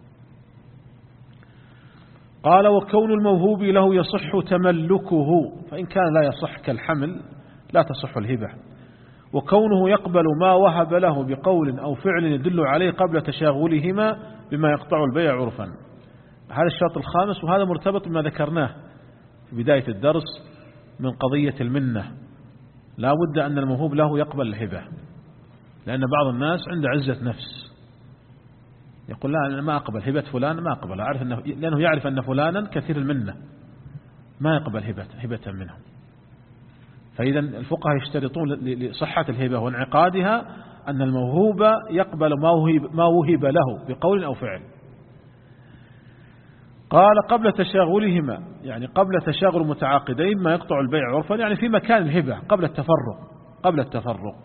قال وكون الموهوب له يصح تملكه، فإن كان لا يصح كالحمل لا تصح الهبة. وكونه يقبل ما وهب له بقول أو فعل يدل عليه قبل تشاغلهما بما يقطع البيع عرفا. هذا الشرط الخامس، وهذا مرتبط بما ذكرناه في بداية الدرس من قضية المنة. لا بد أن الموهوب له يقبل الهبة، لأن بعض الناس عنده عزة نفس يقول لا أنا ما أقبل هبة فلان، ما أقبل، أعرف أنه لأنه يعرف أن فلانا كثير المنة ما يقبل هبة هبة منه. فإذا الفقهاء يشترطون لصحة الهبة وانعقادها أن الموهوب يقبل ما وهب, ما وهب له بقول أو فعل. قال قبل تشاغلهما، يعني قبل تشاغل متعاقدين ما يقطع البيع عرفا، يعني في مكان الهبة قبل التفرق قبل التفرق.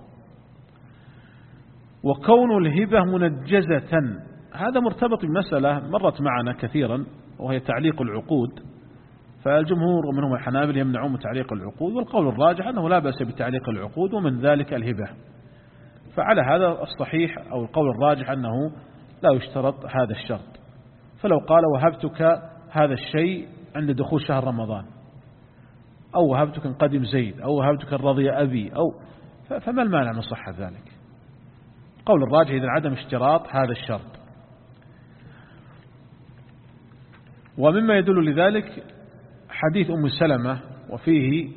وكون الهبة منجزة، هذا مرتبط بمسألة مرت معنا كثيرا، وهي تعليق العقود. فالجمهور ومنهم الحنابلة يمنعون من تعليق العقود، والقول الراجح أنه لا بأس بتعليق العقود، ومن ذلك الهبة. فعلى هذا الصحيح أو القول الراجح أنه لا يشترط هذا الشرط. فلو قال وهبتك هذا الشيء عند دخول شهر رمضان، أو وهبتك قدم زيد، أو وهبتك رضي أبي، أو فما المانع من صحة ذلك؟ قول الراجح إذن عدم اشتراط هذا الشرط. ومما يدل لذلك حديث أم سلمة وفيه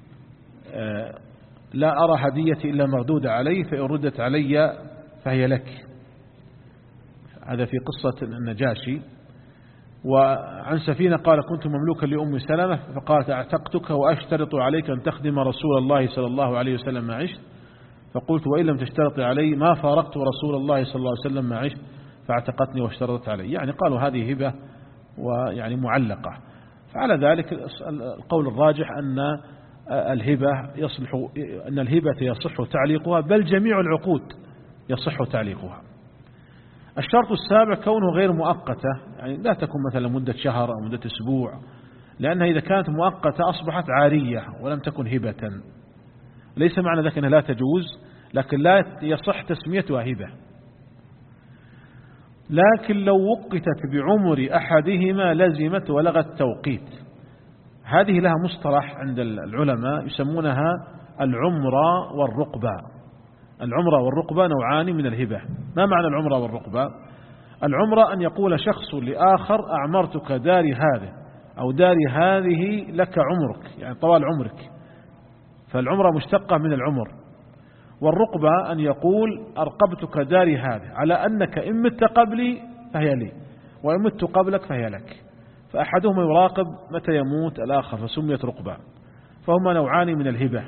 لا أرى هدية إلا مردودة علي، فإن ردت علي فهي لك. هذا في قصة النجاشي. وعن سفينة قال كنت مملوكا لأم سلمة فقالت أعتقتك وأشترط عليك أن تخدم رسول الله صلى الله عليه وسلم ما عشت، فقلت وإن لم تشترط علي ما فارقت رسول الله صلى الله عليه وسلم ما عشت فاعتقتني واشترطت علي. يعني قالوا هذه هبة ويعني معلقة. فعلى ذلك القول الراجح أن الهبة يصلح أن الهبة يصح تعليقها، بل جميع العقود يصح تعليقها. الشرط السابع كونه غير مؤقتة، يعني لا تكون مثلا مدة شهر أو مدة أسبوع، لأنها إذا كانت مؤقتة أصبحت عارية ولم تكن هبة. ليس معنى ذلك أنها لا تجوز، لكن لا يصح تسميتها هبة. لكن لو وقتت بعمر أحدهما لزمت ولغت توقيت. هذه لها مصطلح عند العلماء يسمونها العمرة والرقبة. العمرة والرقبة نوعان من الهبة. ما معنى العمرة والرقبة؟ العمرة أن يقول شخص لآخر أعمرتك داري هذه أو داري هذه لك عمرك، يعني طوال عمرك، فالعمرة مشتقة من العمر. والرقبة أن يقول أرقبتك داري هذه على أنك إن مت قبلي فهي لي وإن مت قبلك فهي لك، فأحدهما يراقب متى يموت الآخر فسميت رقبة. فهما نوعان من الهبة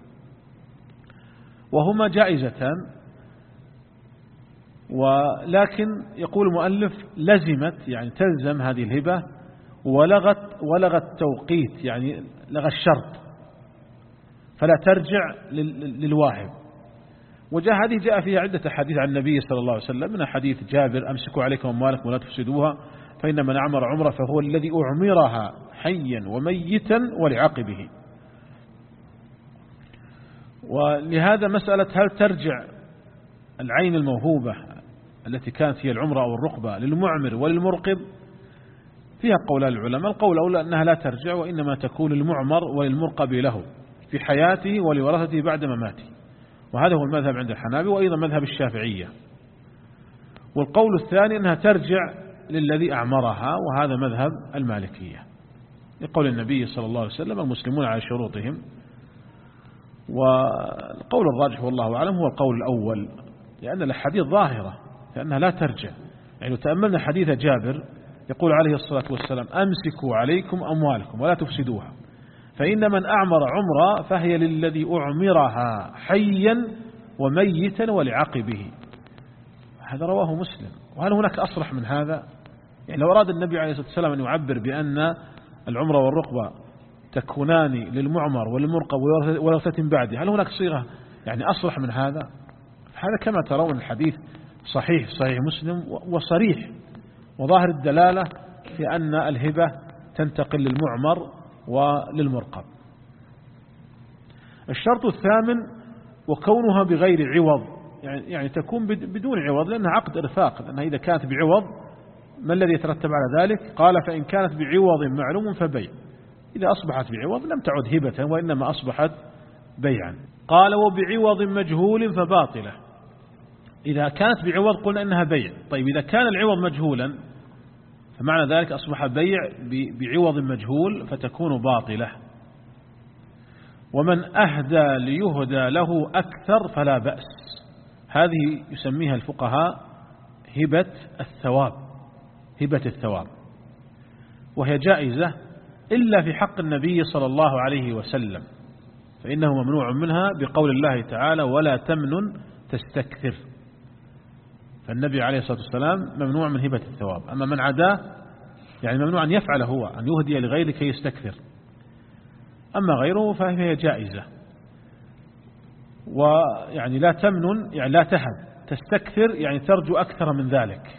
وهما جائزتان، ولكن يقول المؤلف لزمت يعني تلزم هذه الهبة ولغت ولغت توقيت يعني لغى الشرط فلا ترجع للواهب. وجاء هذه جاء فيها عدة حديث عن النبي صلى الله عليه وسلم، من حديث جابر أمسكوا عليكم أموالكم ولا تفسدوها فإن من أعمر عمره فهو الذي أعمرها حيا وميتا ولعقبه. ولهذا مسألة هل ترجع العين الموهوبة التي كانت هي العمرة أو الرقبة للمعمر وللمرقب فيها قولان العلماء. القول الأول أنها لا ترجع وإنما تكون للمعمر وللمرقب له في حياته ولورثته بعد مماته، وهذا هو المذهب عند الحنابلة وأيضا مذهب الشافعية. والقول الثاني أنها ترجع للذي أعمرها، وهذا مذهب المالكية لقول النبي صلى الله عليه وسلم المسلمون على شروطهم. والقول الراجح والله أعلم هو القول الأول، لأن الحديث ظاهرة لأنها لا ترجع. يعني لو تأملنا حديث جابر يقول عليه الصلاة والسلام أمسكوا عليكم أموالكم ولا تفسدوها فإن من أعمر عمرا فهي للذي أعمرها حيا وميتا ولعقبه. هذا رواه مسلم. وهل هناك أصرح من هذا؟ يعني لو أراد النبي عليه الصلاة والسلام أن يعبر بأن العمرة والرقبة تكونان للمعمر وللمرقب ورثة بعده، هل هناك صيغة يعني أصرح من هذا؟ هذا كما ترون الحديث صحيح صحيح مسلم وصريح وظاهر الدلالة في أن الهبة تنتقل للمعمر وللمرقب. الشرط الثامن وكونها بغير عوض، يعني, يعني تكون بدون عوض لأنها عقد إرفاق، لأنها إذا كانت بعوض ما الذي يترتب على ذلك؟ قال فإن كانت بعوض معلوم فبيع. إذا أصبحت بعوض لم تعد هبة وإنما أصبحت بيعا. قال وبعوض مجهول فباطلة. إذا كانت بعوض قلنا إنها بيع. طيب إذا كان العوض مجهولا فمعنى ذلك أصبح بيع بعوض مجهول فتكون باطلة. ومن أهدى ليهدى له أكثر فلا بأس. هذه يسميها الفقهاء هبة الثواب، هبة الثواب، وهي جائزة إلا في حق النبي صلى الله عليه وسلم فإنه ممنوع منها بقول الله تعالى ولا تمنن تستكثر. فالنبي عليه الصلاة والسلام ممنوع من هبة الثواب. أما من عداه يعني ممنوع أن يفعل هو، أن يهدي لغيره كي يستكثر. أما غيره فهي جائزة. ويعني لا تمنن يعني لا تهب، تستكثر يعني ترجو أكثر من ذلك.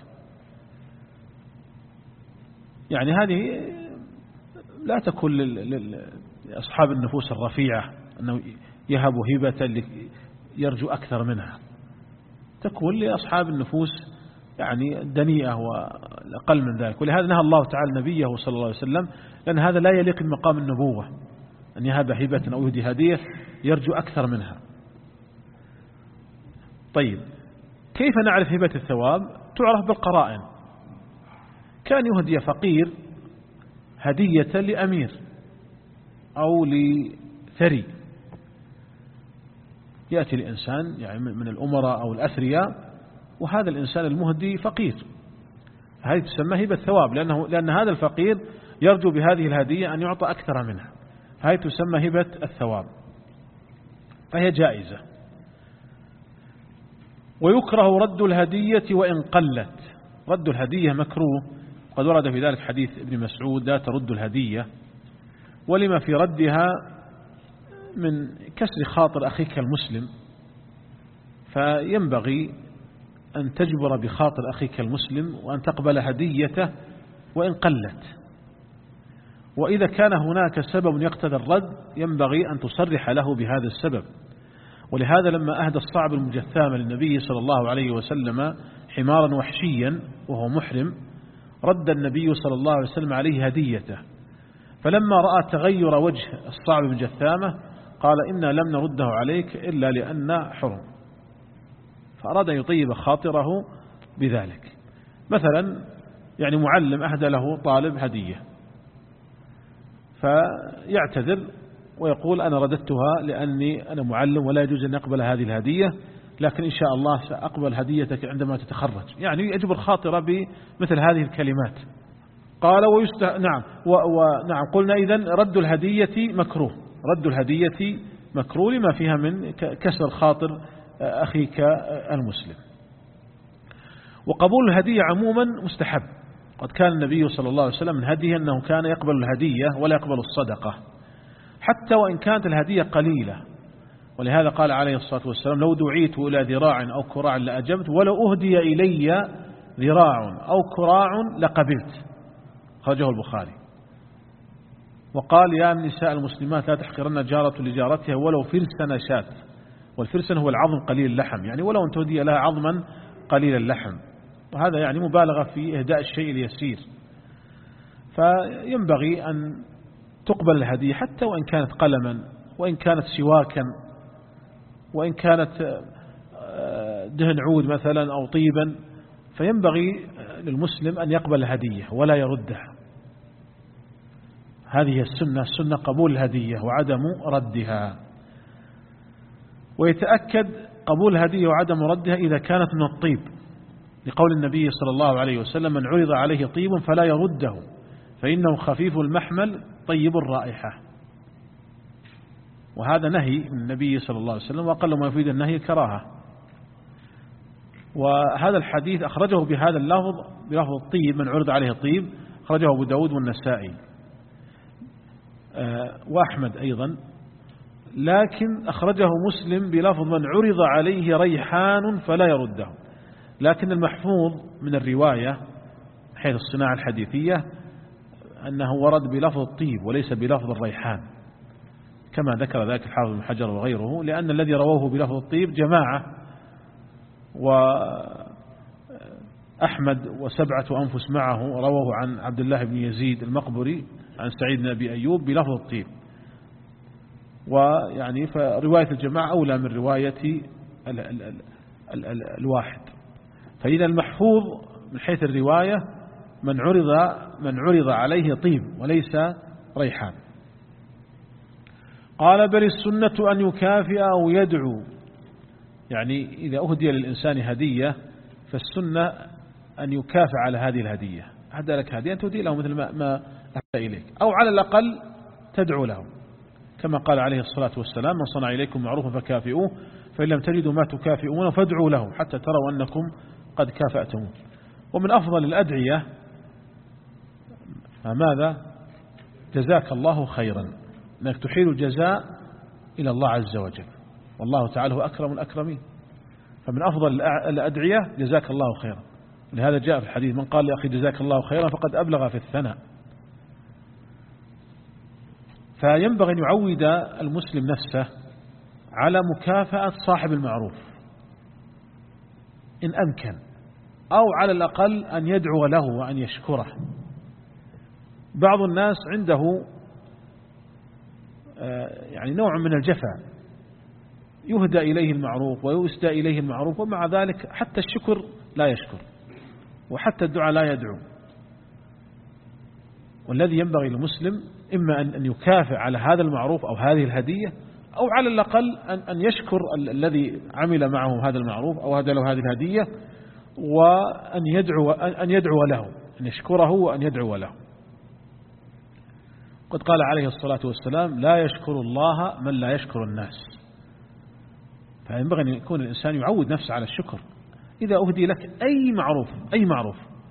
يعني هذه لا تكون لأصحاب النفوس الرفيعة أنه يهب هبة يرجو أكثر منها، تكون لأصحاب النفوس يعني دنيئة والأقل من ذلك. ولهذا نهى الله تعالى نبيه صلى الله عليه وسلم، لأن هذا لا يليق بمقام النبوة أن يهب هبة أو يهدي هدية يرجو أكثر منها. طيب كيف نعرف هبة الثواب؟ تعرف بالقرائن. كان يهدي فقير هدية لأمير أو لثري، يأتي الإنسان يعني من الأمراء أو الأثرياء وهذا الإنسان المهدي فقير، هذه تسمى هبة الثواب، لأنه لأن هذا الفقير يرجو بهذه الهدية أن يعطى أكثر منها، هذه تسمى هبة الثواب، فهي جائزة. ويكره رد الهدية وإن قلت. رد الهدية مكروه، قد ورد في ذلك حديث ابن مسعود لا ترد الهدية، ولما في ردها من كسر خاطر أخيك المسلم، فينبغي أن تجبر بخاطر أخيك المسلم وأن تقبل هديته وإن قلت. وإذا كان هناك سبب يقتضي الرد ينبغي أن تصرح له بهذا السبب. ولهذا لما أهدى الصعب المجثام للنبي صلى الله عليه وسلم حمارا وحشيا وهو محرم رد النبي صلى الله عليه وسلم عليه هديته، فلما رأى تغير وجه الصعب بن جثامة قال إنا لم نرده عليك إلا لأن حرم، فأراد أن يطيب خاطره بذلك. مثلا يعني معلم أهدى له طالب هدية فيعتذر ويقول أنا رددتها لأني أنا معلم ولا يجوز أن أقبل هذه الهدية، لكن إن شاء الله سأقبل هديتك عندما تتخرج، يعني يجبر خاطره بمثل هذه الكلمات. قال ويست... نعم ونعم قلنا إذن رد الهدية مكروه، رد الهدية مكروه لما فيها من كسر خاطر أخيك المسلم. وقبول الهدية عموما مستحب، قد كان النبي صلى الله عليه وسلم من هديه أنه كان يقبل الهدية ولا يقبل الصدقة حتى وإن كانت الهدية قليلة، ولهذا قال عليه الصلاة والسلام لو دعيت إلى ذراع أو كراع لأجبت ولو أهدي إلي ذراع أو كراع لقبلت، خرجه البخاري. وقال يا نساء المسلمات لا تحقرن جارة لجارتها ولو فرسن شاة، والفرسن هو العظم قليل اللحم، يعني ولو أن تهدي لها عظما قليل اللحم، وهذا يعني مبالغة في إهداء الشيء اليسير. فينبغي أن تقبل الهدية حتى وإن كانت قلما، وإن كانت سواكا، وإن كانت دهن عود مثلا أو طيبا، فينبغي للمسلم أن يقبل الهدية ولا يردها. هذه السنة، السنة قبول الهدية وعدم ردها. ويتأكد قبول الهدية وعدم ردها إذا كانت من الطيب، لقول النبي صلى الله عليه وسلم من عرض عليه طيب فلا يرده فإنه خفيف المحمل طيب الرائحة. وهذا نهي من النبي صلى الله عليه وسلم، وأقل ما يفيد النهي كراهة. وهذا الحديث أخرجه بهذا اللفظ بلفظ الطيب من عرض عليه طيب، أخرجه أبو داود والنسائي وأحمد أيضا، لكن أخرجه مسلم بلفظ من عرض عليه ريحان فلا يرده، لكن المحفوظ من الرواية حيث الصناعة الحديثية أنه ورد بلفظ الطيب وليس بلفظ الريحان، كما ذكر ذلك الحافظ بن حجر وغيره، لأن الذي رووه بلفظ الطيب جماعة، وأحمد وسبعة أنفس معه رووه عن عبد الله بن يزيد المقبري عن سعيد بن أبي أيوب بلفظ الطيب، ويعني فرواية الجماعة أولى من رواية ال ال ال ال ال الواحد. فإذا المحفوظ من حيث الرواية من عرض من عرض عليه طيب وليس ريحان. قال بل السنة أن يكافئ أو يدعو، يعني إذا أهدي للإنسان هدية فالسنة أن يكافئ على هذه الهدية، أهدى لك هدية تهدي له مثل ما, ما أهدى إليك، أو على الأقل تدعو له، كما قال عليه الصلاة والسلام من صنع إليكم معروفا فكافئوه فإن لم تجدوا ما تكافئون فادعوا له حتى تروا أنكم قد كافأتموه. ومن أفضل الأدعية ماذا؟ جزاك الله خيرا، أنك تحيل الجزاء إلى الله عز وجل، والله تعالى هو أكرم الأكرمين، فمن أفضل الأدعية جزاك الله خيرا. لهذا جاء في الحديث من قال لأخي جزاك الله خيرا فقد أبلغ في الثناء. فينبغي أن يعود المسلم نفسه على مكافأة صاحب المعروف إن أمكن، أو على الأقل أن يدعو له وأن يشكره. بعض الناس عنده يعني نوع من الجفا، يهدى إليه المعروف ويسدى إليه المعروف، ومع ذلك حتى الشكر لا يشكر وحتى الدعاء لا يدعو. والذي ينبغي للمسلم إما أن يكافئ على هذا المعروف أو هذه الهدية، أو على الأقل أن يشكر الذي عمل معه هذا المعروف أو هذا له هذه الهدية، وأن يدعو, أن يدعو له، أن يشكره وأن يدعو له. قد قال عليه الصلاة والسلام لا يشكر الله من لا يشكر الناس. فينبغي أن يكون الإنسان يعود نفسه على الشكر. إذا أهدي لك أي معروف أي معروف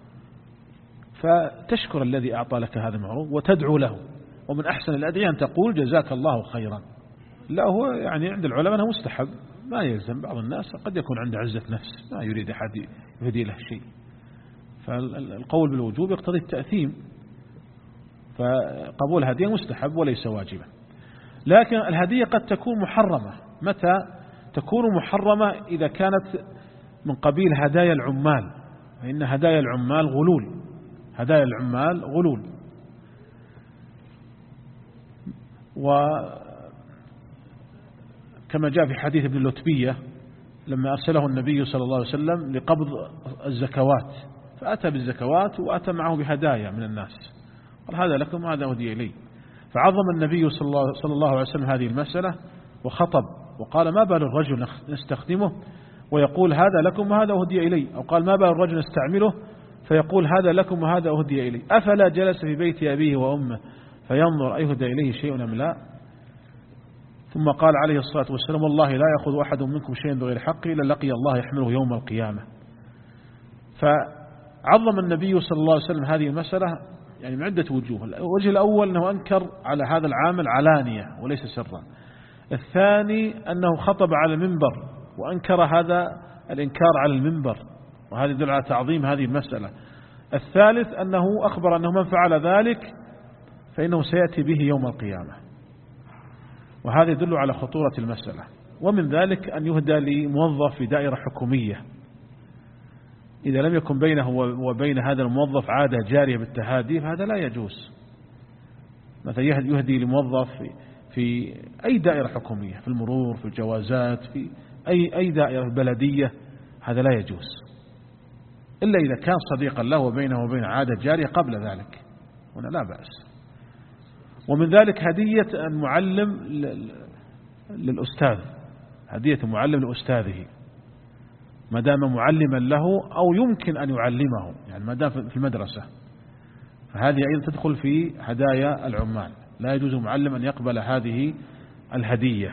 فتشكر الذي أعطى لك هذا المعروف وتدعو له. ومن أحسن الأدعية أن تقول جزاك الله خيرا. لا هو يعني عند العلماء أنه مستحب، ما يلزم. بعض الناس قد يكون عنده عزة نفس ما يريد أحد يهدي له شيء، فالقول بالوجوب يقتضي التأثيم، فقبول هدية مستحب وليس واجبا. لكن الهدية قد تكون محرمة. متى تكون محرمة؟ إذا كانت من قبيل هدايا العمال، فإن هدايا العمال غلول، هدايا العمال غلول. وكما جاء في حديث ابن اللتبية لما أرسله النبي صلى الله عليه وسلم لقبض الزكوات، فأتى بالزكوات وأتى معه بهدايا من الناس، قال هذا لكم وهذا أهدي إلي. فعظم النبي صلى الله, صلى الله عليه وسلم هذه المسألة وخطب وقال ما بال الرجل نستخدمه ويقول هذا لكم وهذا أهدي إلي، أو قال ما بال الرجل نستعمله فيقول هذا لكم وهذا أهدي إلي، أفلا جلس في بيت أبيه وأمه فينظر أيهدى إليه شيء أم لا. ثم قال عليه الصلاة والسلام والله لا يأخذ أحد منكم شيئا بغير حقه إلا لقي الله يحمله يوم القيامة. فعظم النبي صلى الله عليه وسلم هذه المسألة يعني من عدة وجوه. الوجه الأول أنه أنكر على هذا العامل علانية وليس سرا. الثاني أنه خطب على المنبر وأنكر هذا الإنكار على المنبر، وهذا يدل على تعظيم هذه المسألة. الثالث أنه أخبر أنه من فعل ذلك فإنه سيأتي به يوم القيامة، وهذا يدل على خطورة المسألة. ومن ذلك أن يهدى لموظف في دائرة حكومية إذا لم يكن بينه وبين هذا الموظف عادة جارية بالتهادي فهذا لا يجوز. مثلا يهدي لموظف في أي دائرة حكومية، في المرور، في الجوازات، في أي أي دائرة بلدية، هذا لا يجوز إلا إذا كان صديقا له وبينه وبين عادة جارية قبل ذلك، هنا لا بأس. ومن ذلك هدية المعلم للأستاذ، هدية المعلم لأستاذه ما دام معلما له أو يمكن أن يعلمه، يعني ما دام في المدرسة، فهذه أيضا تدخل في هدايا العمال، لا يجوز معلم أن يقبل هذه الهدية.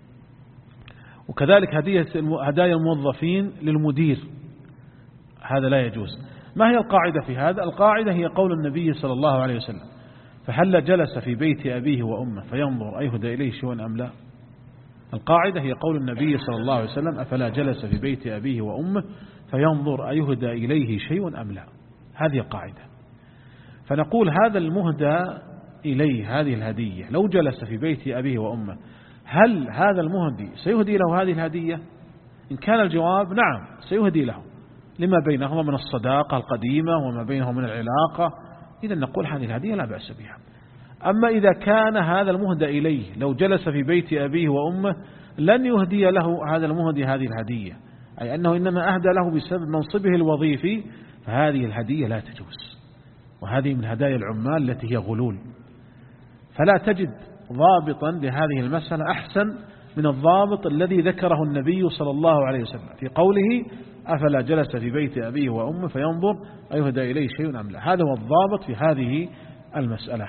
وكذلك هدية هدايا الموظفين للمدير، هذا لا يجوز. ما هي القاعدة في هذا؟ القاعدة هي قول النبي صلى الله عليه وسلم فهل جلس في بيت أبيه وأمه فينظر أيهدى إليه شيء أم لا. القاعدة هي قول النبي صلى الله عليه وسلم أفلا جلس في بيت أبيه وأمه فينظر أيهدى إليه شيء أم لا. هذه القاعدة. فنقول هذا المهدى إليه هذه الهدية لو جلس في بيت أبيه وأمه هل هذا المهدي سيهدي له هذه الهدية؟ إن كان الجواب نعم سيهدي له لما بينهما من الصداقة القديمة وما بينهما من العلاقة، إذا نقول هذه الهدية لا بأس بها. أما إذا كان هذا المهدى إليه لو جلس في بيت أبيه وأمه لن يهدي له هذا المهدي هذه الهدية، أي أنه إنما أهدى له بسبب منصبه الوظيفي، فهذه الهدية لا تجوز، وهذه من هدايا العمال التي هي غلول. فلا تجد ضابطا لهذه المسألة أحسن من الضابط الذي ذكره النبي صلى الله عليه وسلم في قوله أفلا جلس في بيت أبيه وأمه فينظر أيهدى إليه شيء أم لا. هذا هو الضابط في هذه المسألة.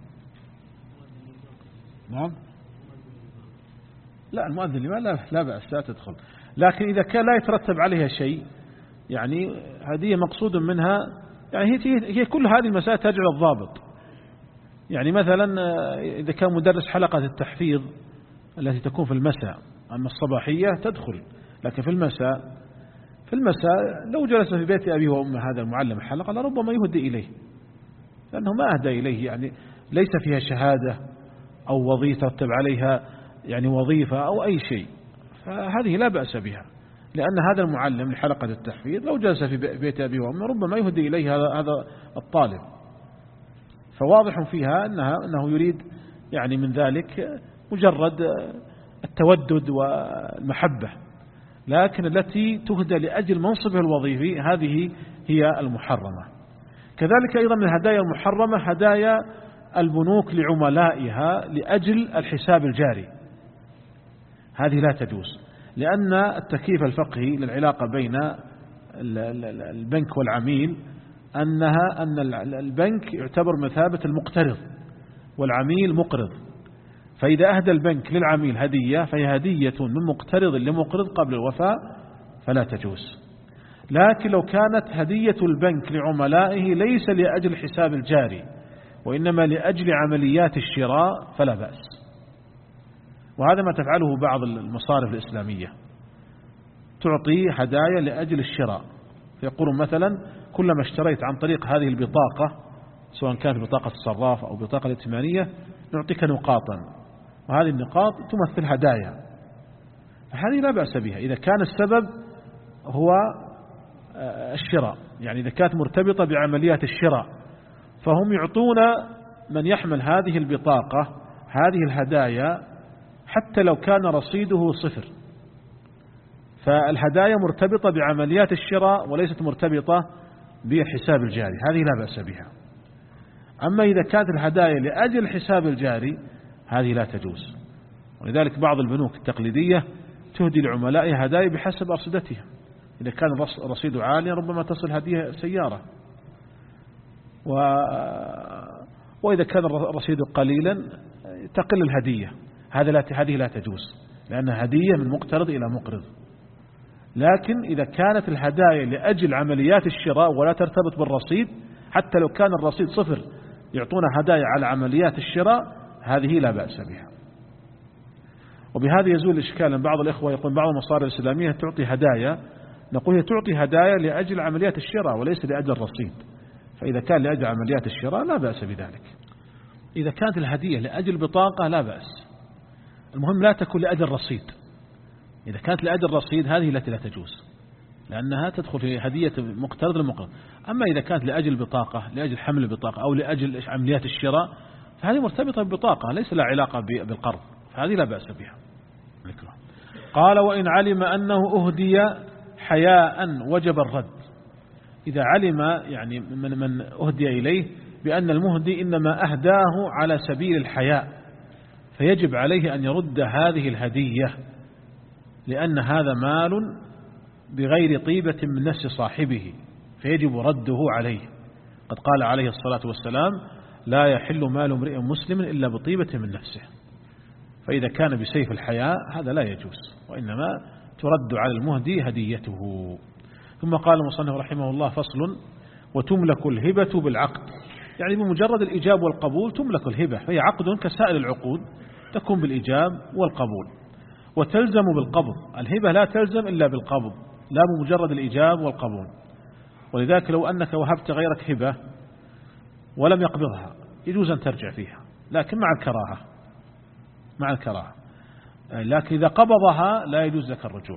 نعم. لا المؤذن لما لا, لا بأس لا تدخل، لكن إذا كان لا يترتب عليها شيء يعني هذه مقصود منها، يعني هي, هي كل هذه المسائل ترجع للضابط. يعني مثلا إذا كان مدرس حلقة التحفيظ التي تكون في المساء، أما الصباحية تدخل، لكن في المساء في المساء لو جلس في بيت أبيه وأمه هذا المعلم الحلقة لربما يهدي إليه، لأنه ما أهدى إليه، يعني ليس فيها شهادة أو وظيفة ترتب عليها يعني وظيفة أو أي شيء، فهذه لا بأس بها، لأن هذا المعلم لحلقة التحفيظ لو جلس في بيت أبيه وأمه ربما يهدي إليه هذا هذا الطالب. فواضح فيها أنها أنه يريد يعني من ذلك مجرد التودد والمحبة، لكن التي تهدى لأجل منصبه الوظيفي هذه هي المحرمة. كذلك أيضا من الهدايا المحرمة هدايا البنوك لعملائها لأجل الحساب الجاري، هذه لا تجوز، لأن التكييف الفقهي للعلاقة بين البنك والعميل أنها أن البنك يعتبر مثابة المقترض والعميل مقرض، فإذا أهدى البنك للعميل هدية فهي هدية من مقترض لمقرض قبل الوفاء فلا تجوز. لكن لو كانت هدية البنك لعملائه ليس لأجل حساب الجاري وإنما لأجل عمليات الشراء فلا بأس، وهذا ما تفعله بعض المصارف الإسلامية، تعطي هدايا لأجل الشراء، فيقولون مثلا كلما اشتريت عن طريق هذه البطاقة سواء كانت بطاقة الصراف أو بطاقة الائتمانية نعطيك نقاطا، وهذه النقاط تمثل هدايا، فهذه لا بأس بها إذا كان السبب هو الشراء، يعني إذا كانت مرتبطة بعمليات الشراء فهم يعطون من يحمل هذه البطاقة هذه الهدايا حتى لو كان رصيده صفر، فالهدايا مرتبطة بعمليات الشراء وليست مرتبطة بالحساب الجاري، هذه لا بأس بها. أما إذا كانت الهدايا لأجل الحساب الجاري هذه لا تجوز، ولذلك بعض البنوك التقليدية تهدي لعملائها هدايا بحسب أرصدتهم، إذا كان الرصيد عاليا ربما تصل هدية سيارة، و... وإذا كان الرصيد قليلا تقل الهدية، هذا لا هذه لا تجوز لأنها هدية من مقترض إلى مقرض. لكن إذا كانت الهدايا لأجل عمليات الشراء ولا ترتبط بالرصيد، حتى لو كان الرصيد صفر يعطون هدايا على عمليات الشراء، هذه لا بأس بها. وبهذا يزول الإشكال أن بعض الإخوة يقول بعض المصارف الإسلامية تعطي هدايا، نقول هي تعطي هدايا لأجل عمليات الشراء وليس لأجل الرصيد، فإذا كان لأجل عمليات الشراء لا بأس بذلك. إذا كانت الهدية لأجل بطاقة لا بأس، المهم لا تكون لأجل رصيد. إذا كانت لأجل رصيد هذه التي لا تجوز لأنها تدخل في هدية مقترض للمقرض. أما إذا كانت لأجل بطاقة لأجل حمل البطاقة أو لأجل عمليات الشراء فهذه مرتبطة بالبطاقة ليس لها علاقة بالقرض، فهذه لا بأس بها. قال وإن علم أنه أهدي حياء وجب الرد. إذا علم يعني من من أهدي إليه بأن المهدي إنما أهداه على سبيل الحياء فيجب عليه أن يرد هذه الهدية، لأن هذا مال بغير طيبة من نفس صاحبه فيجب رده عليه. قد قال عليه الصلاة والسلام لا يحل مال امرئ مسلم إلا بطيبة من نفسه، فإذا كان بسيف الحياء هذا لا يجوز، وإنما ترد على المهدي هديته. ثم قال المصنف رحمه الله فصل وتملك الهبة بالعقد، يعني بمجرد الإجاب والقبول تملك الهبة، فهي عقد كسائر العقود تكون بالإجاب والقبول، وتلزم بالقبض. الهبة لا تلزم إلا بالقبض لا بمجرد الإجاب والقبول. ولذلك لو أنك وهبت غيرك هبة ولم يقبضها يجوز أن ترجع فيها، لكن مع الكراهة مع الكراهة لكن إذا قبضها لا يجوز لك الرجوع.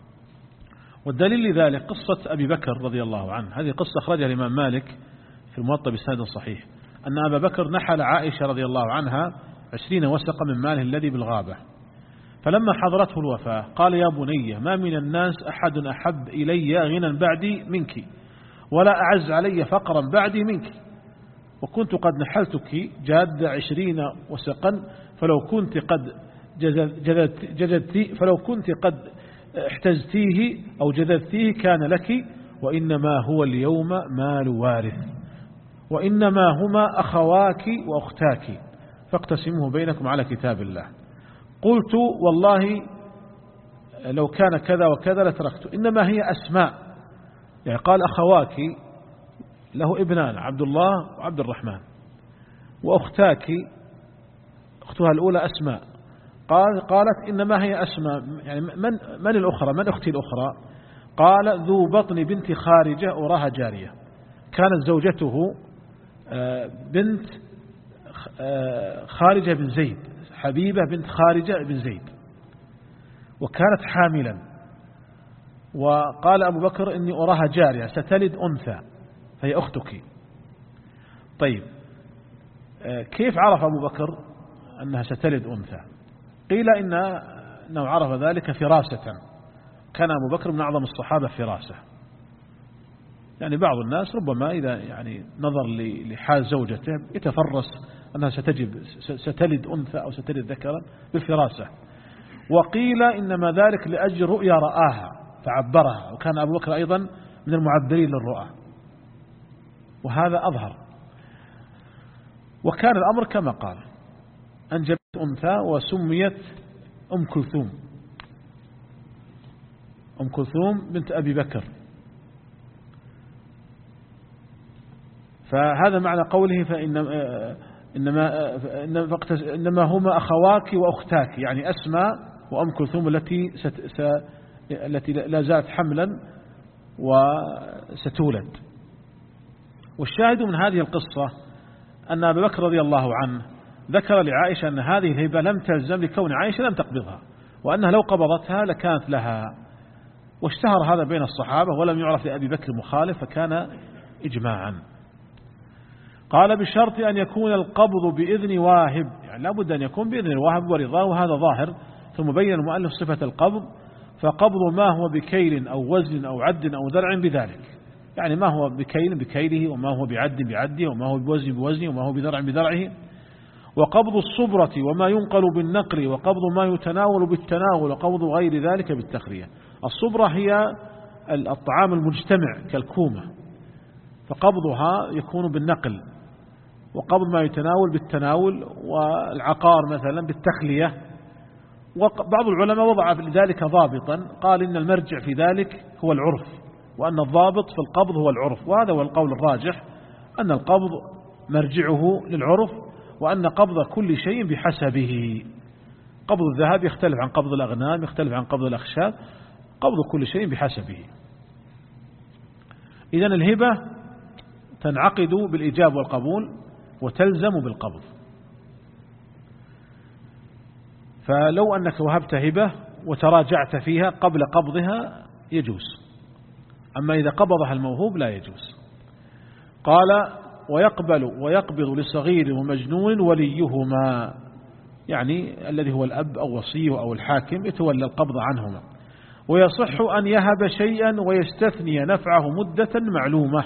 والدليل لذلك قصة أبي بكر رضي الله عنه، هذه قصة أخرجها الإمام مالك في الموطأ بسند صحيح، أن أبا بكر نحل عائشة رضي الله عنها عشرين وسقا من ماله الذي بالغابة، فلما حضرته الوفاة قال يا بني ما من الناس أحد أحب إلي غنى بعدي منك ولا أعز علي فقرا بعدي منك، وكنت قد نحلتك جاد عشرين وسقا فلو كنت قد جذدت جذدتي فلو كنت قد احتزتيه أو جذدتيه كان لك، وإنما هو اليوم مال وارث، وإنما هما أخواك وأختاك فاقتسموه بينكم على كتاب الله. قلت والله لو كان كذا وكذا لتركت، إنما هي أسماء، يعني قال أخواك له ابنان عبد الله وعبد الرحمن، وأختاك أختها الأولى أسماء، قال قالت إنما هي أسماء، يعني من من الأخرى من أختي الأخرى؟ قال ذو بطن بنت خارجة أراها جارية، كانت زوجته بنت خارجة بن زيد، حبيبة بنت خارجة بن زيد، وكانت حاملا، وقال أبو بكر إني أراها جارية ستلد أنثى فهي أختك. طيب كيف عرف أبو بكر أنها ستلد أنثى؟ قيل إن أنه عرف ذلك فراسة، كان أبو بكر من أعظم الصحابة فراسة، يعني بعض الناس ربما إذا يعني نظر لحال زوجته يتفرس أنها ستجب ستلد أنثى أو ستلد ذكرا بالفراسة. وقيل إنما ذلك لأجل رؤيا رآها فعبرها، وكان أبو بكر أيضا من المعبرين للرؤى، وهذا أظهر. وكان الأمر كما قال أنجبت أنثى وسميت أم كلثوم، أم كلثوم بنت أبي بكر. فهذا معنى قوله فإنما إنما إنما هما أخواك وأختاك، يعني أسماء وأم كلثوم التي ست س التي لا زالت حملا وستولد. والشاهد من هذه القصة أن أبا بكر رضي الله عنه ذكر لعائشة أن هذه الهبة لم تلزم لكون عائشة لم تقبضها، وأنها لو قبضتها لكانت لها واشتهر هذا بين الصحابة ولم يعرف لأبي بكر مخالف فكان إجماعا. قال بشرط أن يكون القبض بإذن واهب، يعني لا بد أن يكون بإذن الواهب ورضاه، وهذا ظاهر. ثم بين المؤلف صفة القبض، فقبض ما هو بكيل أو وزن أو عد أو ذرع بذلك، يعني ما هو بكيل بكيله، وما هو بعد بعده، وما هو بوزن بوزنه، وما هو بذرع بذرعه. وقبض الصبرة وما ينقل بالنقل، وقبض ما يتناول بالتناول، وقبض غير ذلك بالتخرية. الصبرة هي الطعام المجتمع كالكومة، فقبضها يكون بالنقل، وقبض ما يتناول بالتناول، والعقار مثلا بالتخلية. وبعض العلماء وضع لذلك ضابطا، قال إن المرجع في ذلك هو العرف، وأن الضابط في القبض هو العرف، وهذا هو القول الراجح، أن القبض مرجعه للعرف، وأن قبض كل شيء بحسبه. قبض الذهب يختلف عن قبض الأغنام، يختلف عن قبض الأخشاب، قبض كل شيء بحسبه. إذن الهبة تنعقد بالإجاب والقبول وتلزم بالقبض. فلو أنك وهبت هبة وتراجعت فيها قبل قبضها يجوز، أما إذا قبضها الموهوب لا يجوز. قال ويقبل ويقبض لصغير ومجنون وليهما، يعني الذي هو الأب أو وصيه أو الحاكم يتولى القبض عنهما. ويصح أن يهب شيئا ويستثني نفعه مدة معلومة،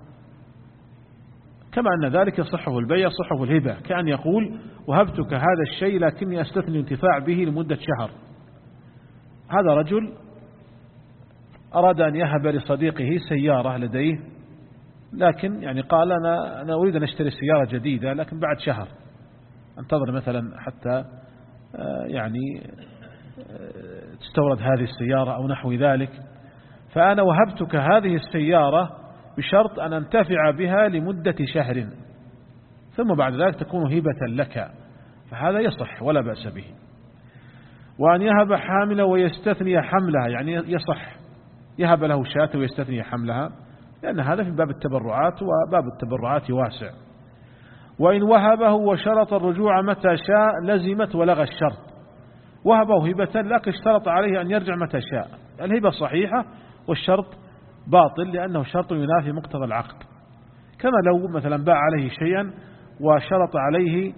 كما أن ذلك يصحه البيع يصحه الهبة، كأن يقول وهبتك هذا الشيء لكني أستثني الانتفاع به لمدة شهر. هذا رجل أراد أن يهب لصديقه سيارة لديه، لكن يعني قال أنا, أنا أريد أن أشتري سيارة جديدة لكن بعد شهر، انتظر مثلا حتى يعني تستورد هذه السيارة أو نحو ذلك، فأنا وهبتك هذه السيارة بشرط أن أنتفع بها لمدة شهر، ثم بعد ذلك تكون هبة لك، فهذا يصح ولا بأس به. وأن يهب حاملة ويستثني حملها، يعني يصح يهب له شاة ويستثني حملها، لأن هذا في باب التبرعات، وباب التبرعات واسع. وإن وهبه وشرط الرجوع متى شاء لزمت ولغى الشرط. وهبه هبة لكن اشترط عليه أن يرجع متى شاء، الهبة صحيحة والشرط باطل لأنه شرط ينافي مقتضى العقد. كما لو مثلا باع عليه شيئا وشرط عليه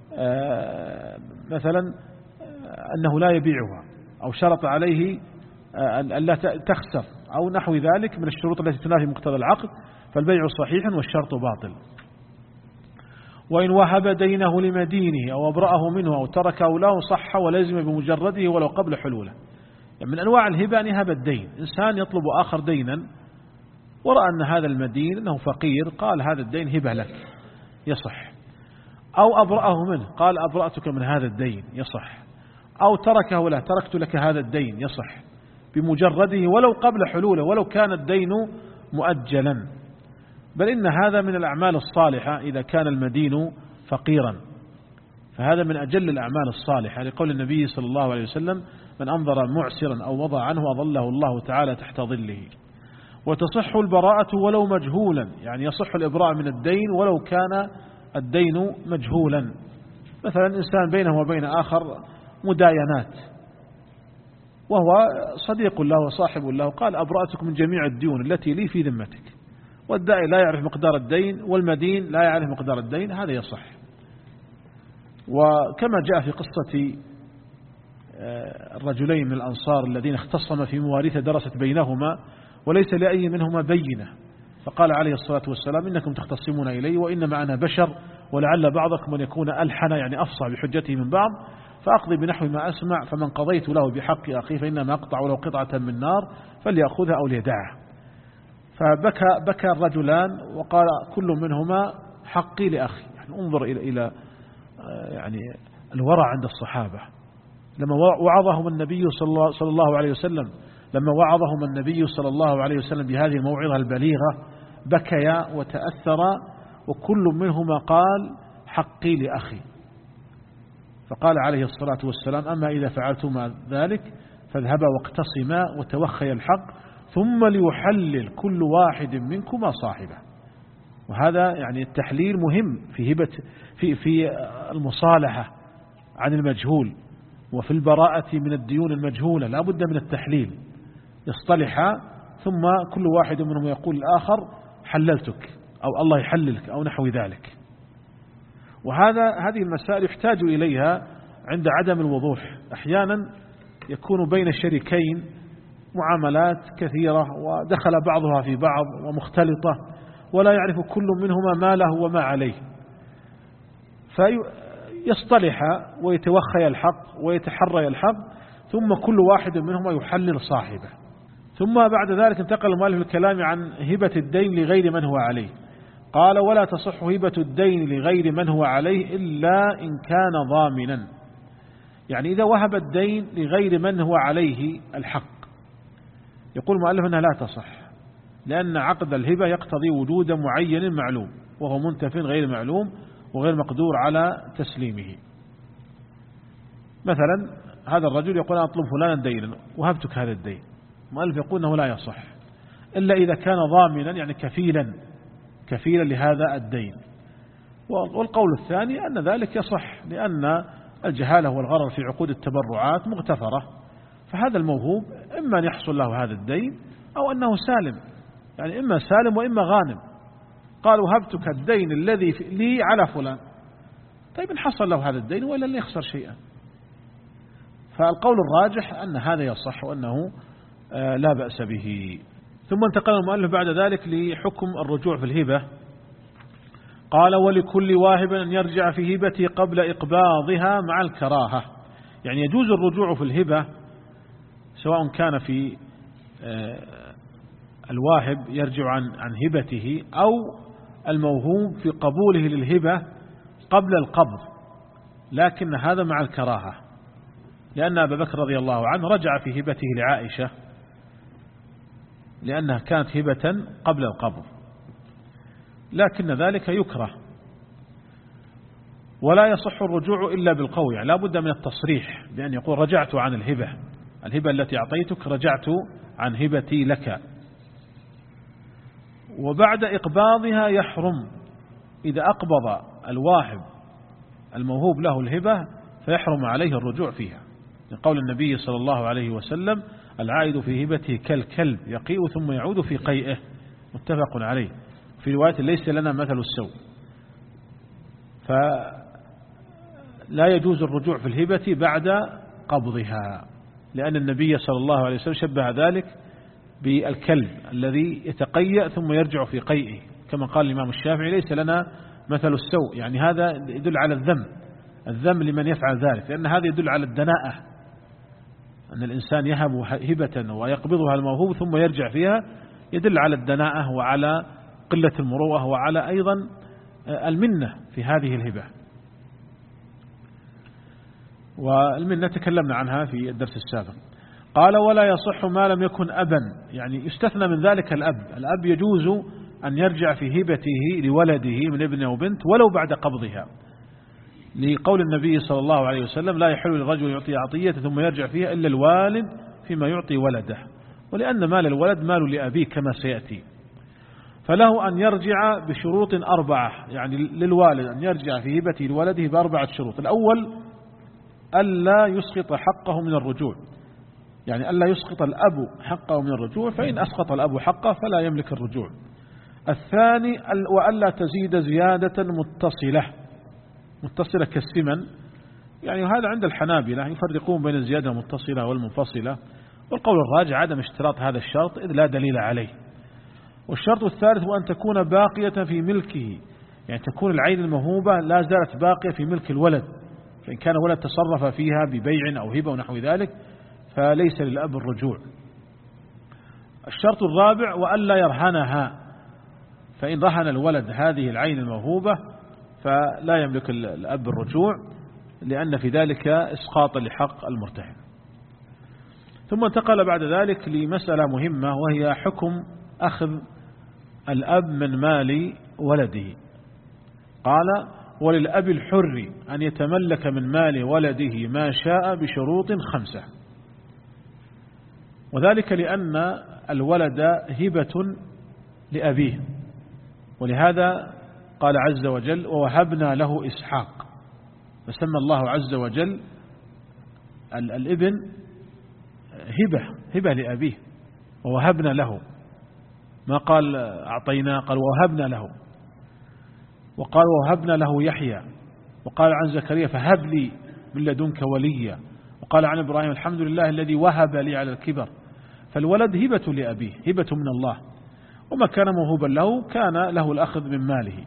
مثلا أنه لا يبيعها، أو شرط عليه أن لا تخسر أو نحو ذلك من الشروط التي تنافي مقتضى العقد، فالبيع صحيح والشرط باطل. وإن وهب دينه لمدينه أو أبرأه منه أو تركه له صح ولزم بمجرده ولو قبل حلوله. يعني من أنواع الهبة أن يهب الدين، إنسان يطلب آخر دينا ورأى أن هذا المدين أنه فقير، قال هذا الدين هبة لك يصح. أو أبرأه منه، قال أبرأتك من هذا الدين يصح. أو تركه له، تركت لك هذا الدين يصح بمجرده ولو قبل حلوله، ولو كان الدين مؤجلا. بل إن هذا من الأعمال الصالحة إذا كان المدين فقيرا، فهذا من أجل الأعمال الصالحة، لقول النبي صلى الله عليه وسلم من أنظر معسرا أو وضع عنه أظله الله تعالى تحت ظله. وتصح البراءة ولو مجهولا، يعني يصح الإبراء من الدين ولو كان الدين مجهولا. مثلا إنسان بينه وبين آخر مداينات وهو صديق له وصاحب له، قال أبرأتك من جميع الديون التي لي في ذمتك، والداعي لا يعرف مقدار الدين والمدين لا يعرف مقدار الدين، هذا يصح. وكما جاء في قصة الرجلين من الأنصار الذين اختصما في مواريث درست بينهما وليس لأي منهما بينة، فقال عليه الصلاة والسلام إنكم تختصمون إلي وإنما أنا بشر ولعل بعضكم أن يكون ألحن، يعني أفصح بحجته من بعض، فأقضي بنحو ما أسمع، فمن قضيت له بحق أخي فإنما أقطع له قطعة من نار فليأخذها أو ليدعها. فبكى بكى الرجلان وقال كل منهما حقي لأخي. يعني انظر إلى إلى يعني الورع عند الصحابة. لما وعظهم النبي صلى الله عليه وسلم لما وعظهم النبي صلى الله عليه وسلم بهذه الموعظة البليغة بكيا وتأثرا، وكل منهما قال حقي لأخي. فقال عليه الصلاة والسلام أما إذا فعلتما ذلك فاذهبا واقتصما وتوخيا الحق ثم ليحلل كل واحد منكما صاحبه. وهذا يعني التحليل مهم في هبة في في المصالحة عن المجهول، وفي البراءة من الديون المجهولة لا بد من التحليل. يصطلحا ثم كل واحد منهم يقول الآخر حللتك أو الله يحللك أو نحو ذلك. وهذا هذه المسائل يحتاج إليها عند عدم الوضوح. أحيانا يكون بين الشريكين معاملات كثيرة ودخل بعضها في بعض ومختلطة ولا يعرف كل منهما ما له وما عليه، فيصطلح ويتوخي الحق ويتحرى الحق، ثم كل واحد منهما يحلل صاحبه. ثم بعد ذلك انتقل المؤلف الكلام عن هبة الدين لغير من هو عليه. قال: ولا تصح هبة الدين لغير من هو عليه إلا إن كان ضامنا. يعني إذا وهب الدين لغير من هو عليه الحق، يقول المؤلف أنها لا تصح، لأن عقد الهبة يقتضي وجود معين معلوم، وهو منتف غير معلوم وغير مقدور على تسليمه. مثلا هذا الرجل يقول: أنا أطلب فلانا دينا وهبتك هذا الدين، المؤلف يقول أنه لا يصح إلا إذا كان ضامنا، يعني كفيلا كفيلا لهذا الدين. والقول الثاني أن ذلك يصح، لأن الجهالة والغرر في عقود التبرعات مغتفرة، فهذا الموهوب إما أن يحصل له هذا الدين أو أنه سالم، يعني إما سالم وإما غانم. قالوا: هبتك الدين الذي لي على فلان، طيب إن حصل له هذا الدين وإلا لن يخسر شيئا. فالقول الراجح أن هذا يصح وأنه لا بأس به. ثم انتقل المؤلف بعد ذلك لحكم الرجوع في الهبة. قال: ولكل واهب أن يرجع في هبته قبل إقباضها مع الكراهة. يعني يجوز الرجوع في الهبة سواء كان في الواهب يرجع عن عن هبته أو الموهوب في قبوله للهبة قبل القبض، لكن هذا مع الكراهة، لأن أبا بكر رضي الله عنه رجع في هبته لعائشة لأنها كانت هبة قبل القبض، لكن ذلك يكره. ولا يصح الرجوع إلا بالقول، يعني لا بد من التصريح بأن يقول: رجعت عن الهبة، الهبة التي أعطيتك رجعت عن هبتي لك. وبعد إقباضها يحرم، إذا أقبض الواهب الموهوب له الهبة فيحرم عليه الرجوع فيها، لقول النبي صلى الله عليه وسلم: العائد في هبته كالكلب يقيء ثم يعود في قيئه، متفق عليه. في رواية: ليس لنا مثل السوء. فلا يجوز الرجوع في الهبة بعد قبضها، لأن النبي صلى الله عليه وسلم شبه ذلك بالكلب الذي يتقيأ ثم يرجع في قيئه، كما قال الإمام الشافعي: ليس لنا مثل السوء. يعني هذا يدل على الذم، الذم لمن يفعل ذلك، لأن هذا يدل على الدناءة، أن الإنسان يهب هبة ويقبضها الموهوب ثم يرجع فيها، يدل على الدناءة وعلى قلة المروءة وعلى أيضا المنة في هذه الهبة. والمنة تكلمنا عنها في الدرس السابق. قال: ولا يصح ما لم يكن أبا، يعني يستثنى من ذلك الأب. الأب يجوز أن يرجع في هبته لولده من ابن أو بنت ولو بعد قبضها، لقول النبي صلى الله عليه وسلم: لا يحل للرجل يعطي عطية ثم يرجع فيها إلا الوالد فيما يعطي ولده، ولأن مال الولد مال لأبيه كما سيأتي. فله أن يرجع بشروط أربعة، يعني للوالد أن يرجع في هبته لولده بأربعة شروط. الأول: ألا يسقط حقه من الرجوع، يعني ألا يسقط الأب حقه من الرجوع، فإن أسقط الأب حقه فلا يملك الرجوع. الثاني: وألا تزيد زيادة متصلة، متصلة كالسمن، يعني هذا عند الحنابلة يفرقون بين الزيادة المتصلة والمنفصلة، والقول الراجع عدم اشتراط هذا الشرط إذ لا دليل عليه. والشرط الثالث هو أن تكون باقية في ملكه، يعني تكون العين الموهوبة لا زالت باقية في ملك الولد، فإن كان الولد تصرف فيها ببيع أو هبة ونحو ذلك فليس للأب الرجوع. الشرط الرابع: وألا يرهنها، فإن رهن الولد هذه العين الموهوبة فلا يملك الأب الرجوع، لأن في ذلك إسقاطا لحق المرتهن. ثم انتقل بعد ذلك لمسألة مهمة، وهي حكم أخذ الأب من مال ولده. قال: وللأب الحر أن يتملك من مال ولده ما شاء بشروط خمسة، وذلك لأن الولد هبة لأبيه، ولهذا قال عز وجل: ووهبنا له إسحاق، فسمى الله عز وجل الابن هبة هبة لأبيه، ووهبنا له، ما قال أعطينا، قال ووهبنا له، وقال ووهبنا له يحيى، وقال عن زكريا فهب لي من لدنك وليا، وقال عن إبراهيم الحمد لله الذي وهب لي على الكبر. فالولد هبة لأبيه، هبة من الله، وما كان موهوبا له كان له الأخذ من ماله.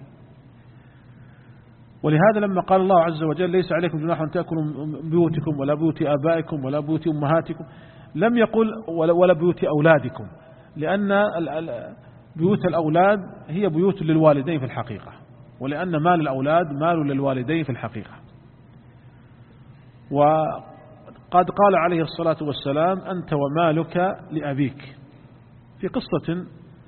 ولهذا لما قال الله عز وجل ليس عليكم جناح أن تأكلوا من بيوتكم ولا بيوت آبائكم ولا بيوت أمهاتكم، لم يقل ولا بيوت أولادكم، لأن بيوت الأولاد هي بيوت للوالدين في الحقيقة، ولأن مال الأولاد مال للوالدين في الحقيقة. وقد قال عليه الصلاة والسلام أنت ومالك لأبيك، في قصة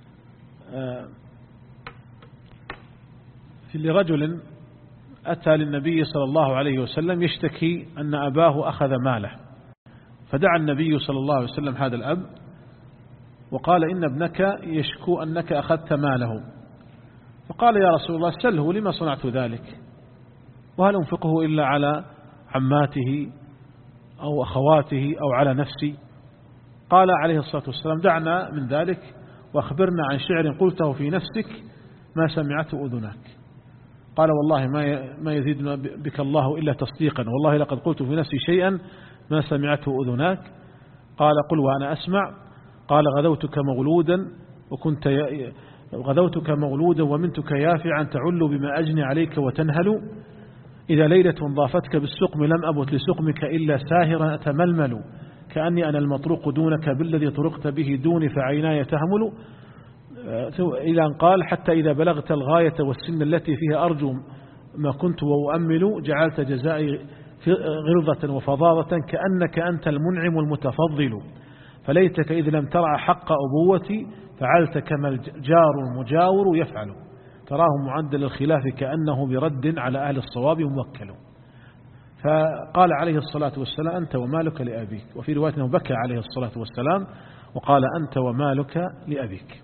في لرجل أتى للنبي صلى الله عليه وسلم يشتكي أن أباه أخذ ماله، فدعا النبي صلى الله عليه وسلم هذا الأب وقال إن ابنك يشكو أنك أخذت ماله، فقال يا رسول الله سله لما صنعت ذلك، وهل أنفقه إلا على عماته أو أخواته أو على نفسي؟ قال عليه الصلاة والسلام دعنا من ذلك وأخبرنا عن شعر قلته في نفسك ما سمعته أذناك. قال والله ما يزيد بك الله إلا تصديقا، والله لقد قلت في نفسي شيئا ما سمعته أذناك. قال قل وأنا أسمع. قال غدوتك مغلودا وكنت غدوتك مغلودا ومنتك يافعا تعل بما أجني عليك وتنهل، إذا ليلة ضافتك بالسقم لم أبت لسقمك إلا ساهرا أتململ، كأني أنا المطروق دونك بالذي طرقت به دوني فعيناي تهمل. إلى أن قال حتى إذا بلغت الغاية والسن التي فيها أرجو ما كنت وأؤمل، جعلت جزائي غلظة وفظاظة كأنك أنت المنعم المتفضل، فليتك إذ لم ترع حق أبوتي فعلت كما الجار المجاور يفعل، تراه معدل الخلاف كأنه برد على أهل الصواب موكل. فقال عليه الصلاة والسلام أنت ومالك لأبيك، وفي رواية أنه بكى عليه الصلاة والسلام وقال أنت ومالك لأبيك.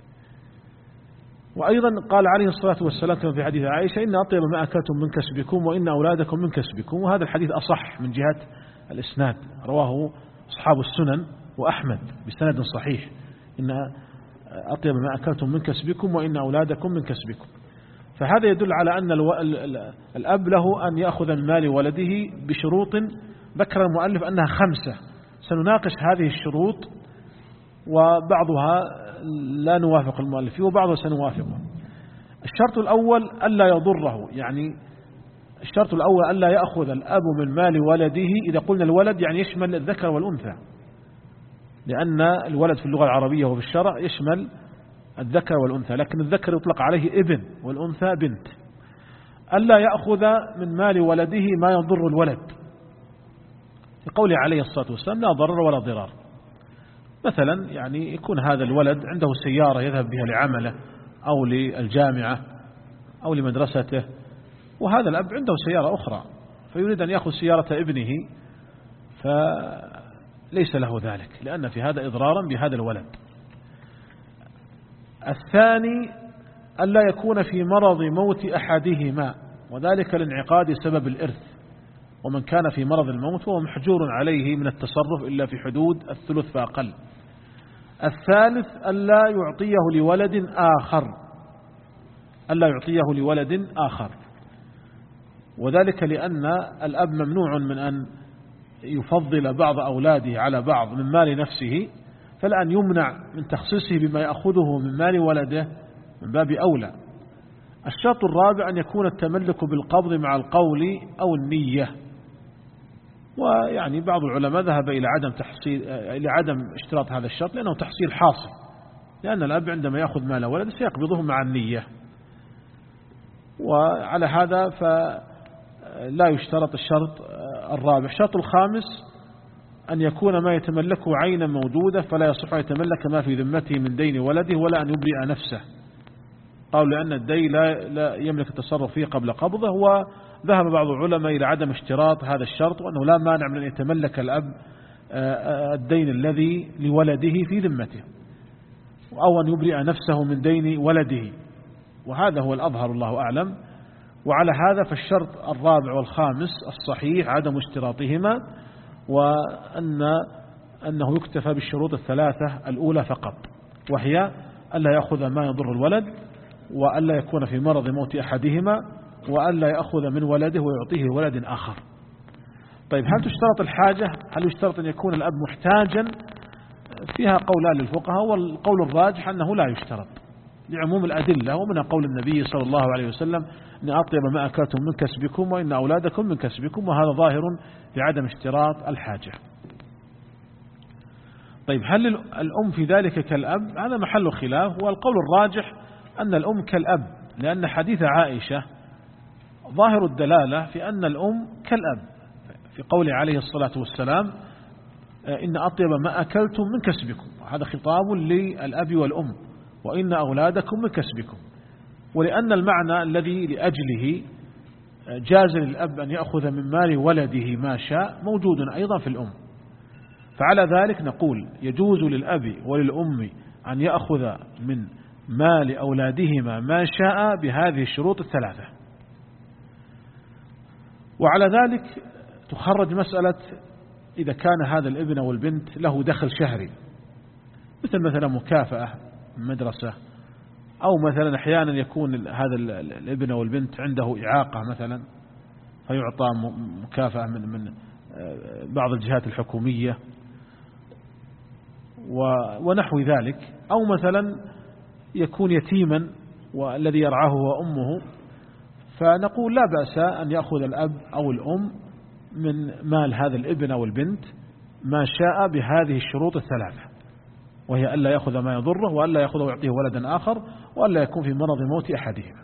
وأيضا قال عليه الصلاة والسلام كما في حديث عائشة إن أطيب ما أكلتم من كسبكم وإن أولادكم من كسبكم، وهذا الحديث أصح من جهة الإسناد، رواه أصحاب السنن وأحمد بسند صحيح، إن أطيب ما أكلتم من كسبكم وإن أولادكم من كسبكم. فهذا يدل على أن الأب له أن يأخذ من مال ولده بشروط ذكر المؤلف أنها خمسة، سنناقش هذه الشروط وبعضها لا نوافق المؤلف فيه وبعضها سنوافقه. الشرط الأول ألا يضره، يعني الشرط الأول ألا يأخذ الأب من مال ولده، إذا قلنا الولد يعني يشمل الذكر والأنثى، لأن الولد في اللغة العربية وفي الشرع يشمل الذكر والأنثى، لكن الذكر يطلق عليه ابن والأنثى بنت. ألا يأخذ من مال ولده ما يضر الولد، في قوله عليه الصلاة والسلام لا ضرر ولا ضرار. مثلا يعني يكون هذا الولد عنده سيارة يذهب بها لعمله أو للجامعة أو لمدرسته، وهذا الأب عنده سيارة أخرى فيريد أن يأخذ سيارة ابنه، فليس له ذلك لأن في هذا إضرارا بهذا الولد. الثاني ألا يكون في مرض موت أحدهما، وذلك لانعقاد سبب الإرث، ومن كان في مرض الموت فهو محجور عليه من التصرف إلا في حدود الثلث فأقل. الثالث ألا يعطيه لولد آخر، ألا يعطيه لولد آخر، وذلك لأن الأب ممنوع من أن يفضل بعض أولاده على بعض من مال نفسه، فالآن يمنع من تخصيصه بما يأخذه من مال ولده من باب أولى. الشرط الرابع أن يكون التملك بالقبض مع القول أو النية، ويعني بعض العلماء ذهب إلى عدم تحصيل إلى عدم اشتراط هذا الشرط لأنه تحصيل حاصل، لأن الأب عندما يأخذ مال ولد سيقبضه مع النية، وعلى هذا فلا يشترط الشرط الرابع. الشرط الخامس أن يكون ما يتملكه عينا موجودة، فلا يصح أن يتملك ما في ذمته من دين ولده ولا أن يبرئ نفسه، قالوا لأن الدين لا, لا يملك التصرف فيه قبل قبضه. وذهب بعض العلماء إلى عدم اشتراط هذا الشرط، وأنه لا مانع من أن يتملك الأب الدين الذي لولده في ذمته أو أن يبرئ نفسه من دين ولده، وهذا هو الأظهر الله أعلم. وعلى هذا فالشرط الرابع والخامس الصحيح عدم اشتراطهما، وأن أنه يكتفى بالشروط الثلاثة الأولى فقط، وهي ألا يأخذ ما يضر الولد، وألا يكون في مرض موت أحدهما، وألا يأخذ من ولده ويعطيه ولد آخر. طيب هل تشترط الحاجة؟ هل يشترط أن يكون الأب محتاجا؟ فيها قولان للفقهاء، والقول الراجح أنه لا يشترط لعموم الأدلة، ومن قول النبي صلى الله عليه وسلم إن أطيب ما أكلتم من كسبكم وإن أولادكم من كسبكم، وهذا ظاهر في عدم اشتراط الحاجة. طيب هل الأم في ذلك كالأب؟ هذا محل خلاف، والقول الراجح أن الأم كالأب، لأن حديث عائشة ظاهر الدلالة في أن الأم كالأب، في قوله عليه الصلاة والسلام إن أطيب ما أكلتم من كسبكم، هذا خطاب للأب والأم، وإن أولادكم من كسبكم، ولأن المعنى الذي لأجله جاز للأب أن يأخذ من مال ولده ما شاء موجود أيضا في الأم، فعلى ذلك نقول يجوز للأب وللأم أن يأخذ من مال أولادهما ما شاء بهذه الشروط الثلاثة. وعلى ذلك تخرج مسألة إذا كان هذا الابن أو البنت له دخل شهري، مثل مثلا مكافأة مدرسة، أو مثلا أحيانا يكون هذا الابن أو البنت عنده إعاقة مثلا فيعطى مكافأة من من بعض الجهات الحكومية ونحو ذلك، أو مثلا يكون يتيما والذي يرعاه هو أمه، فنقول لا بأس أن يأخذ الأب أو الأم من مال هذا الابن أو البنت ما شاء بهذه الشروط الثلاثة، وهي ألا يأخذ ما يضره، وألا يأخذ ويعطيه ولدا آخر، وألا يكون في مرض موت أحدهما.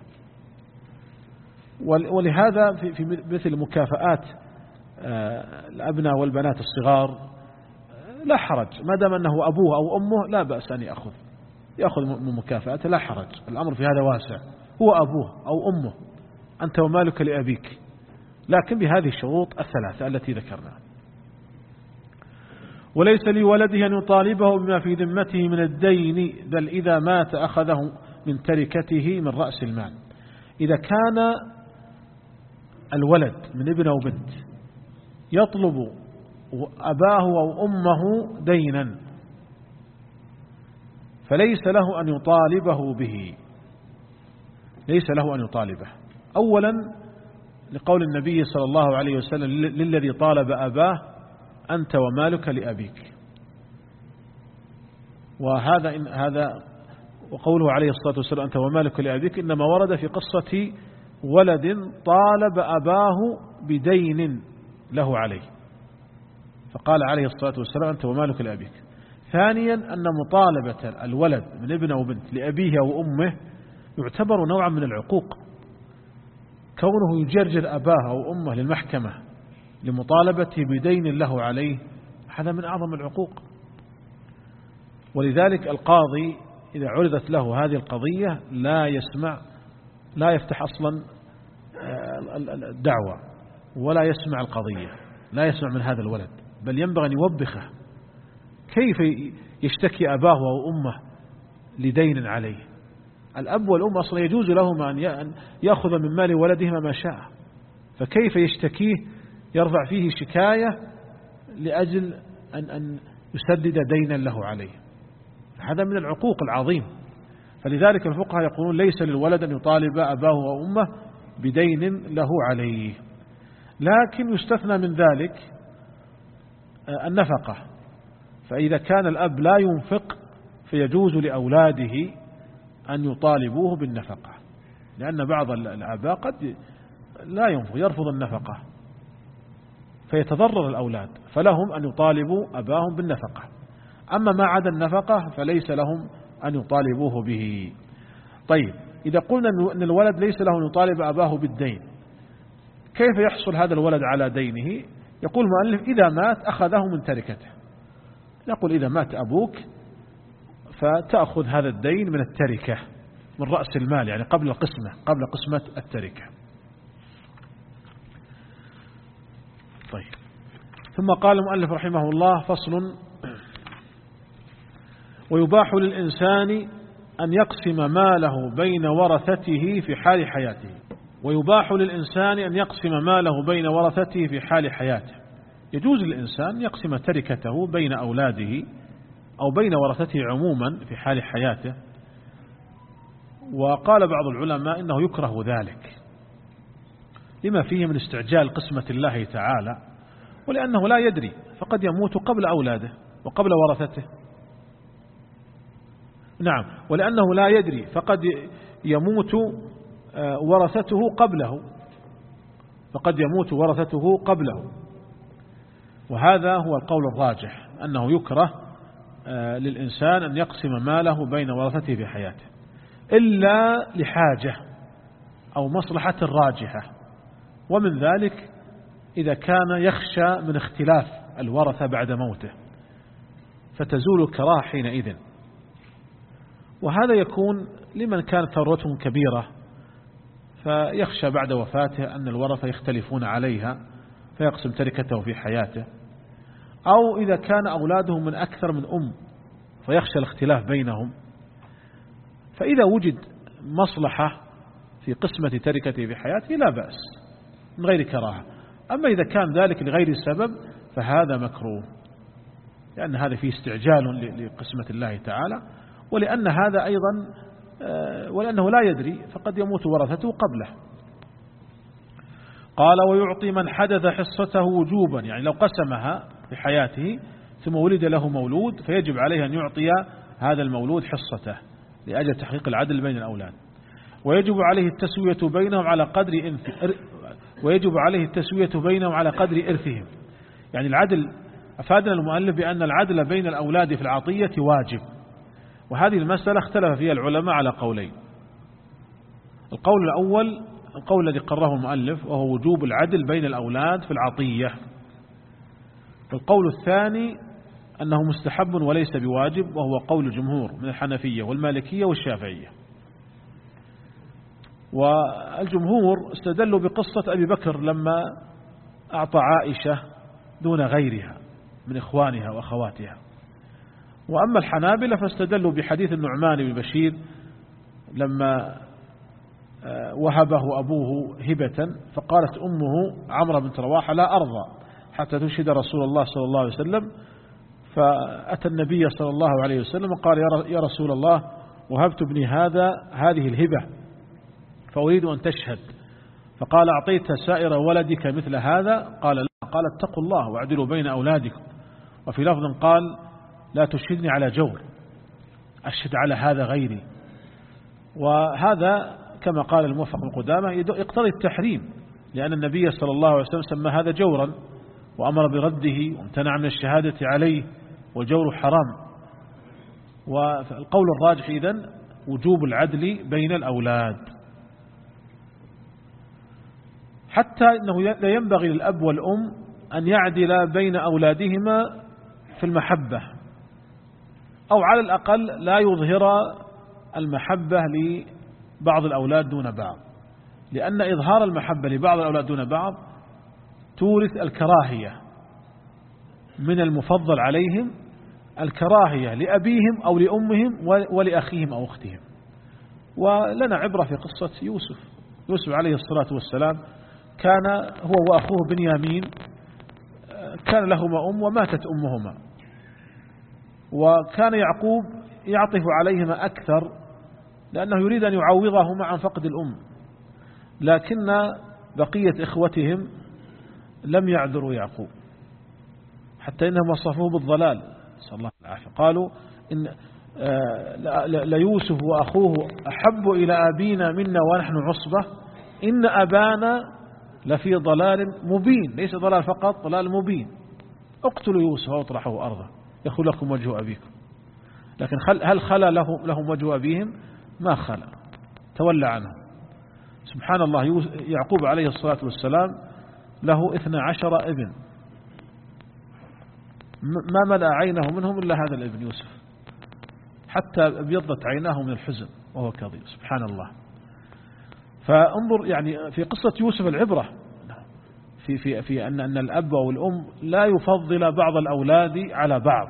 ولهذا في مثل مكافآت الأبناء والبنات الصغار لا حرج، ما دام أنه أبوه أو أمه لا بأس أن يأخذ يأخذ من مكافأته، لا حرج، الأمر في هذا واسع، هو أبوه أو أمه أنت ومالك لأبيك، لكن بهذه الشروط الثلاثة التي ذكرناها. وليس لولده أن يطالبه بما في ذمته من الدين، بل إذا مات أخذه من تركته من رأس المال. إذا كان الولد من ابن أو بنت يطلب أباه أو أمه دينا فليس له أن يطالبه به، ليس له أن يطالبه. أولا لقول النبي صلى الله عليه وسلم للذي طالب أباه أنت ومالك لأبيك، وهذا إن هذا وقوله عليه الصلاة والسلام أنت ومالك لأبيك إنما ورد في قصة ولد طالب أباه بدين له عليه، فقال عليه الصلاة والسلام أنت ومالك لأبيك. ثانيا أن مطالبة الولد من ابن أو بنت لأبيه أو أمه يعتبر نوعا من العقوق، كونه يجرجر أباه أو أمه للمحكمة لمطالبته بدين له عليه هذا من أعظم العقوق. ولذلك القاضي إذا عرضت له هذه القضية لا يسمع، لا يفتح أصلا الدعوة ولا يسمع القضية، لا يسمع من هذا الولد، بل ينبغي أن يوبخه كيف يشتكي أباه أو أمه لدين عليه. الأب والأم أصلا يجوز لهما أن يأخذ من مال ولدهما ما شاء، فكيف يشتكيه يرفع فيه شكاية لأجل أن أن يسدد دينا له عليه؟ هذا من العقوق العظيم. فلذلك الفقهاء يقولون ليس للولد أن يطالب أباه أو أمه بدين له عليه، لكن يستثنى من ذلك النفقة، فإذا كان الأب لا ينفق فيجوز لأولاده أن يطالبوه بالنفقة، لأن بعض الآباء قد لا ينفق يرفض النفقة فيتضرر الأولاد، فلهم أن يطالبوا أباهم بالنفقة. أما ما عدا النفقة فليس لهم أن يطالبوه به. طيب إذا قلنا أن الولد ليس له أن يطالب أباه بالدين، كيف يحصل هذا الولد على دينه؟ يقول المؤلف إذا مات أخذه من تركته. نقول إذا مات أبوك فتأخذ هذا الدين من التركة من رأس المال، يعني قبل القسمة قبل قسمة التركة. طيب ثم قال المؤلف رحمه الله فصل: ويباح للإنسان أن يقسم ماله بين ورثته في حال حياته. ويباح للإنسان أن يقسم ماله بين ورثته في حال حياته، يجوز للإنسان يقسم تركته بين أولاده أو بين ورثته عموما في حال حياته. وقال بعض العلماء إنه يكره ذلك لما فيه من استعجال قسمة الله تعالى، ولأنه لا يدري، فقد يموت قبل أولاده وقبل ورثته. نعم، ولأنه لا يدري فقد يموت ورثته قبله فقد يموت ورثته قبله وهذا هو القول الراجح، أنه يكره للإنسان أن يقسم ماله بين ورثته في حياته إلا لحاجة أو مصلحة راجحة، ومن ذلك إذا كان يخشى من اختلاف الورثة بعد موته فتزول الكراهة حينئذ. وهذا يكون لمن كانت ثروتهم كبيرة فيخشى بعد وفاته أن الورثة يختلفون عليها فيقسم تركته في حياته، أو إذا كان أولاده من أكثر من أم فيخشى الاختلاف بينهم، فإذا وجد مصلحة في قسمة تركته في حياته لا بأس من غير كراهة. أما إذا كان ذلك لغير سبب فهذا مكروه، لأن هذا فيه استعجال لقسمة الله تعالى، ولأن هذا أيضا ولأنه لا يدري فقد يموت ورثته قبله. قال ويعطي من حدث حصته وجوبا، يعني لو قسمها في حياته ثم ولد له مولود فيجب عليه أن يعطي هذا المولود حصته لأجل تحقيق العدل بين الأولاد، ويجب عليه التسوية بينهم على قدر ويجب عليه التسوية بينهم على قدر إرثهم. يعني العدل، أفادنا المؤلف بأن العدل بين الأولاد في العطية واجب، وهذه المسألة اختلف فيها العلماء على قولين. القول الأول القول الذي قرره المؤلف وهو وجوب العدل بين الأولاد في العطية. القول الثاني أنه مستحب وليس بواجب، وهو قول الجمهور من الحنفية والمالكية والشافعية. والجمهور استدلوا بقصة أبي بكر لما أعطى عائشة دون غيرها من إخوانها وأخواتها. وأما الحنابلة فاستدلوا بحديث النعمان بن بشير لما وهبه أبوه هبة فقالت أمه عمرو بنت رواحة لا أرضى حتى تشهد رسول الله صلى الله عليه وسلم، فأتى النبي صلى الله عليه وسلم وقال يا رسول الله وهبت ابني هذا هذه الهبة فأريد أن تشهد، فقال أعطيت سائر ولدك مثل هذا؟ قال لا. قال اتقوا الله واعدلوا بين أولادكم. وفي لفظ قال لا تشهدني على جور، أشهد على هذا غيري. وهذا كما قال الموفق القدامى يقتضي التحريم، لأن النبي صلى الله عليه وسلم سمى هذا جورا وأمر برده وامتنع من الشهادة عليه، والجور حرام. والقول الراجح إذن وجوب العدل بين الأولاد، حتى أنه لا ينبغي للأب والأم أن يعدل بين أولادهما في المحبة، أو على الأقل لا يظهر المحبة لبعض الأولاد دون بعض، لأن إظهار المحبة لبعض الأولاد دون بعض تورث الكراهية من المفضل عليهم، الكراهية لأبيهم أو لأمهم ولأخيهم أو أختهم. ولنا عبرة في قصة يوسف يوسف عليه الصلاة والسلام، كان هو وأخوه بنيامين كان لهما أم وماتت أمهما، وكان يعقوب يعطف عليهما أكثر لأنه يريد أن يعوضهما عن فقد الأم، لكن بقية إخوتهم لم يعذروا يعقوب حتى إنهم وصفوه بالضلال، صلى الله عليه وسلم. قالوا إن ليوسف وأخوه أحب إلى أبينا منا ونحن عصبة إن أبانا لفي ضلال مبين، ليس ضلال فقط، ضلال مبين. اقتلوا يوسف واطرحوا أرضه يخل لكم وجه أبيكم. لكن هل خلى لهم, لهم وجه أبيهم؟ ما خلى، تولى عنهم. سبحان الله، يعقوب عليه الصلاة والسلام له اثنى عشر ابن، ما ملأ عينه منهم إلا هذا الابن يوسف، حتى ابيضت عيناه من الحزن وهو كظيم. سبحان الله. فانظر يعني في قصة يوسف العبرة في في في أن أن الأب والأم لا يفضل بعض الأولاد على بعض،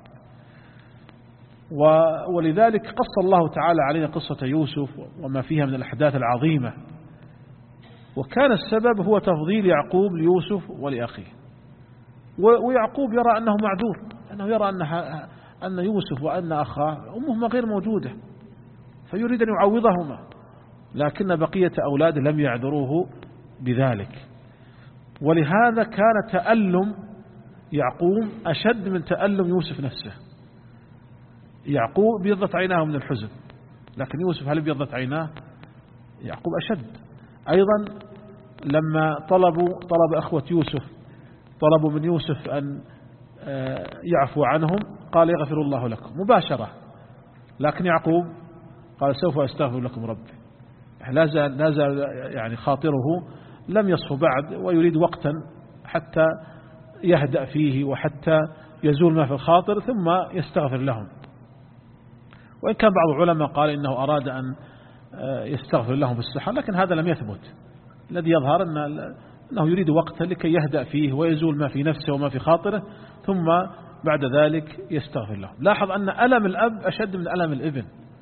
ولذلك قص الله تعالى علينا قصة يوسف وما فيها من الأحداث العظيمة، وكان السبب هو تفضيل يعقوب ليوسف ولأخيه. ويعقوب يرى أنه معذور، أنه يرى أنها أن يوسف وأن أخاه أمهما غير موجودة، فيريد أن يعوضهما، لكن بقية أولاده لم يعذروه بذلك. ولهذا كان تألم يعقوب أشد من تألم يوسف نفسه. يعقوب بيضت عيناه من الحزن، لكن يوسف هل بيضت عيناه؟ يعقوب أشد. أيضا لما طلبوا طلب أخوة يوسف طلبوا من يوسف أن يعفو عنهم قال يغفر الله لكم مباشرة، لكن يعقوب قال سوف أستغفر لكم ربي. لا زال لا زال يعني خاطره لم يصف بعد، ويريد وقتا حتى يهدأ فيه وحتى يزول ما في الخاطر ثم يستغفر لهم. وإن كان بعض العلماء قال إنه أراد أن يستغفر لهم في السحر، لكن هذا لم يثبت. الذي يظهر أنه يريد وقتا لكي يهدأ فيه ويزول ما في نفسه وما في خاطره، ثم بعد ذلك يستغفر لهم. لاحظ أن ألم الأب أشد من ألم الابن،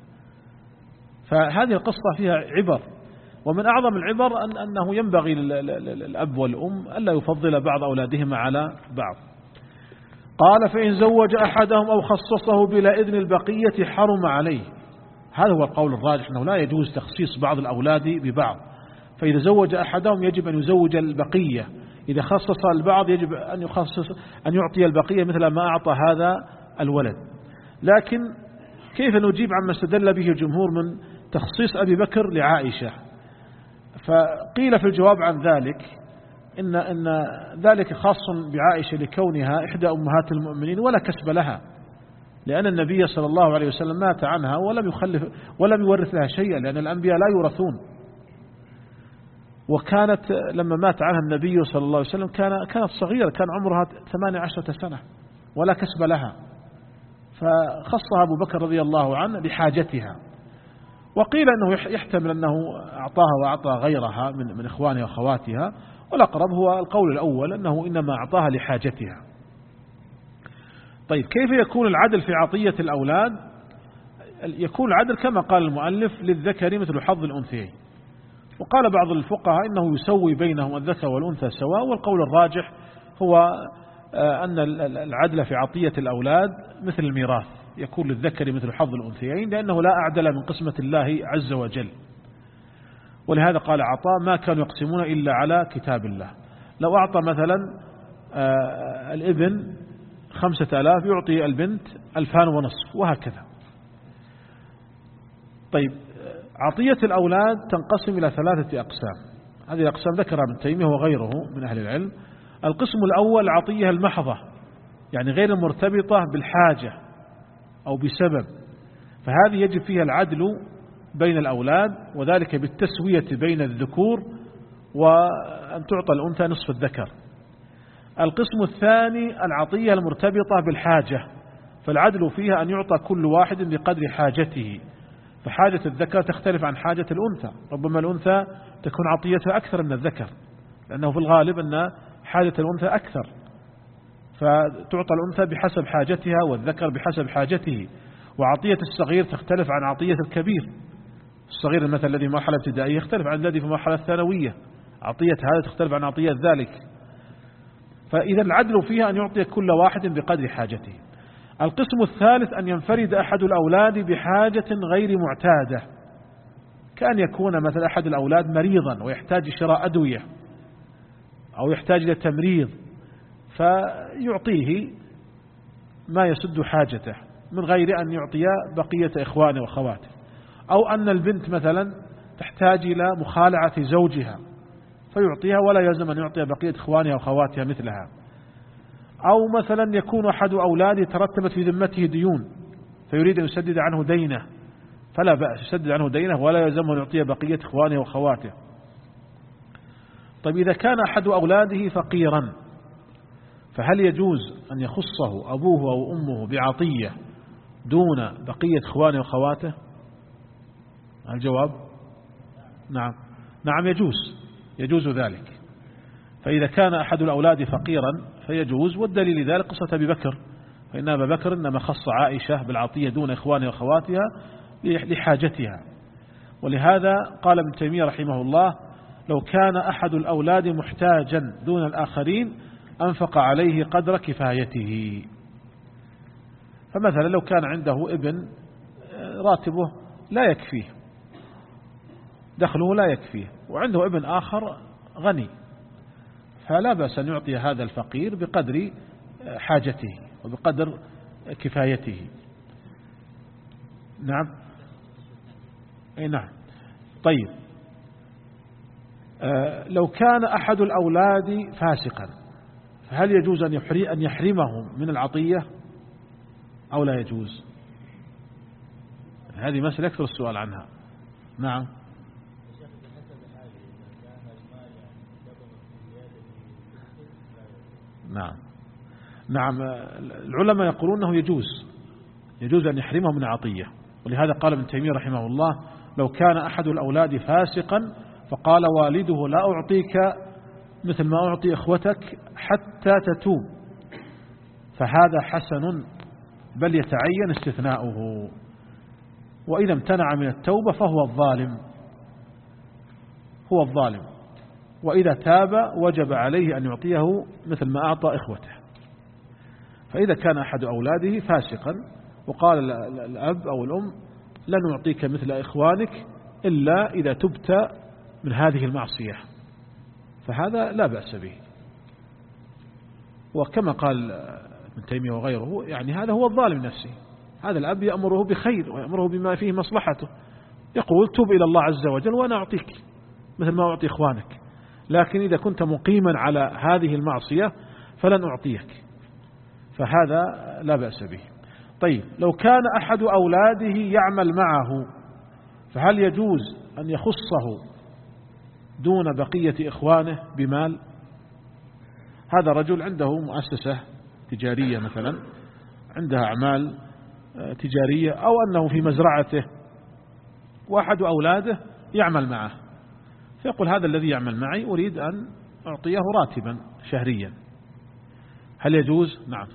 فهذه القصة فيها عبر، ومن أعظم العبر أن أنه ينبغي للأب والأم ألا يفضل بعض أولادهما على بعض. قال فإن زوج أحدهم أو خصصه بلا إذن البقية حرم عليه. هذا هو القول الراجح، أنه لا يجوز تخصيص بعض الأولاد ببعض، فإذا زوج أحدهم يجب أن يزوج البقية، إذا خصص البعض يجب أن يخصص أن يعطي البقية مثل ما أعطى هذا الولد. لكن كيف نجيب عما استدل به الجمهور من تخصيص أبي بكر لعائشة؟ فقيل في الجواب عن ذلك إن, إن ذلك خاص بعائشة لكونها إحدى أمهات المؤمنين ولا كسب لها، لأن النبي صلى الله عليه وسلم مات عنها ولم يخلف ولم يورث لها شيئا، لأن الأنبياء لا يورثون. وكانت لما مات عنها النبي صلى الله عليه وسلم كان كانت صغيرة، كان عمرها ثمانية عشرة سنة ولا كسب لها، فخصها أبو بكر رضي الله عنه لحاجتها. وقيل أنه يحتمل أنه أعطاها وأعطى غيرها من من إخوانها وأخواتها، والأقرب هو القول الأول أنه إنما أعطاها لحاجتها. طيب كيف يكون العدل في عطية الأولاد؟ يكون العدل كما قال المؤلف للذكر مثل حظ الأنثيين. وقال بعض الفقهاء إنه يسوي بينهم الذكر والأنثى سواء، والقول الراجح هو أن العدل في عطية الأولاد مثل الميراث، يكون للذكر مثل حظ الأنثيين، لأنه لا أعدل من قسمة الله عز وجل. ولهذا قال عطاء ما كانوا يقسمون إلا على كتاب الله. لو أعطى مثلا الابن خمسة آلاف يعطي البنت ألفان ونصف وهكذا. طيب عطية الأولاد تنقسم إلى ثلاثة أقسام، هذه الأقسام ذكرها ابن تيمية وغيره من أهل العلم. القسم الأول عطية المحضة، يعني غير المرتبطة بالحاجة أو بسبب، فهذه يجب فيها العدل بين الأولاد، وذلك بالتسوية بين الذكور، وأن تعطى الأنثى نصف الذكر. القسم الثاني العطية المرتبطة بالحاجة، فالعدل فيها أن يعطى كل واحد بقدر حاجته، فحاجة الذكر تختلف عن حاجة الأنثى، ربما الأنثى تكون عطيتها أكثر من الذكر، لأنه في الغالب أن حاجة الأنثى أكثر، فتعطى الأنثى بحسب حاجتها والذكر بحسب حاجته. وعطية الصغير تختلف عن عطية الكبير، الصغير المثل الذي في مرحلة ابتدائية يختلف عن الذي في مرحلة الثانوية، عطية هذا تختلف عن عطية ذلك. فإذا العدل فيها أن يعطي كل واحد بقدر حاجته. القسم الثالث أن ينفرد أحد الأولاد بحاجة غير معتادة، كأن يكون مثلا أحد الأولاد مريضا ويحتاج شراء أدوية أو يحتاج إلى تمريض، فيعطيه ما يسد حاجته من غير أن يعطي بقية إخوانه وأخواته. أو أن البنت مثلا تحتاج إلى مخالعة زوجها فيعطيها ولا يلزم أن يعطي بقية إخوانها وأخواتها مثلها. أو مثلا يكون أحد أولاده ترتبت في ذمته ديون فيريد أن يسدد عنه دينه، فلا بأس يسدد عنه دينه ولا يلزم أن يعطي بقية إخوانه وأخواته. طيب إذا كان أحد أولاده فقيرا فهل يجوز أن يخصه أبوه أو أمه بعطية دون بقية إخوانه وأخواته؟ الجواب نعم، نعم يجوز، يجوز ذلك. فإذا كان أحد الأولاد فقيرا فيجوز، والدليل لذلك قصة أبي بكر، فإن أبا بكر إنما خص عائشة بالعطية دون إخوانها وأخواتها لحاجتها. ولهذا قال ابن تيمية رحمه الله لو كان أحد الأولاد محتاجا دون الآخرين أنفق عليه قدر كفايته. فمثلا لو كان عنده ابن راتبه لا يكفيه، دخله لا يكفيه، وعنده ابن آخر غني، فلا بأس أن يعطي هذا الفقير بقدر حاجته وبقدر كفايته. نعم أي نعم. طيب آه لو كان أحد الأولاد فاسقا فهل يجوز أن يحري أن يحرمهم من العطية أو لا يجوز؟ هذه مسألة يكثر السؤال عنها. نعم نعم نعم العلماء يقولون أنه يجوز يجوز أن يحرمه من عطية، ولهذا قال ابن تيمية رحمه الله لو كان أحد الأولاد فاسقا فقال والده لا أعطيك مثل ما أعطي إخوتك حتى تتوب فهذا حسن بل يتعين استثناؤه، وإذا امتنع من التوبة فهو الظالم هو الظالم وإذا تاب وجب عليه أن يعطيه مثل ما أعطى إخوته. فإذا كان أحد أولاده فاسقا وقال الأب أو الأم لن نعطيك مثل إخوانك إلا إذا تبت من هذه المعصية فهذا لا بأس به. وكما قال ابن تيمية وغيره يعني هذا هو الظالم نفسه، هذا الأب يأمره بخير ويأمره بما فيه مصلحته، يقول توب إلى الله عز وجل وأنا أعطيك مثل ما أعطي إخوانك، لكن إذا كنت مقيما على هذه المعصية فلن أعطيك، فهذا لا بأس به. طيب لو كان أحد أولاده يعمل معه فهل يجوز أن يخصه دون بقية إخوانه بمال؟ هذا رجل عنده مؤسسة تجارية مثلا، عندها أعمال تجارية، أو أنه في مزرعته وأحد أولاده يعمل معه، فيقول هذا الذي يعمل معي أريد أن أعطيه راتبا شهريا، هل يجوز؟ نعم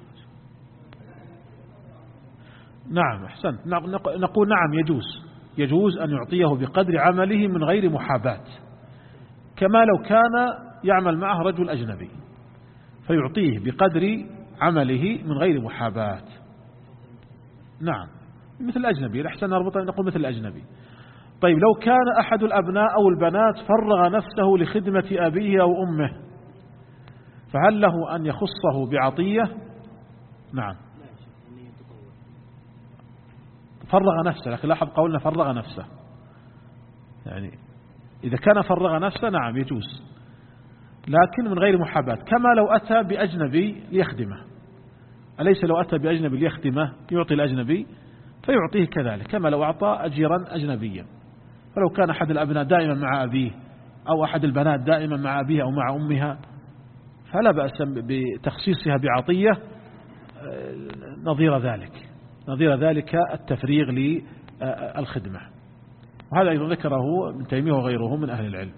نعم أحسنت، نقول نعم يجوز يجوز أن يعطيه بقدر عمله من غير محاباة، كما لو كان يعمل معه رجل أجنبي فيعطيه بقدر عمله من غير محاباة. نعم مثل الأجنبي، الأحسن نربط نقول مثل الأجنبي. طيب لو كان أحد الأبناء أو البنات فرغ نفسه لخدمة أبيه أو أمه فهل له أن يخصه بعطية؟ نعم فرغ نفسه، لكن لاحظ قولنا فرغ نفسه، يعني إذا كان فرغ نفسه نعم يجوز، لكن من غير محاباة، كما لو أتى بأجنبي ليخدمه، أليس لو أتى بأجنبي ليخدمه يعطي الأجنبي فيعطيه كذلك كما لو أعطى أجيرا أجنبيا. فلو كان أحد الأبناء دائما مع أبيه أو أحد البنات دائما مع أبيها أو مع أمها فلا بأس بتخصيصها بعطية نظير ذلك نظير ذلك التفريغ للخدمة، وهذا أيضا ذكره ابن تيمية وغيره من أهل العلم.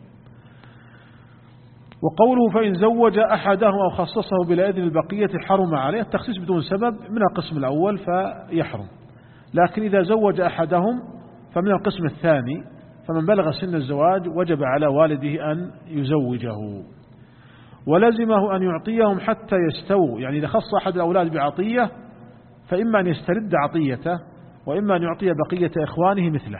وقوله فإن زوج أحده أو خصصه بلا إذن البقية حرم عليه، التخصيص بدون سبب من القسم الأول فيحرم، لكن إذا زوج أحدهم فمن القسم الثاني، فمن بلغ سن الزواج وجب على والده أن يزوجه، ولزمه أن يعطيهم حتى يستووا، يعني إذا خص أحد الأولاد بعطية فإما أن يسترد عطيته وإما أن يعطي بقية إخوانه مثله.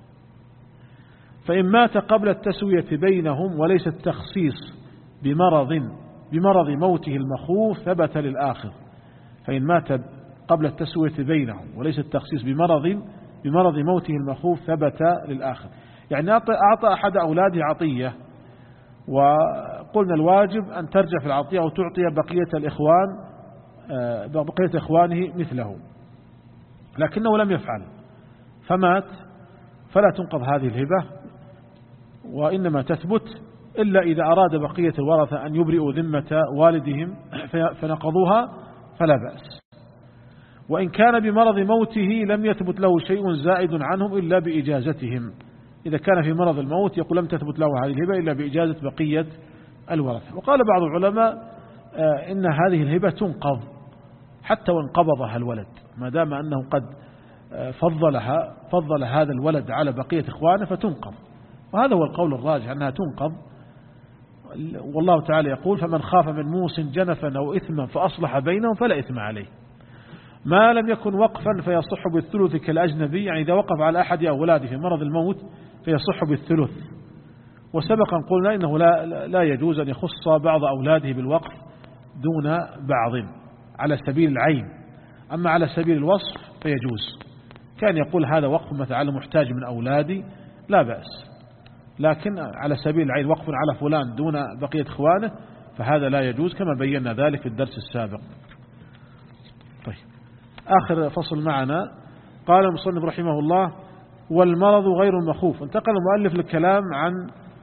فإن مات قبل التسوية بينهم وليس التخصيص بمرض بمرض موته المخوف ثبت للآخر، فإن مات قبل التسوية بينهم وليس التخصيص بمرض بمرض موته المخوف ثبت للآخر، يعني أعطى أحد أولاده عطية وقلنا الواجب أن ترجع في العطية وتعطي بقية الإخوان بقية إخوانه مثله، لكنه لم يفعل فمات فلا تنقض هذه الهبة، وإنما تثبت إلا إذا أراد بقية الورثة أن يبرئوا ذمة والدهم فنقضوها فلا بأس. وإن كان بمرض موته لم يثبت له شيء زائد عنهم إلا بإجازتهم، إذا كان في مرض الموت يقول لم تثبت له هذه الهبة إلا بإجازة بقية الورثة. وقال بعض العلماء إن هذه الهبة تنقض حتى وإن قبضها الولد، ما دام أنه قد فضلها فضل هذا الولد على بقية إخوانه فتنقض، وهذا هو القول الراجح أنها تنقض والله تعالى يقول فمن خاف من موص جنفا أو إثما فأصلح بينهم فلا إثم عليه. ما لم يكن وقفا فيصح بالثلث كالأجنبي، يعني إذا وقف على أحد أولاده في مرض الموت فيصح بالثلث. وسبقا قلنا إنه لا, لا يجوز أن يخص بعض أولاده بالوقف دون بعض على سبيل العين، أما على سبيل الوصف فيجوز. كان يقول هذا وقف مثلا على محتاج من أولادي لا بأس، لكن على سبيل العين وقف على فلان دون بقية إخوانه فهذا لا يجوز، كما بينا ذلك في الدرس السابق. طيب، آخر فصل معنا. قال المصنف رحمه الله: والمرض غير المخوف. انتقل المؤلف للكلام عن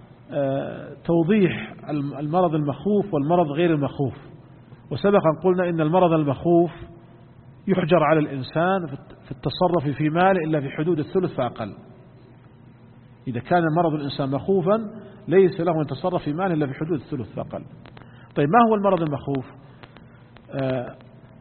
توضيح المرض المخوف والمرض غير المخوف. وسبقا قلنا إن المرض المخوف يحجر على الإنسان في التصرف في ماله إلا في حدود الثلث فأقل. إذا كان مرض الإنسان مخوفا ليس له أن يتصرف في ماله إلا في حدود الثلث فأقل. طيب، ما هو المرض المخوف؟ آه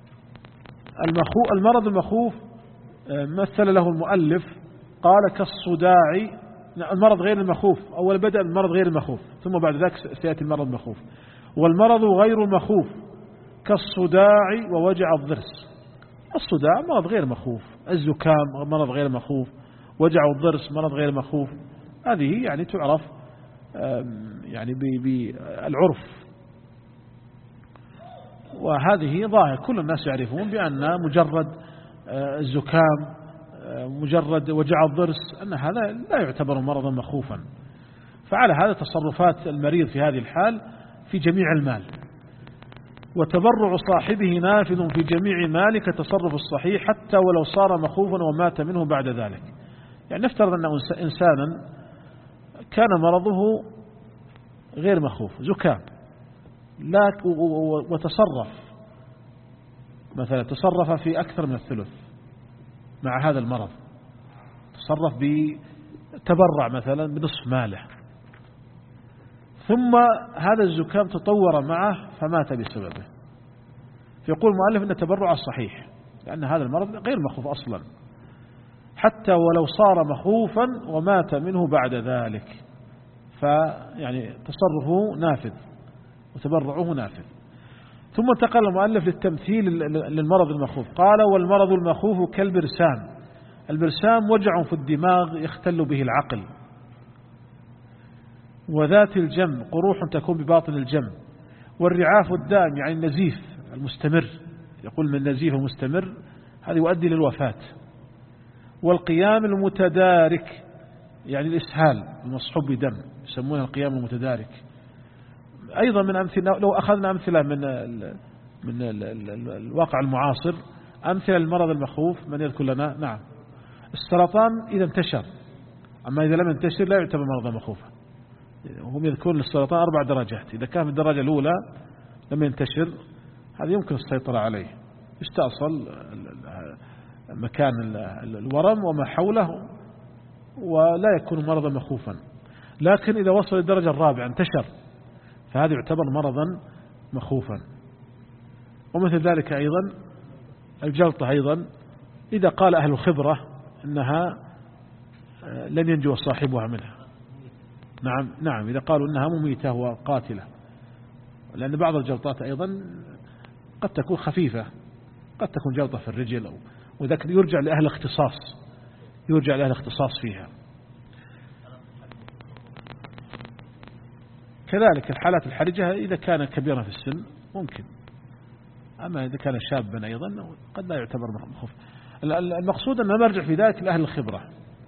المرض المخوف مثل له المؤلف قال كالصداع. المرض غير المخوف، أول بدأ المرض غير المخوف ثم بعد ذلك سيأتي المرض المخوف. والمرض غير المخوف كالصداع ووجع الضرس. الصداع مرض غير مخوف، الزكام مرض غير مخوف، وجع الضرس مرض غير مخوف. هذه يعني تعرف يعني بالعرف، وهذه ظاهر كل الناس يعرفون بأن مجرد الزكام مجرد وجع الضرس أن هذا لا يعتبر مرضا مخوفا. فعلى هذا تصرفات المريض في هذه الحال في جميع المال، وتبرع صاحبه نافذ في جميع ماله كتصرف الصحيح حتى ولو صار مخوفا ومات منه بعد ذلك. يعني نفترض أن إنسانا كان مرضه غير مخوف، زكام، لا وتصرف مثلا تصرف في أكثر من الثلث مع هذا المرض، تصرف بتبرع مثلا بنصف ماله، ثم هذا الزكام تطور معه فمات بسببه. فيقول المؤلف أن التبرع صحيح لأن هذا المرض غير مخوف أصلا حتى ولو صار مخوفا ومات منه بعد ذلك، فيعني تصرفه نافذ وتبرعه نافذ. ثم انتقل المؤلف للتمثيل للمرض المخوف. قال: والمرض المخوف كالبرسام. البرسام وجع في الدماغ يختل به العقل، وذات الجم قروح تكون بباطن الجم، والرعاف الدائم يعني النزيف المستمر، يقول من نزيف مستمر هذا يؤدي للوفاة، والقيام المتدارك يعني الإسهال المصحوب بدم يسمونه القيام المتدارك. أيضا من أمثلة، لو أخذنا أمثلة من ال من ال ال الواقع المعاصر، أمثلة المرض المخوف من يذكر لنا؟ نعم، السرطان إذا انتشر، أما إذا لم ينتشر لا يعتبر مرضا مخوفا. هم يذكرون للسرطان أربع درجات، إذا كان في الدرجة الأولى لم ينتشر هذا يمكن السيطرة عليه، يستأصل مكان الورم وما حوله ولا يكون مرضا مخوفا. لكن إذا وصل للدرجة الرابعة انتشر فهذا يعتبر مرضا مخوفا. ومثل ذلك أيضا الجلطة، أيضا إذا قال أهل الخبرة أنها لن ينجو صاحبها منها. نعم نعم إذا قالوا أنها مميتة وقاتلة، لأن بعض الجلطات أيضا قد تكون خفيفة، قد تكون جلطة في الرجل، وذلك يرجع لأهل اختصاص يرجع لأهل اختصاص فيها. كذلك الحالات الحرجة إذا كان كبيرا في السن ممكن، أما إذا كان شابا أيضا قد لا يعتبر مخوف. المقصود أن نرجع في ذلك لأهل الخبرة.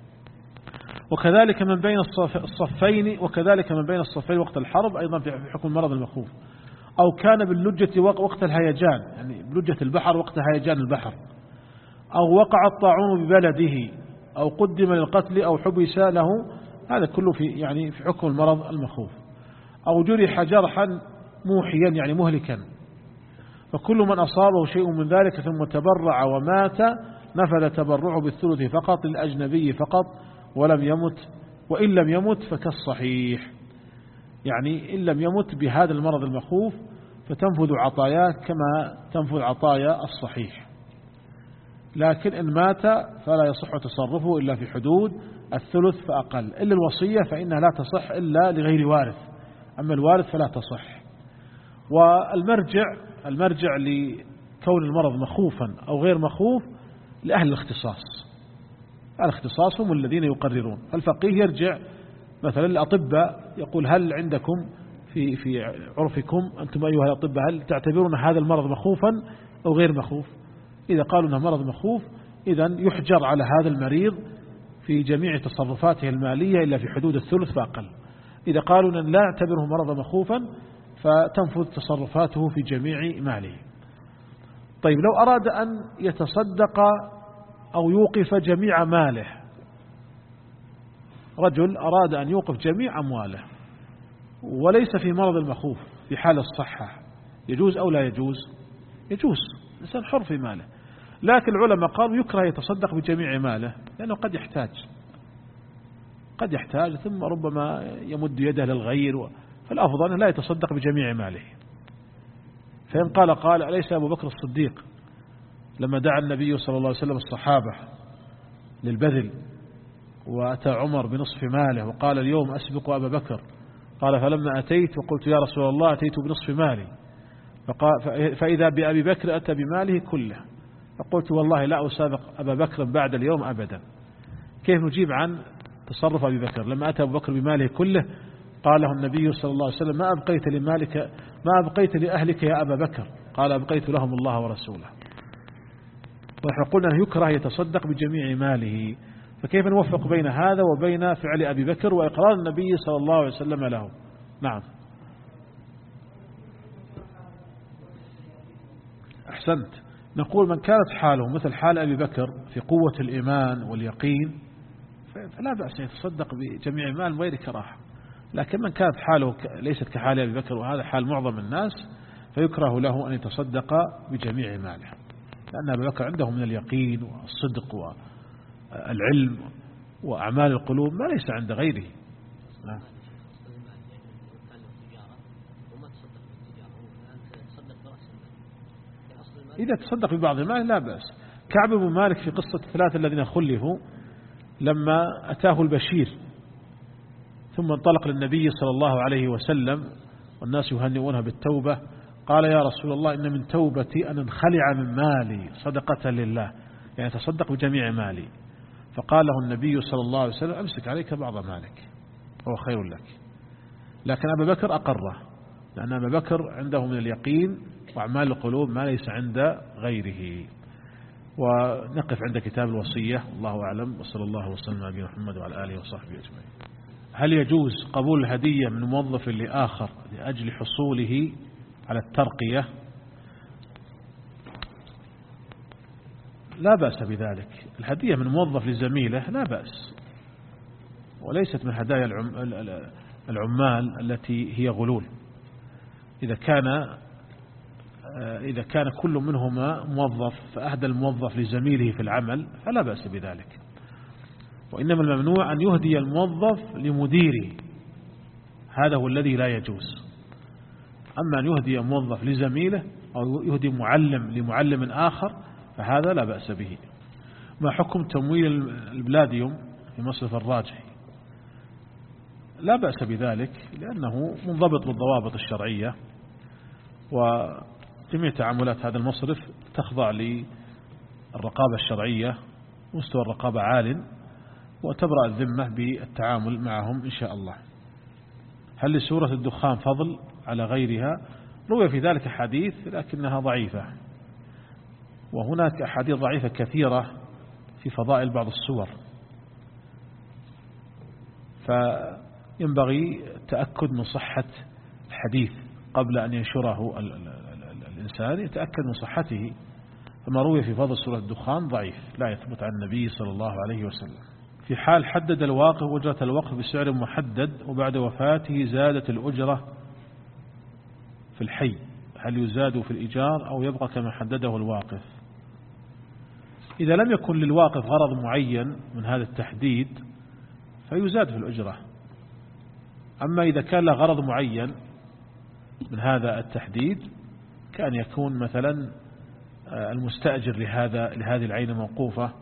وكذلك من بين الصفين وكذلك من بين الصفين وقت الحرب أيضا في حكم المرض المخوف، أو كان باللجة وقت الهيجان، يعني بلجة البحر وقت هيجان البحر، أو وقع الطاعون ببلده، أو قدم للقتل، أو حبس له، هذا كله في يعني في حكم المرض المخوف. أو جرح جرحا موحيا يعني مهلكا، فكل من أصابه شيء من ذلك ثم تبرع ومات نفذ تبرعه بالثلث فقط للأجنبي فقط ولم يمت، وإن لم يمت فكالصحيح، يعني إن لم يمت بهذا المرض المخوف فتنفذ عطاياه كما تنفذ عطايا الصحيح. لكن إن مات فلا يصح تصرفه إلا في حدود الثلث فأقل، إلا الوصية فإنها لا تصح إلا لغير وارث، أما الوالد فلا تصح. والمرجع المرجع لكون المرض مخوفا أو غير مخوف لأهل الاختصاص. الاختصاص هم الذين يقررون. الفقيه يرجع مثلا الأطباء يقول هل عندكم في في عرفكم أنتم أيها الأطباء هل تعتبرون هذا المرض مخوفا أو غير مخوف؟ إذا قالوا أنه مرض مخوف إذن يحجر على هذا المريض في جميع تصرفاته المالية إلا في حدود الثلث فأقل. إذا قالوا أن لا اعتبره مرض مخوفا فتنفذ تصرفاته في جميع ماله. طيب لو أراد أن يتصدق أو يوقف جميع ماله، رجل أراد أن يوقف جميع أمواله وليس في مرض المخوف في حال الصحة، يجوز أو لا يجوز؟ يجوز، الإنسان حر في ماله. لكن العلماء قالوا يكره يتصدق بجميع ماله لأنه قد يحتاج قد يحتاج ثم ربما يمد يده للغير، فالأفضل أنه لا يتصدق بجميع ماله. فإن قال قال أليس أبو بكر الصديق لما دعا النبي صلى الله عليه وسلم الصحابة للبذل وأتى عمر بنصف ماله وقال اليوم أسبق أبا بكر، قال فلما أتيت وقلت يا رسول الله أتيت بنصف مالي فإذا بأبي بكر أتى بماله كله، فقلت والله لا أسابق أبا بكر بعد اليوم أبدا. كيف نجيب عن تصرف أبي بكر لما أتى أبو بكر بماله كله؟ قال له النبي صلى الله عليه وسلم ما أبقيت لمالك ما أبقيت لأهلك يا أبا بكر؟ قال أبقيت لهم الله ورسوله. ونحن قلنا أنه يكره يتصدق بجميع ماله، فكيف نوفق بين هذا وبين فعل أبي بكر وإقرار النبي صلى الله عليه وسلم له؟ نعم أحسنت. نقول من كانت حاله مثل حال أبي بكر في قوة الإيمان واليقين فلا بأس يتصدق بجميع المال غير كراهة، لكن من كانت حاله ليست كحال أبي بكر وهذا حال معظم الناس فيكره له أن يتصدق بجميع ماله، لأن أبي بكر عنده من اليقين والصدق والعلم وأعمال القلوب ما ليس عند غيره. نعم. إذا تصدق ببعض المال لا بأس. كعب بن مالك في قصة الثلاثة الذين خلفوا لما أتاه البشير ثم انطلق للنبي صلى الله عليه وسلم والناس يهنئونها بالتوبة، قال يا رسول الله إن من توبتي أن انخلع من مالي صدقة لله، يعني تصدق بجميع مالي. فقال له النبي صلى الله عليه وسلم أمسك عليك بعض مالك هو خير لك. لكن أبا بكر أقره، لأن أبا بكر عنده من اليقين وأعمال القلوب ما ليس عند غيره. ونقف عند كتاب الوصية، الله أعلم، وصلى الله وسلم على محمد وعلى آله وصحبه أجمعين. هل يجوز قبول الهدية من موظف لآخر لأجل حصوله على الترقية؟ لا بأس بذلك. الهدية من موظف لزميله لا بأس، وليست من هدايا العمال التي هي غلول. إذا كان إذا كان كل منهما موظف فأهدى الموظف لزميله في العمل فلا بأس بذلك، وإنما الممنوع أن يهدي الموظف لمديره، هذا هو الذي لا يجوز. أما أن يهدي موظف لزميله أو يهدي معلم لمعلم آخر فهذا لا بأس به. ما حكم تمويل البلاديوم في مصرف الراجحي؟ لا بأس بذلك لأنه منضبط بالضوابط الشرعية، وجميع تعاملات هذا المصرف تخضع للرقابة الشرعية، مستوى الرقابة عال، وتبرأ الذمة بالتعامل معهم إن شاء الله. هل لسورة الدخان فضل على غيرها؟ روي في ذلك حديث لكنها ضعيفة، وهناك أحاديث ضعيفة كثيرة في فضائل بعض السور، فينبغي التأكد من صحة الحديث قبل أن ينشره الإنسان، يتأكد من صحته. فما روي في فضل سورة الدخان ضعيف لا يثبت عن النبي صلى الله عليه وسلم. في حال حدد الواقف أجرة الوقف بسعر محدد وبعد وفاته زادت الأجرة في الحي، هل يزاد في الإيجار أو يبقى كما حدده الواقف؟ إذا لم يكن للواقف غرض معين من هذا التحديد فيزاد في الأجرة. أما إذا كان له غرض معين من هذا التحديد كان يكون مثلا المستأجر لهذا لهذه العين موقوفة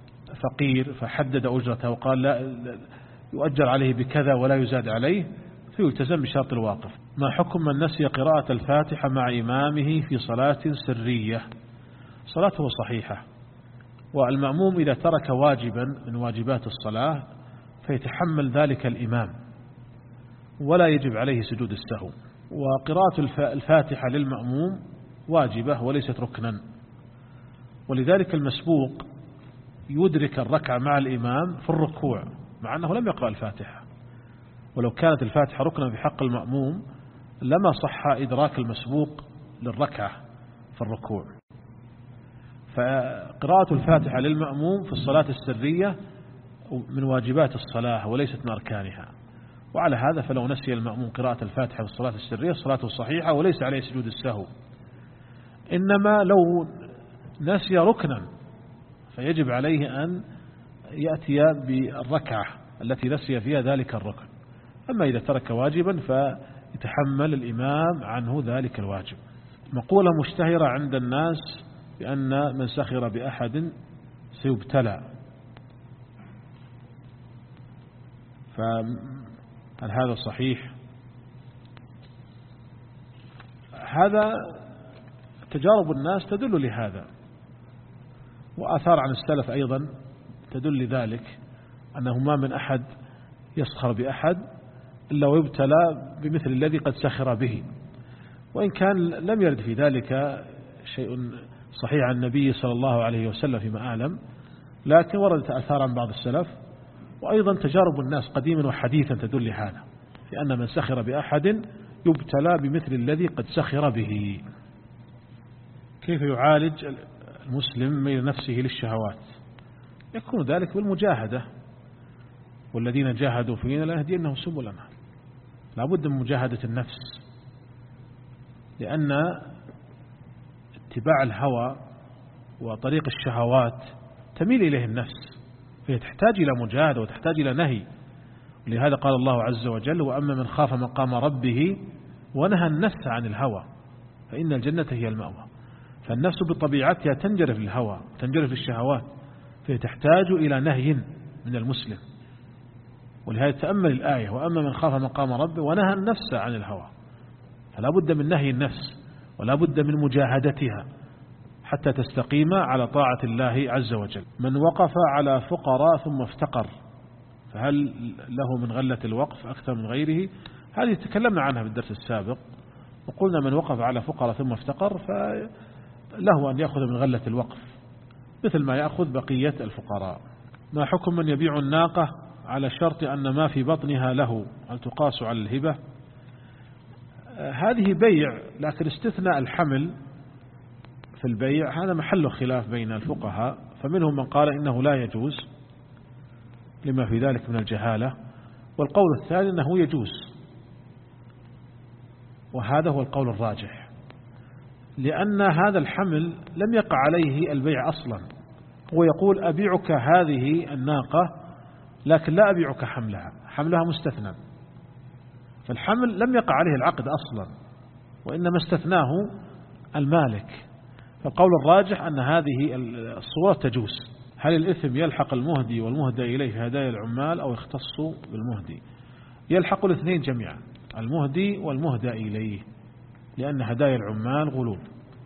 فقير فحدد أجرته وقال لا يؤجر عليه بكذا ولا يزاد عليه، فيلتزم بشرط الواقف. ما حكم من نسي قراءة الفاتحة مع إمامه في صلاة سرية؟ صلاته صحيحة، والمأموم إذا ترك واجبا من واجبات الصلاة فيتحمل ذلك الإمام ولا يجب عليه سجود السهو. وقراءة الفاتحة للمأموم واجبة وليست ركنا، ولذلك المسبوق يدرك الركعة مع الإمام في الركوع مع أنه لم يقرأ الفاتحة، ولو كانت الفاتحة ركنا في حق المأموم لما صح إدراك المسبوق للركعة في الركوع. فقراءة الفاتحة للمأموم في الصلاة السرية من واجبات الصلاة وليست من أركانها، وعلى هذا فلو نسي المأموم قراءة الفاتحة في الصلاة السرية صلاته صحيحة وليس عليه سجود السهو. إنما لو نسي ركنا فيجب عليه أن يأتي بالركعة التي نسي فيها ذلك الركن، أما إذا ترك واجبا فيتحمل الإمام عنه ذلك الواجب. مقولة مشتهرة عند الناس بأن من سخر بأحد سيبتلى، فهل هذا صحيح؟ هذا تجارب الناس تدل لهذا، وآثار عن السلف أيضا تدل لذلك، أنه ما من أحد يسخر بأحد إلا ويبتلى بمثل الذي قد سخر به، وإن كان لم يرد في ذلك شيء صحيح عن النبي صلى الله عليه وسلم فيما أعلم، لكن وردت آثار عن بعض السلف، وأيضا تجارب الناس قديما وحديثا تدل لهذا، لأن من سخر بأحد يبتلى بمثل الذي قد سخر به. كيف يعالج المسلم ميل نفسه للشهوات؟ يكون ذلك بالمجاهدة، والذين جاهدوا فينا لنهدينهم سبلنا. لا بد من مجاهدة النفس، لأن اتباع الهوى وطريق الشهوات تميل إليه النفس، فهي تحتاج إلى مجاهدة وتحتاج إلى نهي. ولهذا قال الله عز وجل: وأما من خاف مقام ربه ونهى النفس عن الهوى فإن الجنة هي المأوى. فالنفس بطبيعتها تنجرف للهوى تنجرف للشهوات، فهي تحتاج إلى نهي من المسلم. ولهذا تأمل الآية: وأما من خاف مقام ربه ونهى النفس عن الهوى. فلا بد من نهي النفس ولا بد من مجاهدتها حتى تستقيم على طاعة الله عز وجل. من وقف على فقراء ثم افتقر فهل له من غلة الوقف أكثر من غيره؟ هذه تكلمنا عنها في الدرس السابق، وقلنا من وقف على فقراء ثم افتقر فله أن يأخذ من غلة الوقف مثل ما يأخذ بقية الفقراء. ما حكم من يبيع الناقة على شرط أن ما في بطنها له، هل تقاس على الهبة؟ هذه بيع، لكن استثناء الحمل في البيع هذا محل خلاف بين الفقهاء، فمنهم من قال إنه لا يجوز لما في ذلك من الجهالة، والقول الثاني أنه يجوز، وهذا هو القول الراجح، لأن هذا الحمل لم يقع عليه البيع أصلا. هو يقول: أبيعك هذه الناقة لكن لا أبيعك حملها، حملها مستثنى، فالحمل لم يقع عليه العقد أصلا، وإنما استثناه المالك. فالقول الراجح أن هذه الصورة تجوز. هل الإثم يلحق المهدي والمهدى إليه في هدايا العمال أو يختص بالمهدي؟ يلحق الاثنين جميعا، المهدي والمهدى إليه، لأن هدايا العمال غلول.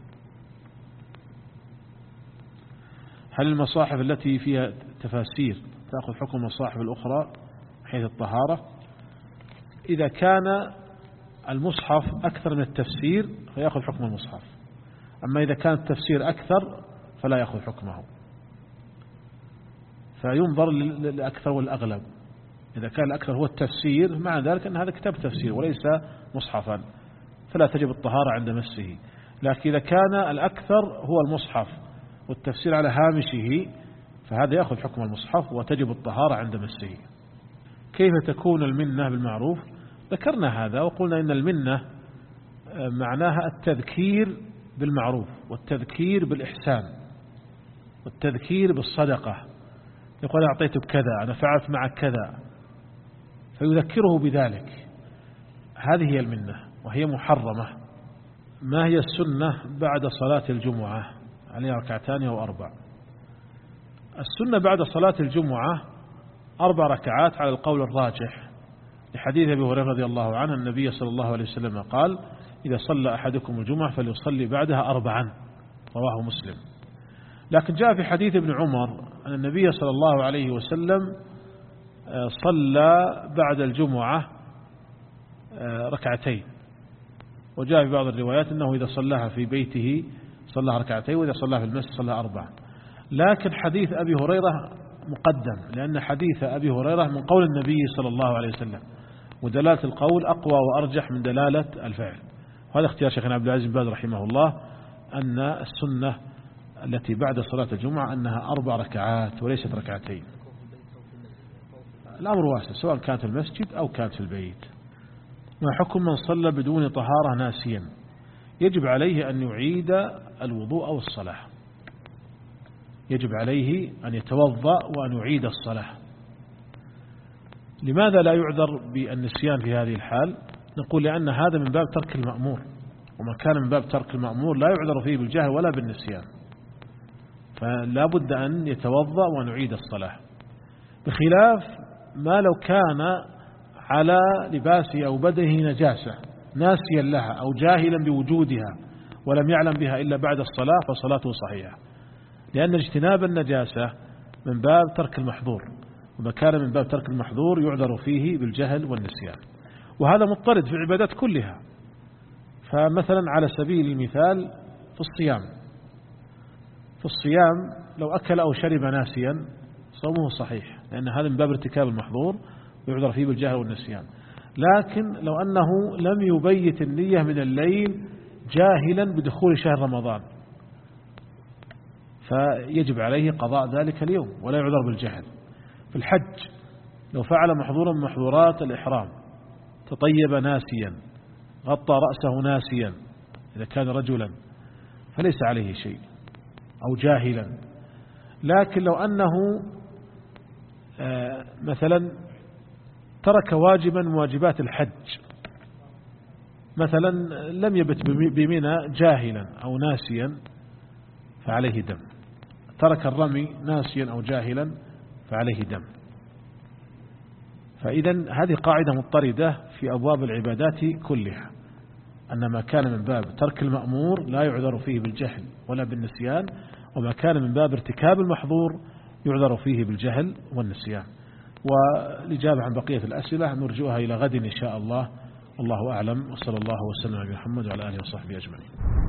هل المصاحف التي فيها تفاسير تأخذ حكم المصاحف الأخرى حيث الطهارة؟ إذا كان المصحف أكثر من التفسير فيأخذ حكم المصحف، أما إذا كان التفسير أكثر فلا يأخذ حكمه، فينظر للأكثر والأغلب. إذا كان الأكثر هو التفسير مع ذلك أن هذا كتاب تفسير وليس مصحفا فلا تجب الطهارة عند مسه، لكن إذا كان الأكثر هو المصحف والتفسير على هامشه فهذا يأخذ حكم المصحف وتجب الطهارة عند مسه. كيف تكون المنة بالمعروف؟ ذكرنا هذا وقلنا إن المنة معناها التذكير بالمعروف والتذكير بالإحسان والتذكير بالصدقة. يقول: أعطيتك كذا، أنا فعلت معك كذا، فيذكره بذلك. هذه هي المنة وهي محرمة. ما هي السنة بعد صلاة الجمعة؟ عليها ركعتان أو أربع؟ السنة بعد صلاة الجمعة أربع ركعات على القول الراجح، حديث أبي هريرة رضي الله عنه النبي صلى الله عليه وسلم قال إذا صلى أحدكم الجمعة فليصلي بعدها أربعا، رواه مسلم. لكن جاء في حديث ابن عمر أن النبي صلى الله عليه وسلم صلى بعد الجمعة ركعتين، وجاء في بعض الروايات أنه إذا صلاها في بيته صلاها ركعتين، وإذا صلاها في المسجد صلاها أربعا. لكن حديث أبي هريرة مقدم، لأن حديث أبي هريرة من قول النبي صلى الله عليه وسلم، ودلالة القول أقوى وأرجح من دلالة الفعل. وهذا اختيار شيخنا عبد العزيز بن باز رحمه الله، أن السنة التي بعد صلاة الجمعة أنها أربع ركعات وليست ركعتين. الأمر واسع، سواء كانت في المسجد أو كانت في البيت. ما حكم من صلى بدون طهارة ناسيا؟ يجب عليه أن يعيد الوضوء أو الصلاة، يجب عليه أن يتوضأ وأن يعيد الصلاة. لماذا لا يعذر بالنسيان في هذه الحال؟ نقول لأن هذا من باب ترك المأمور، وما كان من باب ترك المأمور لا يعذر فيه بالجهل ولا بالنسيان، فلا بد أن يتوضأ وأن يعيد الصلاة، بخلاف ما لو كان على لباسه أو بدنه نجاسة ناسيا لها أو جاهلا بوجودها ولم يعلم بها إلا بعد الصلاة فصلاته صحيحة، لأن اجتناب النجاسة من باب ترك المحظور، وما كان من باب ترك المحظور يعذر فيه بالجهل والنسيان، وهذا مضطرد في العبادات كلها. فمثلا على سبيل المثال في الصيام، في الصيام لو أكل أو شرب ناسيا صومه صحيح، لأن هذا من باب ارتكاب المحظور ويعذر فيه بالجهل والنسيان. لكن لو أنه لم يبيت النية من الليل جاهلا بدخول شهر رمضان فيجب عليه قضاء ذلك اليوم ولا يعذر بالجهل. في الحج لو فعل محظورا من محظورات الإحرام، تطيب ناسيا، غطى رأسه ناسيا إذا كان رجلا فليس عليه شيء أو جاهلا. لكن لو أنه مثلا ترك واجبا من واجبات الحج، مثلا لم يبت بمنى جاهلا أو ناسيا فعليه دم، ترك الرمي ناسيا أو جاهلا فعليه دم. فإذا هذه قاعدة مضطردة في أبواب العبادات كلها، أن ما كان من باب ترك المأمور لا يعذر فيه بالجهل ولا بالنسيان، وما كان من باب ارتكاب المحظور يعذر فيه بالجهل والنسيان. والإجابة عن بقية الأسئلة نرجوها إلى غد إن شاء الله، والله أعلم، وصلى الله وسلم على محمد وعلى آله وصحبه أجمعين.